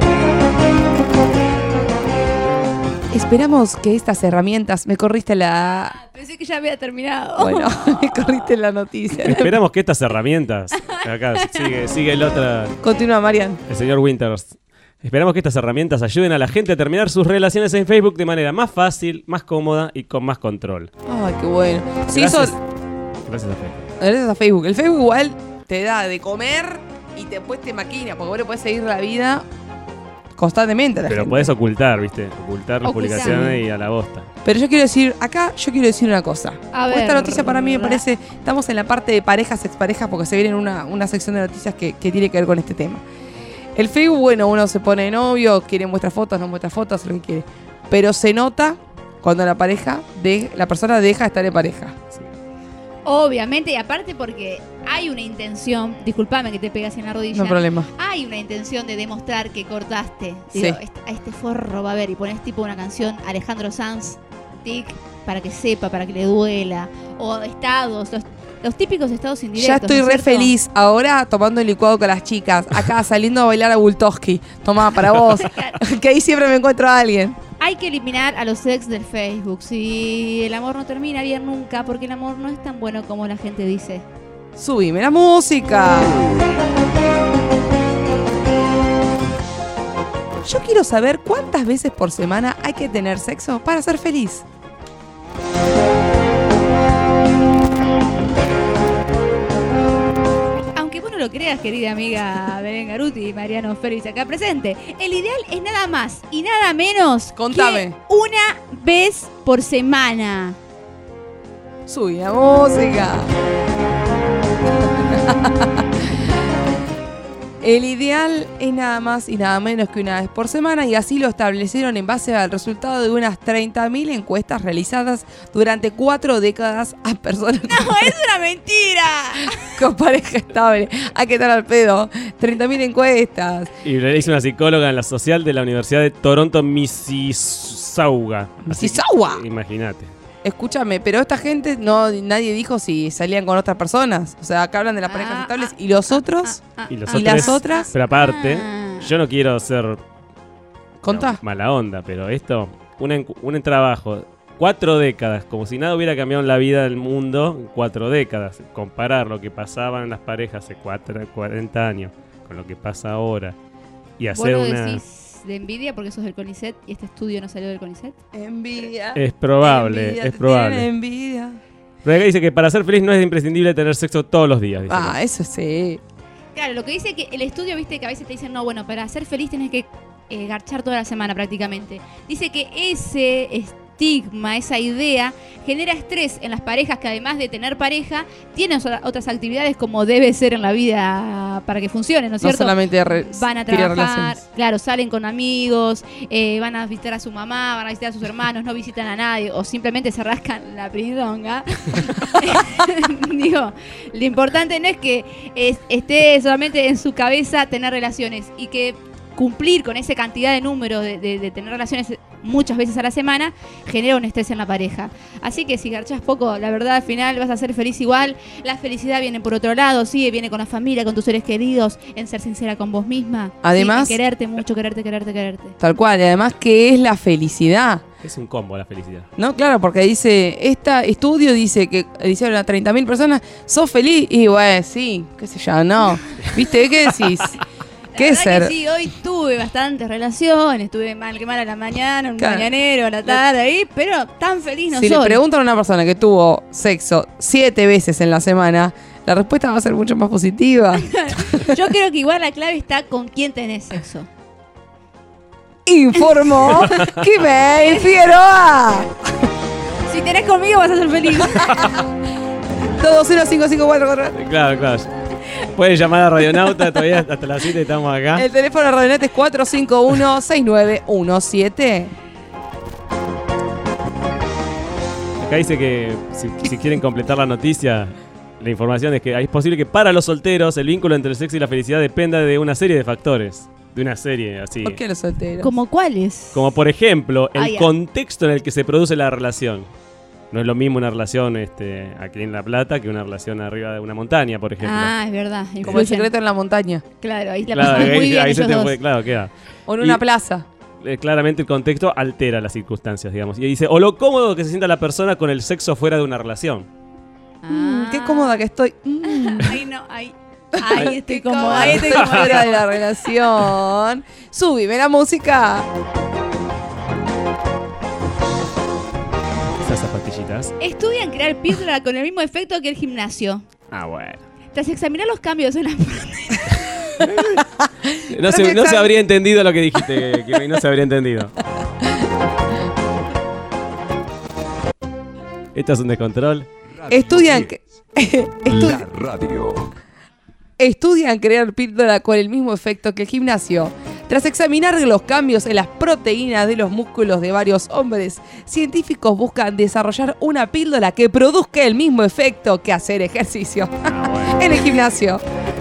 Esperamos que estas herramientas... Me corriste la... Pensé que ya había terminado. Bueno, me corriste la noticia. Esperamos que estas herramientas... Acá sigue, sigue el otro... Continúa, Marian. El señor Winters. Esperamos que estas herramientas ayuden a la gente a terminar sus relaciones en Facebook de manera más fácil, más cómoda y con más control. Ay, qué bueno. Sí, Gracias, eso... gracias a Facebook. Gracias a Facebook. El Facebook igual te da de comer y después te maquina, porque vos le podés seguir la vida constantemente a la Pero gente. podés ocultar, ¿viste? Ocultar las Ocultar. publicaciones y a la bosta. Pero yo quiero decir, acá yo quiero decir una cosa. A Esta ver. noticia para mí me parece, estamos en la parte de parejas, exparejas, porque se viene una, una sección de noticias que, que tiene que ver con este tema. El Facebook, bueno, uno se pone de novio, quiere muestrar fotos, no muestra fotos, lo que quiere. Pero se nota cuando la pareja, de, la persona deja de estar en pareja. Obviamente, y aparte porque hay una intención, disculpame que te pegas en la rodilla. No hay problema. Hay una intención de demostrar que cortaste. Sí. Digo, este- a este forro va a ver y pones tipo una canción Alejandro Sanz, tic, para que sepa, para que le duela. O estados, los, los típicos estados indirectos. Ya estoy ¿no es re cierto? feliz ahora tomando el licuado con las chicas. Acá saliendo a bailar a Bultoski. Tomá, para vos. Que ahí siempre me encuentro a alguien. Hay que eliminar a los ex del Facebook. Si el amor no termina bien nunca, porque el amor no es tan bueno como la gente dice. Subime la música. Yo quiero saber cuántas veces por semana hay que tener sexo para ser feliz. Aunque vos no lo creas, querida amiga Belén Garuti y Mariano Félix acá presente, el ideal es nada más y nada menos Contame. que una vez por semana. Subí la música. El ideal es nada más y nada menos que una vez por semana y así lo establecieron en base al resultado de unas treinta mil encuestas realizadas durante cuatro décadas a personas ¡No, es una mentira! con pareja estable. Hay que estar al pedo. treinta mil encuestas. Y le hizo una psicóloga en la social de la Universidad de Toronto, Mississauga. Así que, Mississauga. Imagínate. Escúchame, pero esta gente, no nadie dijo si salían con otras personas. O sea, acá hablan de las parejas Ah, estables. ¿Y los otros? Y, los ¿Y otros, las otras? Pero aparte, Ah. Yo no quiero ser Contá. no, mala onda, pero esto, un, en- un trabajo, cuatro décadas, como si nada hubiera cambiado en la vida del mundo en cuatro décadas. Comparar lo que pasaba en las parejas hace cuatro, cuarenta años con lo que pasa ahora y ¿Vos hacer lo una... decís de envidia porque sos del CONICET y este estudio no salió del CONICET? Envidia. Es probable, Envidia, es te probable. tienen envidia. Pero acá dice que para ser feliz no es imprescindible tener sexo todos los días. Dice Ah, eso sí. Claro, lo que dice que el estudio, viste, que a veces te dicen, no, bueno, para ser feliz tenés que eh, garchar toda la semana prácticamente. Dice que ese estigma, esa idea, genera estrés en las parejas que además de tener pareja, tienen so- otras actividades como debe ser en la vida para que funcione, ¿no es No cierto? solamente re- Van a tiene trabajar, relaciones. claro, salen con amigos, eh, van a visitar a su mamá, van a visitar a sus hermanos, no visitan a nadie o simplemente se rascan la pridonga. Digo, lo importante no es que es- esté solamente en su cabeza tener relaciones y que cumplir con esa cantidad de números de, de- de tener relaciones muchas veces a la semana genera un estrés en la pareja. Así que si garchás poco, la verdad al final vas a ser feliz igual. La felicidad viene por otro lado, sí, viene con la familia, con tus seres queridos, en ser sincera con vos misma. Además- sí, en quererte mucho, quererte, quererte, quererte. Tal cual. Y además, ¿qué es la felicidad? Es un combo la felicidad. No, claro, porque dice, este estudio dice que hicieron a treinta mil personas, ¿sos feliz? Y bueno, sí, qué sé yo, no. ¿Viste? ¿Qué decís? ¿Qué es La verdad ser? que sí, hoy tuve bastantes relaciones, tuve mal que mal a la mañana, un Claro. mañanero a la tarde ahí, pero tan feliz no Si soy. le preguntan a una persona que tuvo sexo siete veces en la semana, la respuesta va a ser mucho más positiva. Yo creo que igual la clave está con quién tenés sexo. Informó Kimei Figueroa. Si tenés conmigo vas a ser feliz. Todo cero cinco cinco cuatro cuatro. Claro, claro. Pueden llamar a Radionauta, todavía hasta las siete estamos acá. El teléfono de Radionet es cuatro cinco uno seis nueve uno siete. Acá dice que si, si quieren completar la noticia, la información es que es posible que para los solteros el vínculo entre el sexo y la felicidad dependa de una serie de factores. De una serie así. ¿Por qué los solteros? ¿Como cuáles? Como por ejemplo, el Ah, ya. contexto en el que se produce la relación. No es lo mismo una relación este, aquí en La Plata que una relación arriba de una montaña, por ejemplo. Ah, es verdad. Como el influyen. secreto en la montaña. Claro, ahí la Claro, pasamos ahí, muy bien ahí se ellos te dos. puede- claro, queda. O en Y- una plaza. Eh, claramente el contexto altera las circunstancias, digamos. Y dice, o lo cómodo que se sienta la persona con el sexo fuera de una relación. Mm, qué cómoda que estoy. Mm. Ahí no, ahí. Ahí estoy Qué cómoda, cómoda ahí que estoy estoy fuera de cómoda. la relación. Súbime la música. Esas zapatillitas. Estudian crear píldora con el mismo efecto que el gimnasio. Ah, bueno. Tras examinar los cambios en la No se, no se habría entendido lo que dijiste, que no se habría entendido. Esto es un descontrol. Estudian que- estu- La radio. estudian crear píldora con el mismo efecto que el gimnasio. Tras examinar los cambios en las proteínas de los músculos de varios hombres, científicos buscan desarrollar una píldora que produzca el mismo efecto que hacer ejercicio en el gimnasio.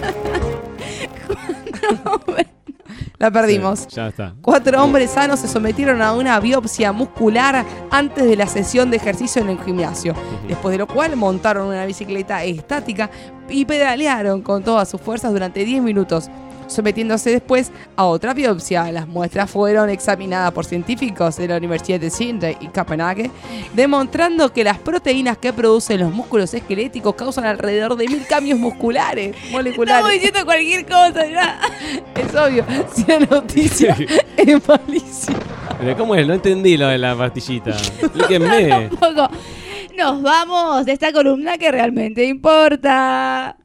La perdimos. Ya está. Cuatro hombres sanos se sometieron a una biopsia muscular antes de la sesión de ejercicio en el gimnasio, después de lo cual montaron una bicicleta estática y pedalearon con todas sus fuerzas durante diez minutos, sometiéndose después a otra biopsia. Las muestras fueron examinadas por científicos de la Universidad de Sydney y Copenhague, demostrando que las proteínas que producen los músculos esqueléticos causan alrededor de mil cambios musculares, moleculares. Estamos diciendo cualquier cosa ya. Es obvio, si la noticia es malísima. Pero ¿cómo es? No entendí lo de la pastillita. Explíquenme. Tampoco. Nos vamos de esta columna que realmente importa.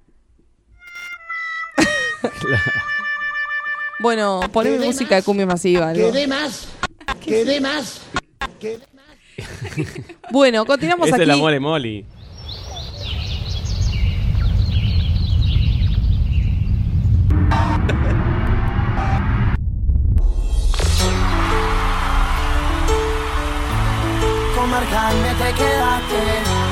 Bueno, poneme ¿Querés música de cumbia masiva. algo. ¿Querés más? ¿Querés más? ¿Querés Bueno, continuamos Esa aquí. es la mole moli. Comer carne te quedaste.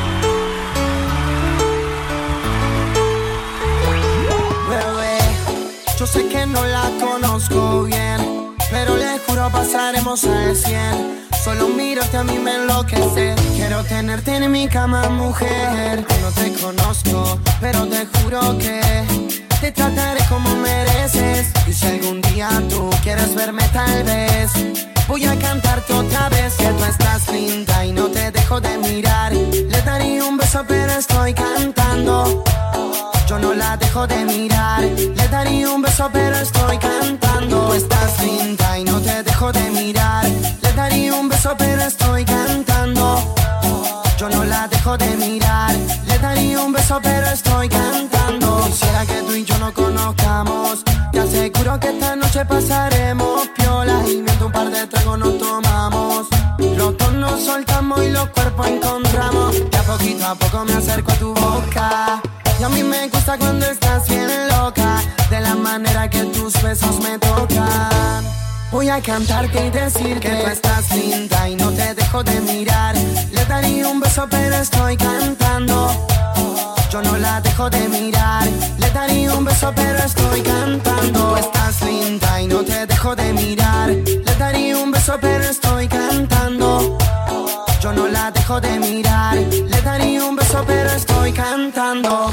Bebé, yo sé que no la conozco bien, pero le juro pasaremos al cien. Solo mirarte a mí me enloquece. Quiero tenerte en mi cama, mujer. No te conozco, pero te juro que te trataré como mereces. Y si algún día tú quieres verme tal vez, voy a cantarte otra vez que tú estás linda y no te dejo de mirar. Le daría un beso pero estoy cantando. Yo no la dejo de mirar. Le daría un beso pero estoy cantando. Tú estás linda y no te dejo de mirar. Le daría un beso pero estoy cantando. Yo no la dejo de mirar. Le daría un beso pero estoy cantando. Quisiera que tú y yo nos conozcamos. Te aseguro que esta noche pasaremos piola y mientras un par de tragos nos tomamos. Los dos nos soltamos y los cuerpos encontramos. Y a poquito a poco me acerco a tu boca. Y a mí me gusta cuando estás bien loca, de la manera que tus besos me tocan. Voy a cantarte y decir que tú estás linda y no te dejo de mirar. Le daría un beso pero estoy cantando. Yo no la dejo de mirar. Le daría un beso pero estoy cantando. Tú estás linda y no te dejo de mirar. Le daría un beso pero estoy cantando. Yo no la dejo de mirar. Le daría un beso pero estoy cantando.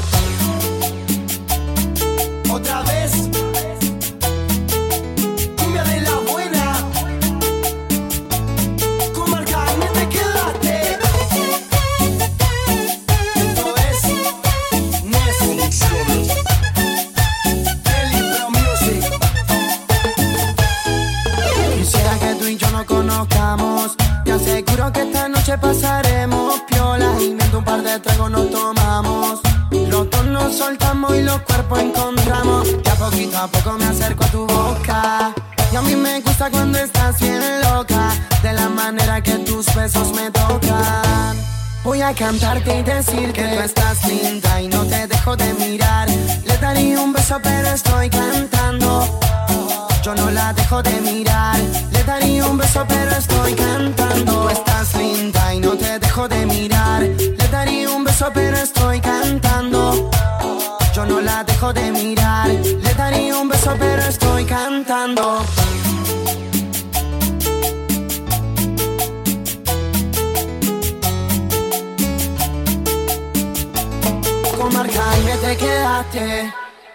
Otra vez. Cumbia de la buena. Con marca y me te quedaste. Esto es Nes Producciones. Kelly Pro Music. Quisiera que tú y yo nos conozcamos. Te aseguro que esta noche pasaremos piola y mientras un par de tragos nos tomamos. Los dos nos soltamos y los cuerpos encontramos. Y a poquito a poco me acerco a tu boca. Y a mí me gusta cuando estás bien loca, de la manera que tus besos me tocan. Voy a cantarte y decir que tú estás linda y no te dejo de mirar. Le daría un beso pero estoy cantando. Yo no la dejo de mirar. Le daría un beso pero estoy cantando. Tú estás linda y no te dejo de mirar. Le daría un beso pero estoy cantando. Yo no la dejo de mirar. Le daría un beso pero estoy cantando. Con marca y me te quedaste.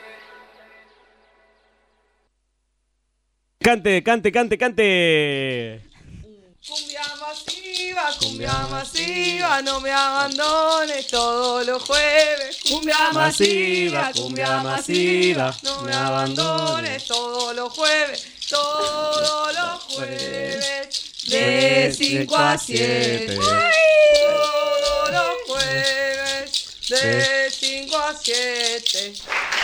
Cante, cante, cante, cante. Cumbia masiva, cumbia masiva, no me abandones todos los jueves. Cumbia masiva, cumbia masiva, no me abandones todos los jueves, todos los jueves, de cinco a siete. Todos los jueves, de cinco a siete.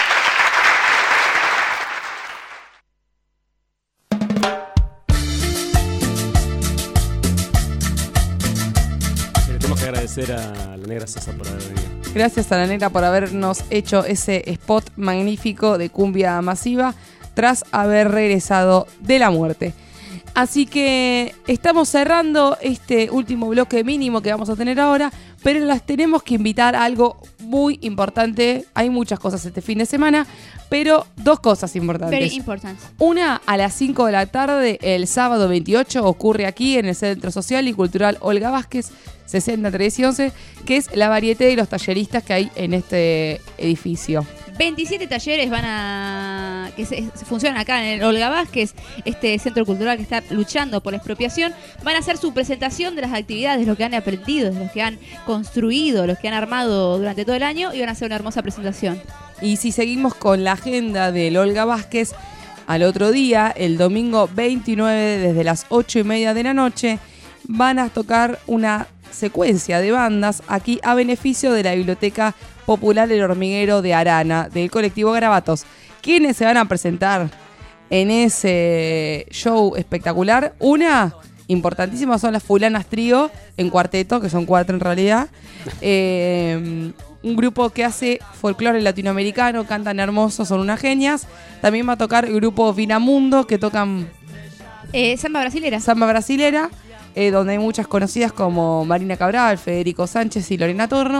Tenemos que agradecer a la negra Sosa por haber venido. Gracias a la negra por habernos hecho ese spot magnífico de cumbia masiva tras haber regresado de la muerte. Así que estamos cerrando este último bloque mínimo que vamos a tener ahora, pero las tenemos que invitar a algo muy importante. Hay muchas cosas este fin de semana, pero dos cosas importantes. Very important. Una, a las cinco de la tarde, el sábado veintiocho, ocurre aquí en el Centro Social y Cultural Olga Vázquez, sesenta, tres y once, que es la varieté de los talleristas que hay en este edificio. veintisiete talleres van a que se, se funcionan acá en el Olga Vázquez, este centro cultural que está luchando por la expropiación. Van a hacer su presentación de las actividades, lo que han aprendido, los que han construido, los que han armado durante todo el año, y van a hacer una hermosa presentación. Y si seguimos con la agenda del Olga Vázquez, al otro día, el domingo veintinueve, desde las ocho y media de la noche, van a tocar una secuencia de bandas aquí a beneficio de la Biblioteca Popular El Hormiguero de Arana, del colectivo Garabatos. ¿Quiénes se van a presentar en ese show espectacular? Una importantísima son las Fulanas Trío, en cuarteto, que son cuatro en realidad. Eh, un grupo que hace folclore latinoamericano, cantan hermoso, son unas genias. También va a tocar el grupo Vinamundo, que tocan eh, samba brasilera. Samba brasilera, eh, donde hay muchas conocidas como Marina Cabral, Federico Sánchez y Lorena Torno.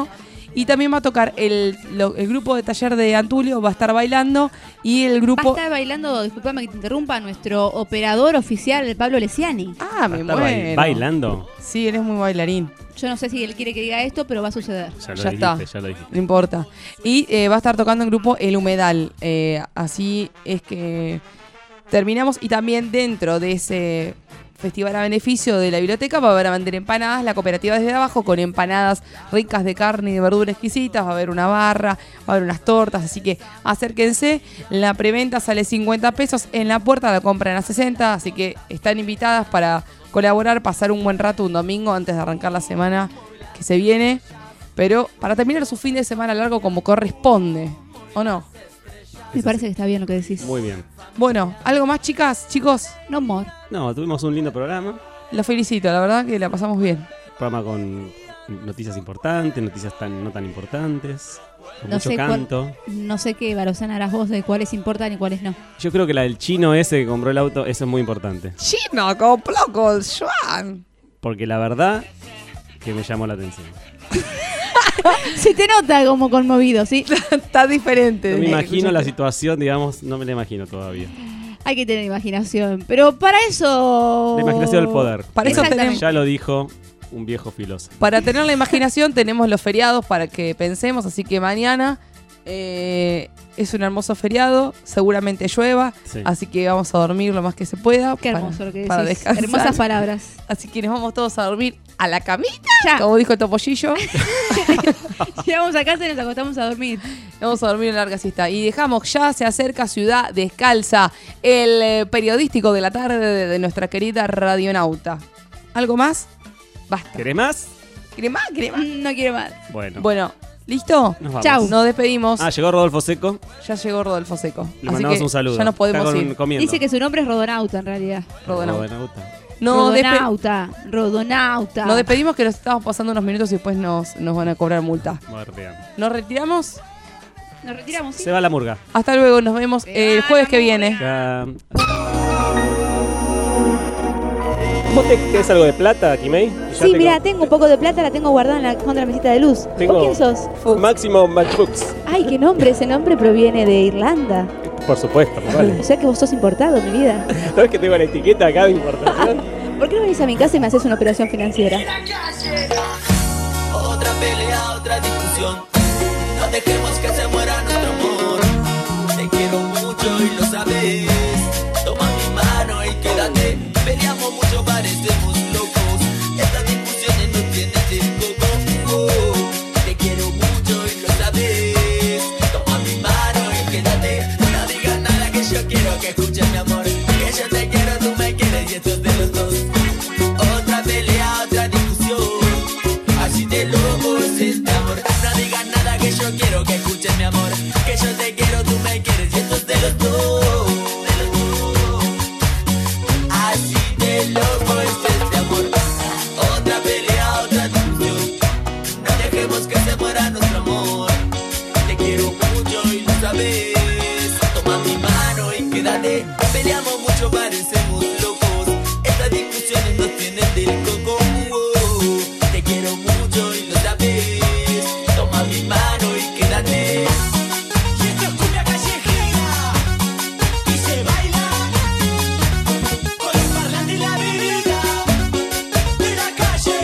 Y también va a tocar el, lo- el grupo de taller de Antulio, va a estar bailando. Y el Va a grupo... estar bailando, disculpame que te interrumpa, nuestro operador oficial, el Pablo Lesiani. Ah, me ¿Está bail- muero. bailando? Sí, él es muy bailarín. Yo no sé si él quiere que diga esto, pero va a suceder. Ya lo Ya dijiste, está. ya lo dijiste. No importa. Y eh, va a estar tocando en grupo El Humedal. Eh, así es que terminamos. Y también dentro de ese festival a beneficio de la biblioteca va a haber a vender empanadas. La cooperativa desde abajo con empanadas ricas de carne y de verdura exquisitas. Va a haber una barra, va a haber unas tortas. Así que acérquense. La preventa sale cincuenta pesos. En la puerta la compran a sesenta. Así que están invitadas para colaborar, pasar un buen rato un domingo antes de arrancar la semana que se viene. Pero para terminar su fin de semana largo como corresponde, ¿o no? Me parece que está bien lo que decís. Muy bien. Bueno, ¿algo más, chicas? Chicos, No more. No, tuvimos un lindo programa. los felicito, la verdad que la pasamos bien. Programa con noticias importantes, noticias tan no tan importantes. Con No mucho sé, cuál- canto. no sé qué, Barosana, harás vos de cuáles importan y cuáles no. Yo creo que la del chino ese que compró el auto, eso es muy importante. Chino, compró con Joan. Porque la verdad que me llamó la atención. Se te nota como conmovido, ¿sí? Está diferente. No me desde que imagino la escuchaste. situación, digamos, no me la imagino todavía. Hay que tener imaginación. Pero para eso... La imaginación del poder. Para eso tenemos- Ya lo dijo un viejo filósofo. Para tener la imaginación tenemos los feriados para que pensemos, así que mañana eh, es un hermoso feriado, seguramente llueva, Sí. así que vamos a dormir lo más que se pueda. Qué para- hermoso lo que para decís. descansar. Hermosas palabras. Así que nos vamos todos a dormir a la camita, Ya. como dijo el Topollillo. Llegamos a casa y nos acostamos a dormir. Vamos a dormir en larga siesta. Y dejamos, ya se acerca Ciudad Descalza, el eh, periodístico de la tarde de, de nuestra querida radionauta. ¿Algo más? Basta. ¿Querés más? ¿Quiere más? ¿Quiere más? No quiero más. Bueno. Bueno, ¿listo? Nos vamos. Chau. Nos despedimos. Ah, llegó Rodolfo Seco. Ya llegó Rodolfo Seco. Le Así mandamos que un saludo. Ya nos podemos Está con- ir. comiendo. Dice que su nombre es Rodonauta en realidad. Rodonauta. Rodonauta. No, despe- Rodonauta. Rodonauta. nos despedimos que nos estamos pasando unos minutos y después nos, nos van a cobrar multa. Bardeando. ¿Nos retiramos? Nos retiramos, ¿sí? Se va la murga. Hasta luego, nos vemos el jueves que viene. Ya. ¿Vos te tenés algo de plata, Kimei? Sí, mira, tengo un poco de plata, la tengo guardada en la, contra la mesita de luz. Tengo- ¿Vos quién sos? Máximo McFux. Ay, qué nombre, ese nombre proviene de Irlanda. Por supuesto, vale. O sea que vos sos importado, mi vida. ¿Sabes que tengo la etiqueta acá de importación? ¿Por qué no venís a mi casa y me haces una operación financiera? Otra pelea, otra discusión. No dejemos que se muera nuestro amor. Te quiero mucho y lo sabes. Toma mi mano y quédate. Peleamos mucho, parecemos locos. Estas discusiones no tienen tiempo. Oh, te quiero mucho y lo sabes. Toma mi mano y quédate. No digas nada que yo quiero que escuches mi amor. Que yo te quiero, tú me quieres y esto es de los dos. Otra pelea, otra discusión. Así de loco es este amor. No digas nada que yo quiero que escuches mi amor. Que yo te quiero, tú me quieres y esto es de los dos. De los dos. Así de loco es este amor. Otra pelea, otra discusión. No dejemos que se muera nuestro amor. Te quiero mucho y lo sabes. Toma mi mano y quédate. Peleamos mucho, parecemos locos. Estas discusiones nos tienen del coco. Oh, te quiero mucho y lo sabes. Toma mi mano y quédate. Y esto es cumbia callejera. Y se baila con el parlante y la bebida de la calle.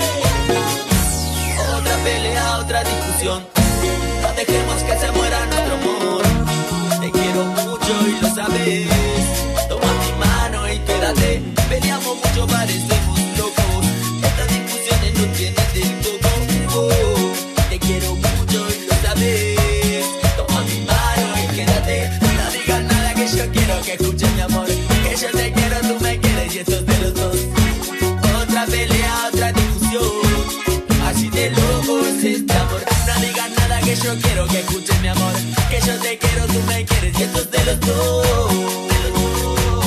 Otra pelea, otra discusión. No dejemos que se muera nuestro amor. Te quiero mucho y lo sabes. Toma mi mano y quédate. Peleamos mucho, parecemos locos. Estas discusiones no tienen del coco. Oh, te quiero mucho y lo sabes. Toma mi mano y quédate. No digas nada que yo quiero que escuches mi amor. Que yo te quiero, tú me quieres y esto es de los dos. Otra pelea, otra discusión. Así de loco es este amor. No digas nada que yo quiero que escuches mi amor. Que yo te quiero, tú me quieres y esto es de los dos. De los dos.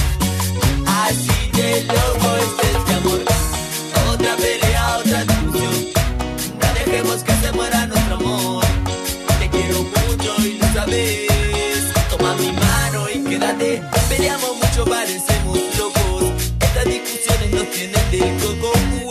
Así de loco es este amor. Otra pelea, otra discusión. No dejemos que se muera nuestro amor. Te quiero mucho y lo sabes. Toma mi mano y quédate. Peleamos mucho, parecemos locos. Estas discusiones nos tienen del coco.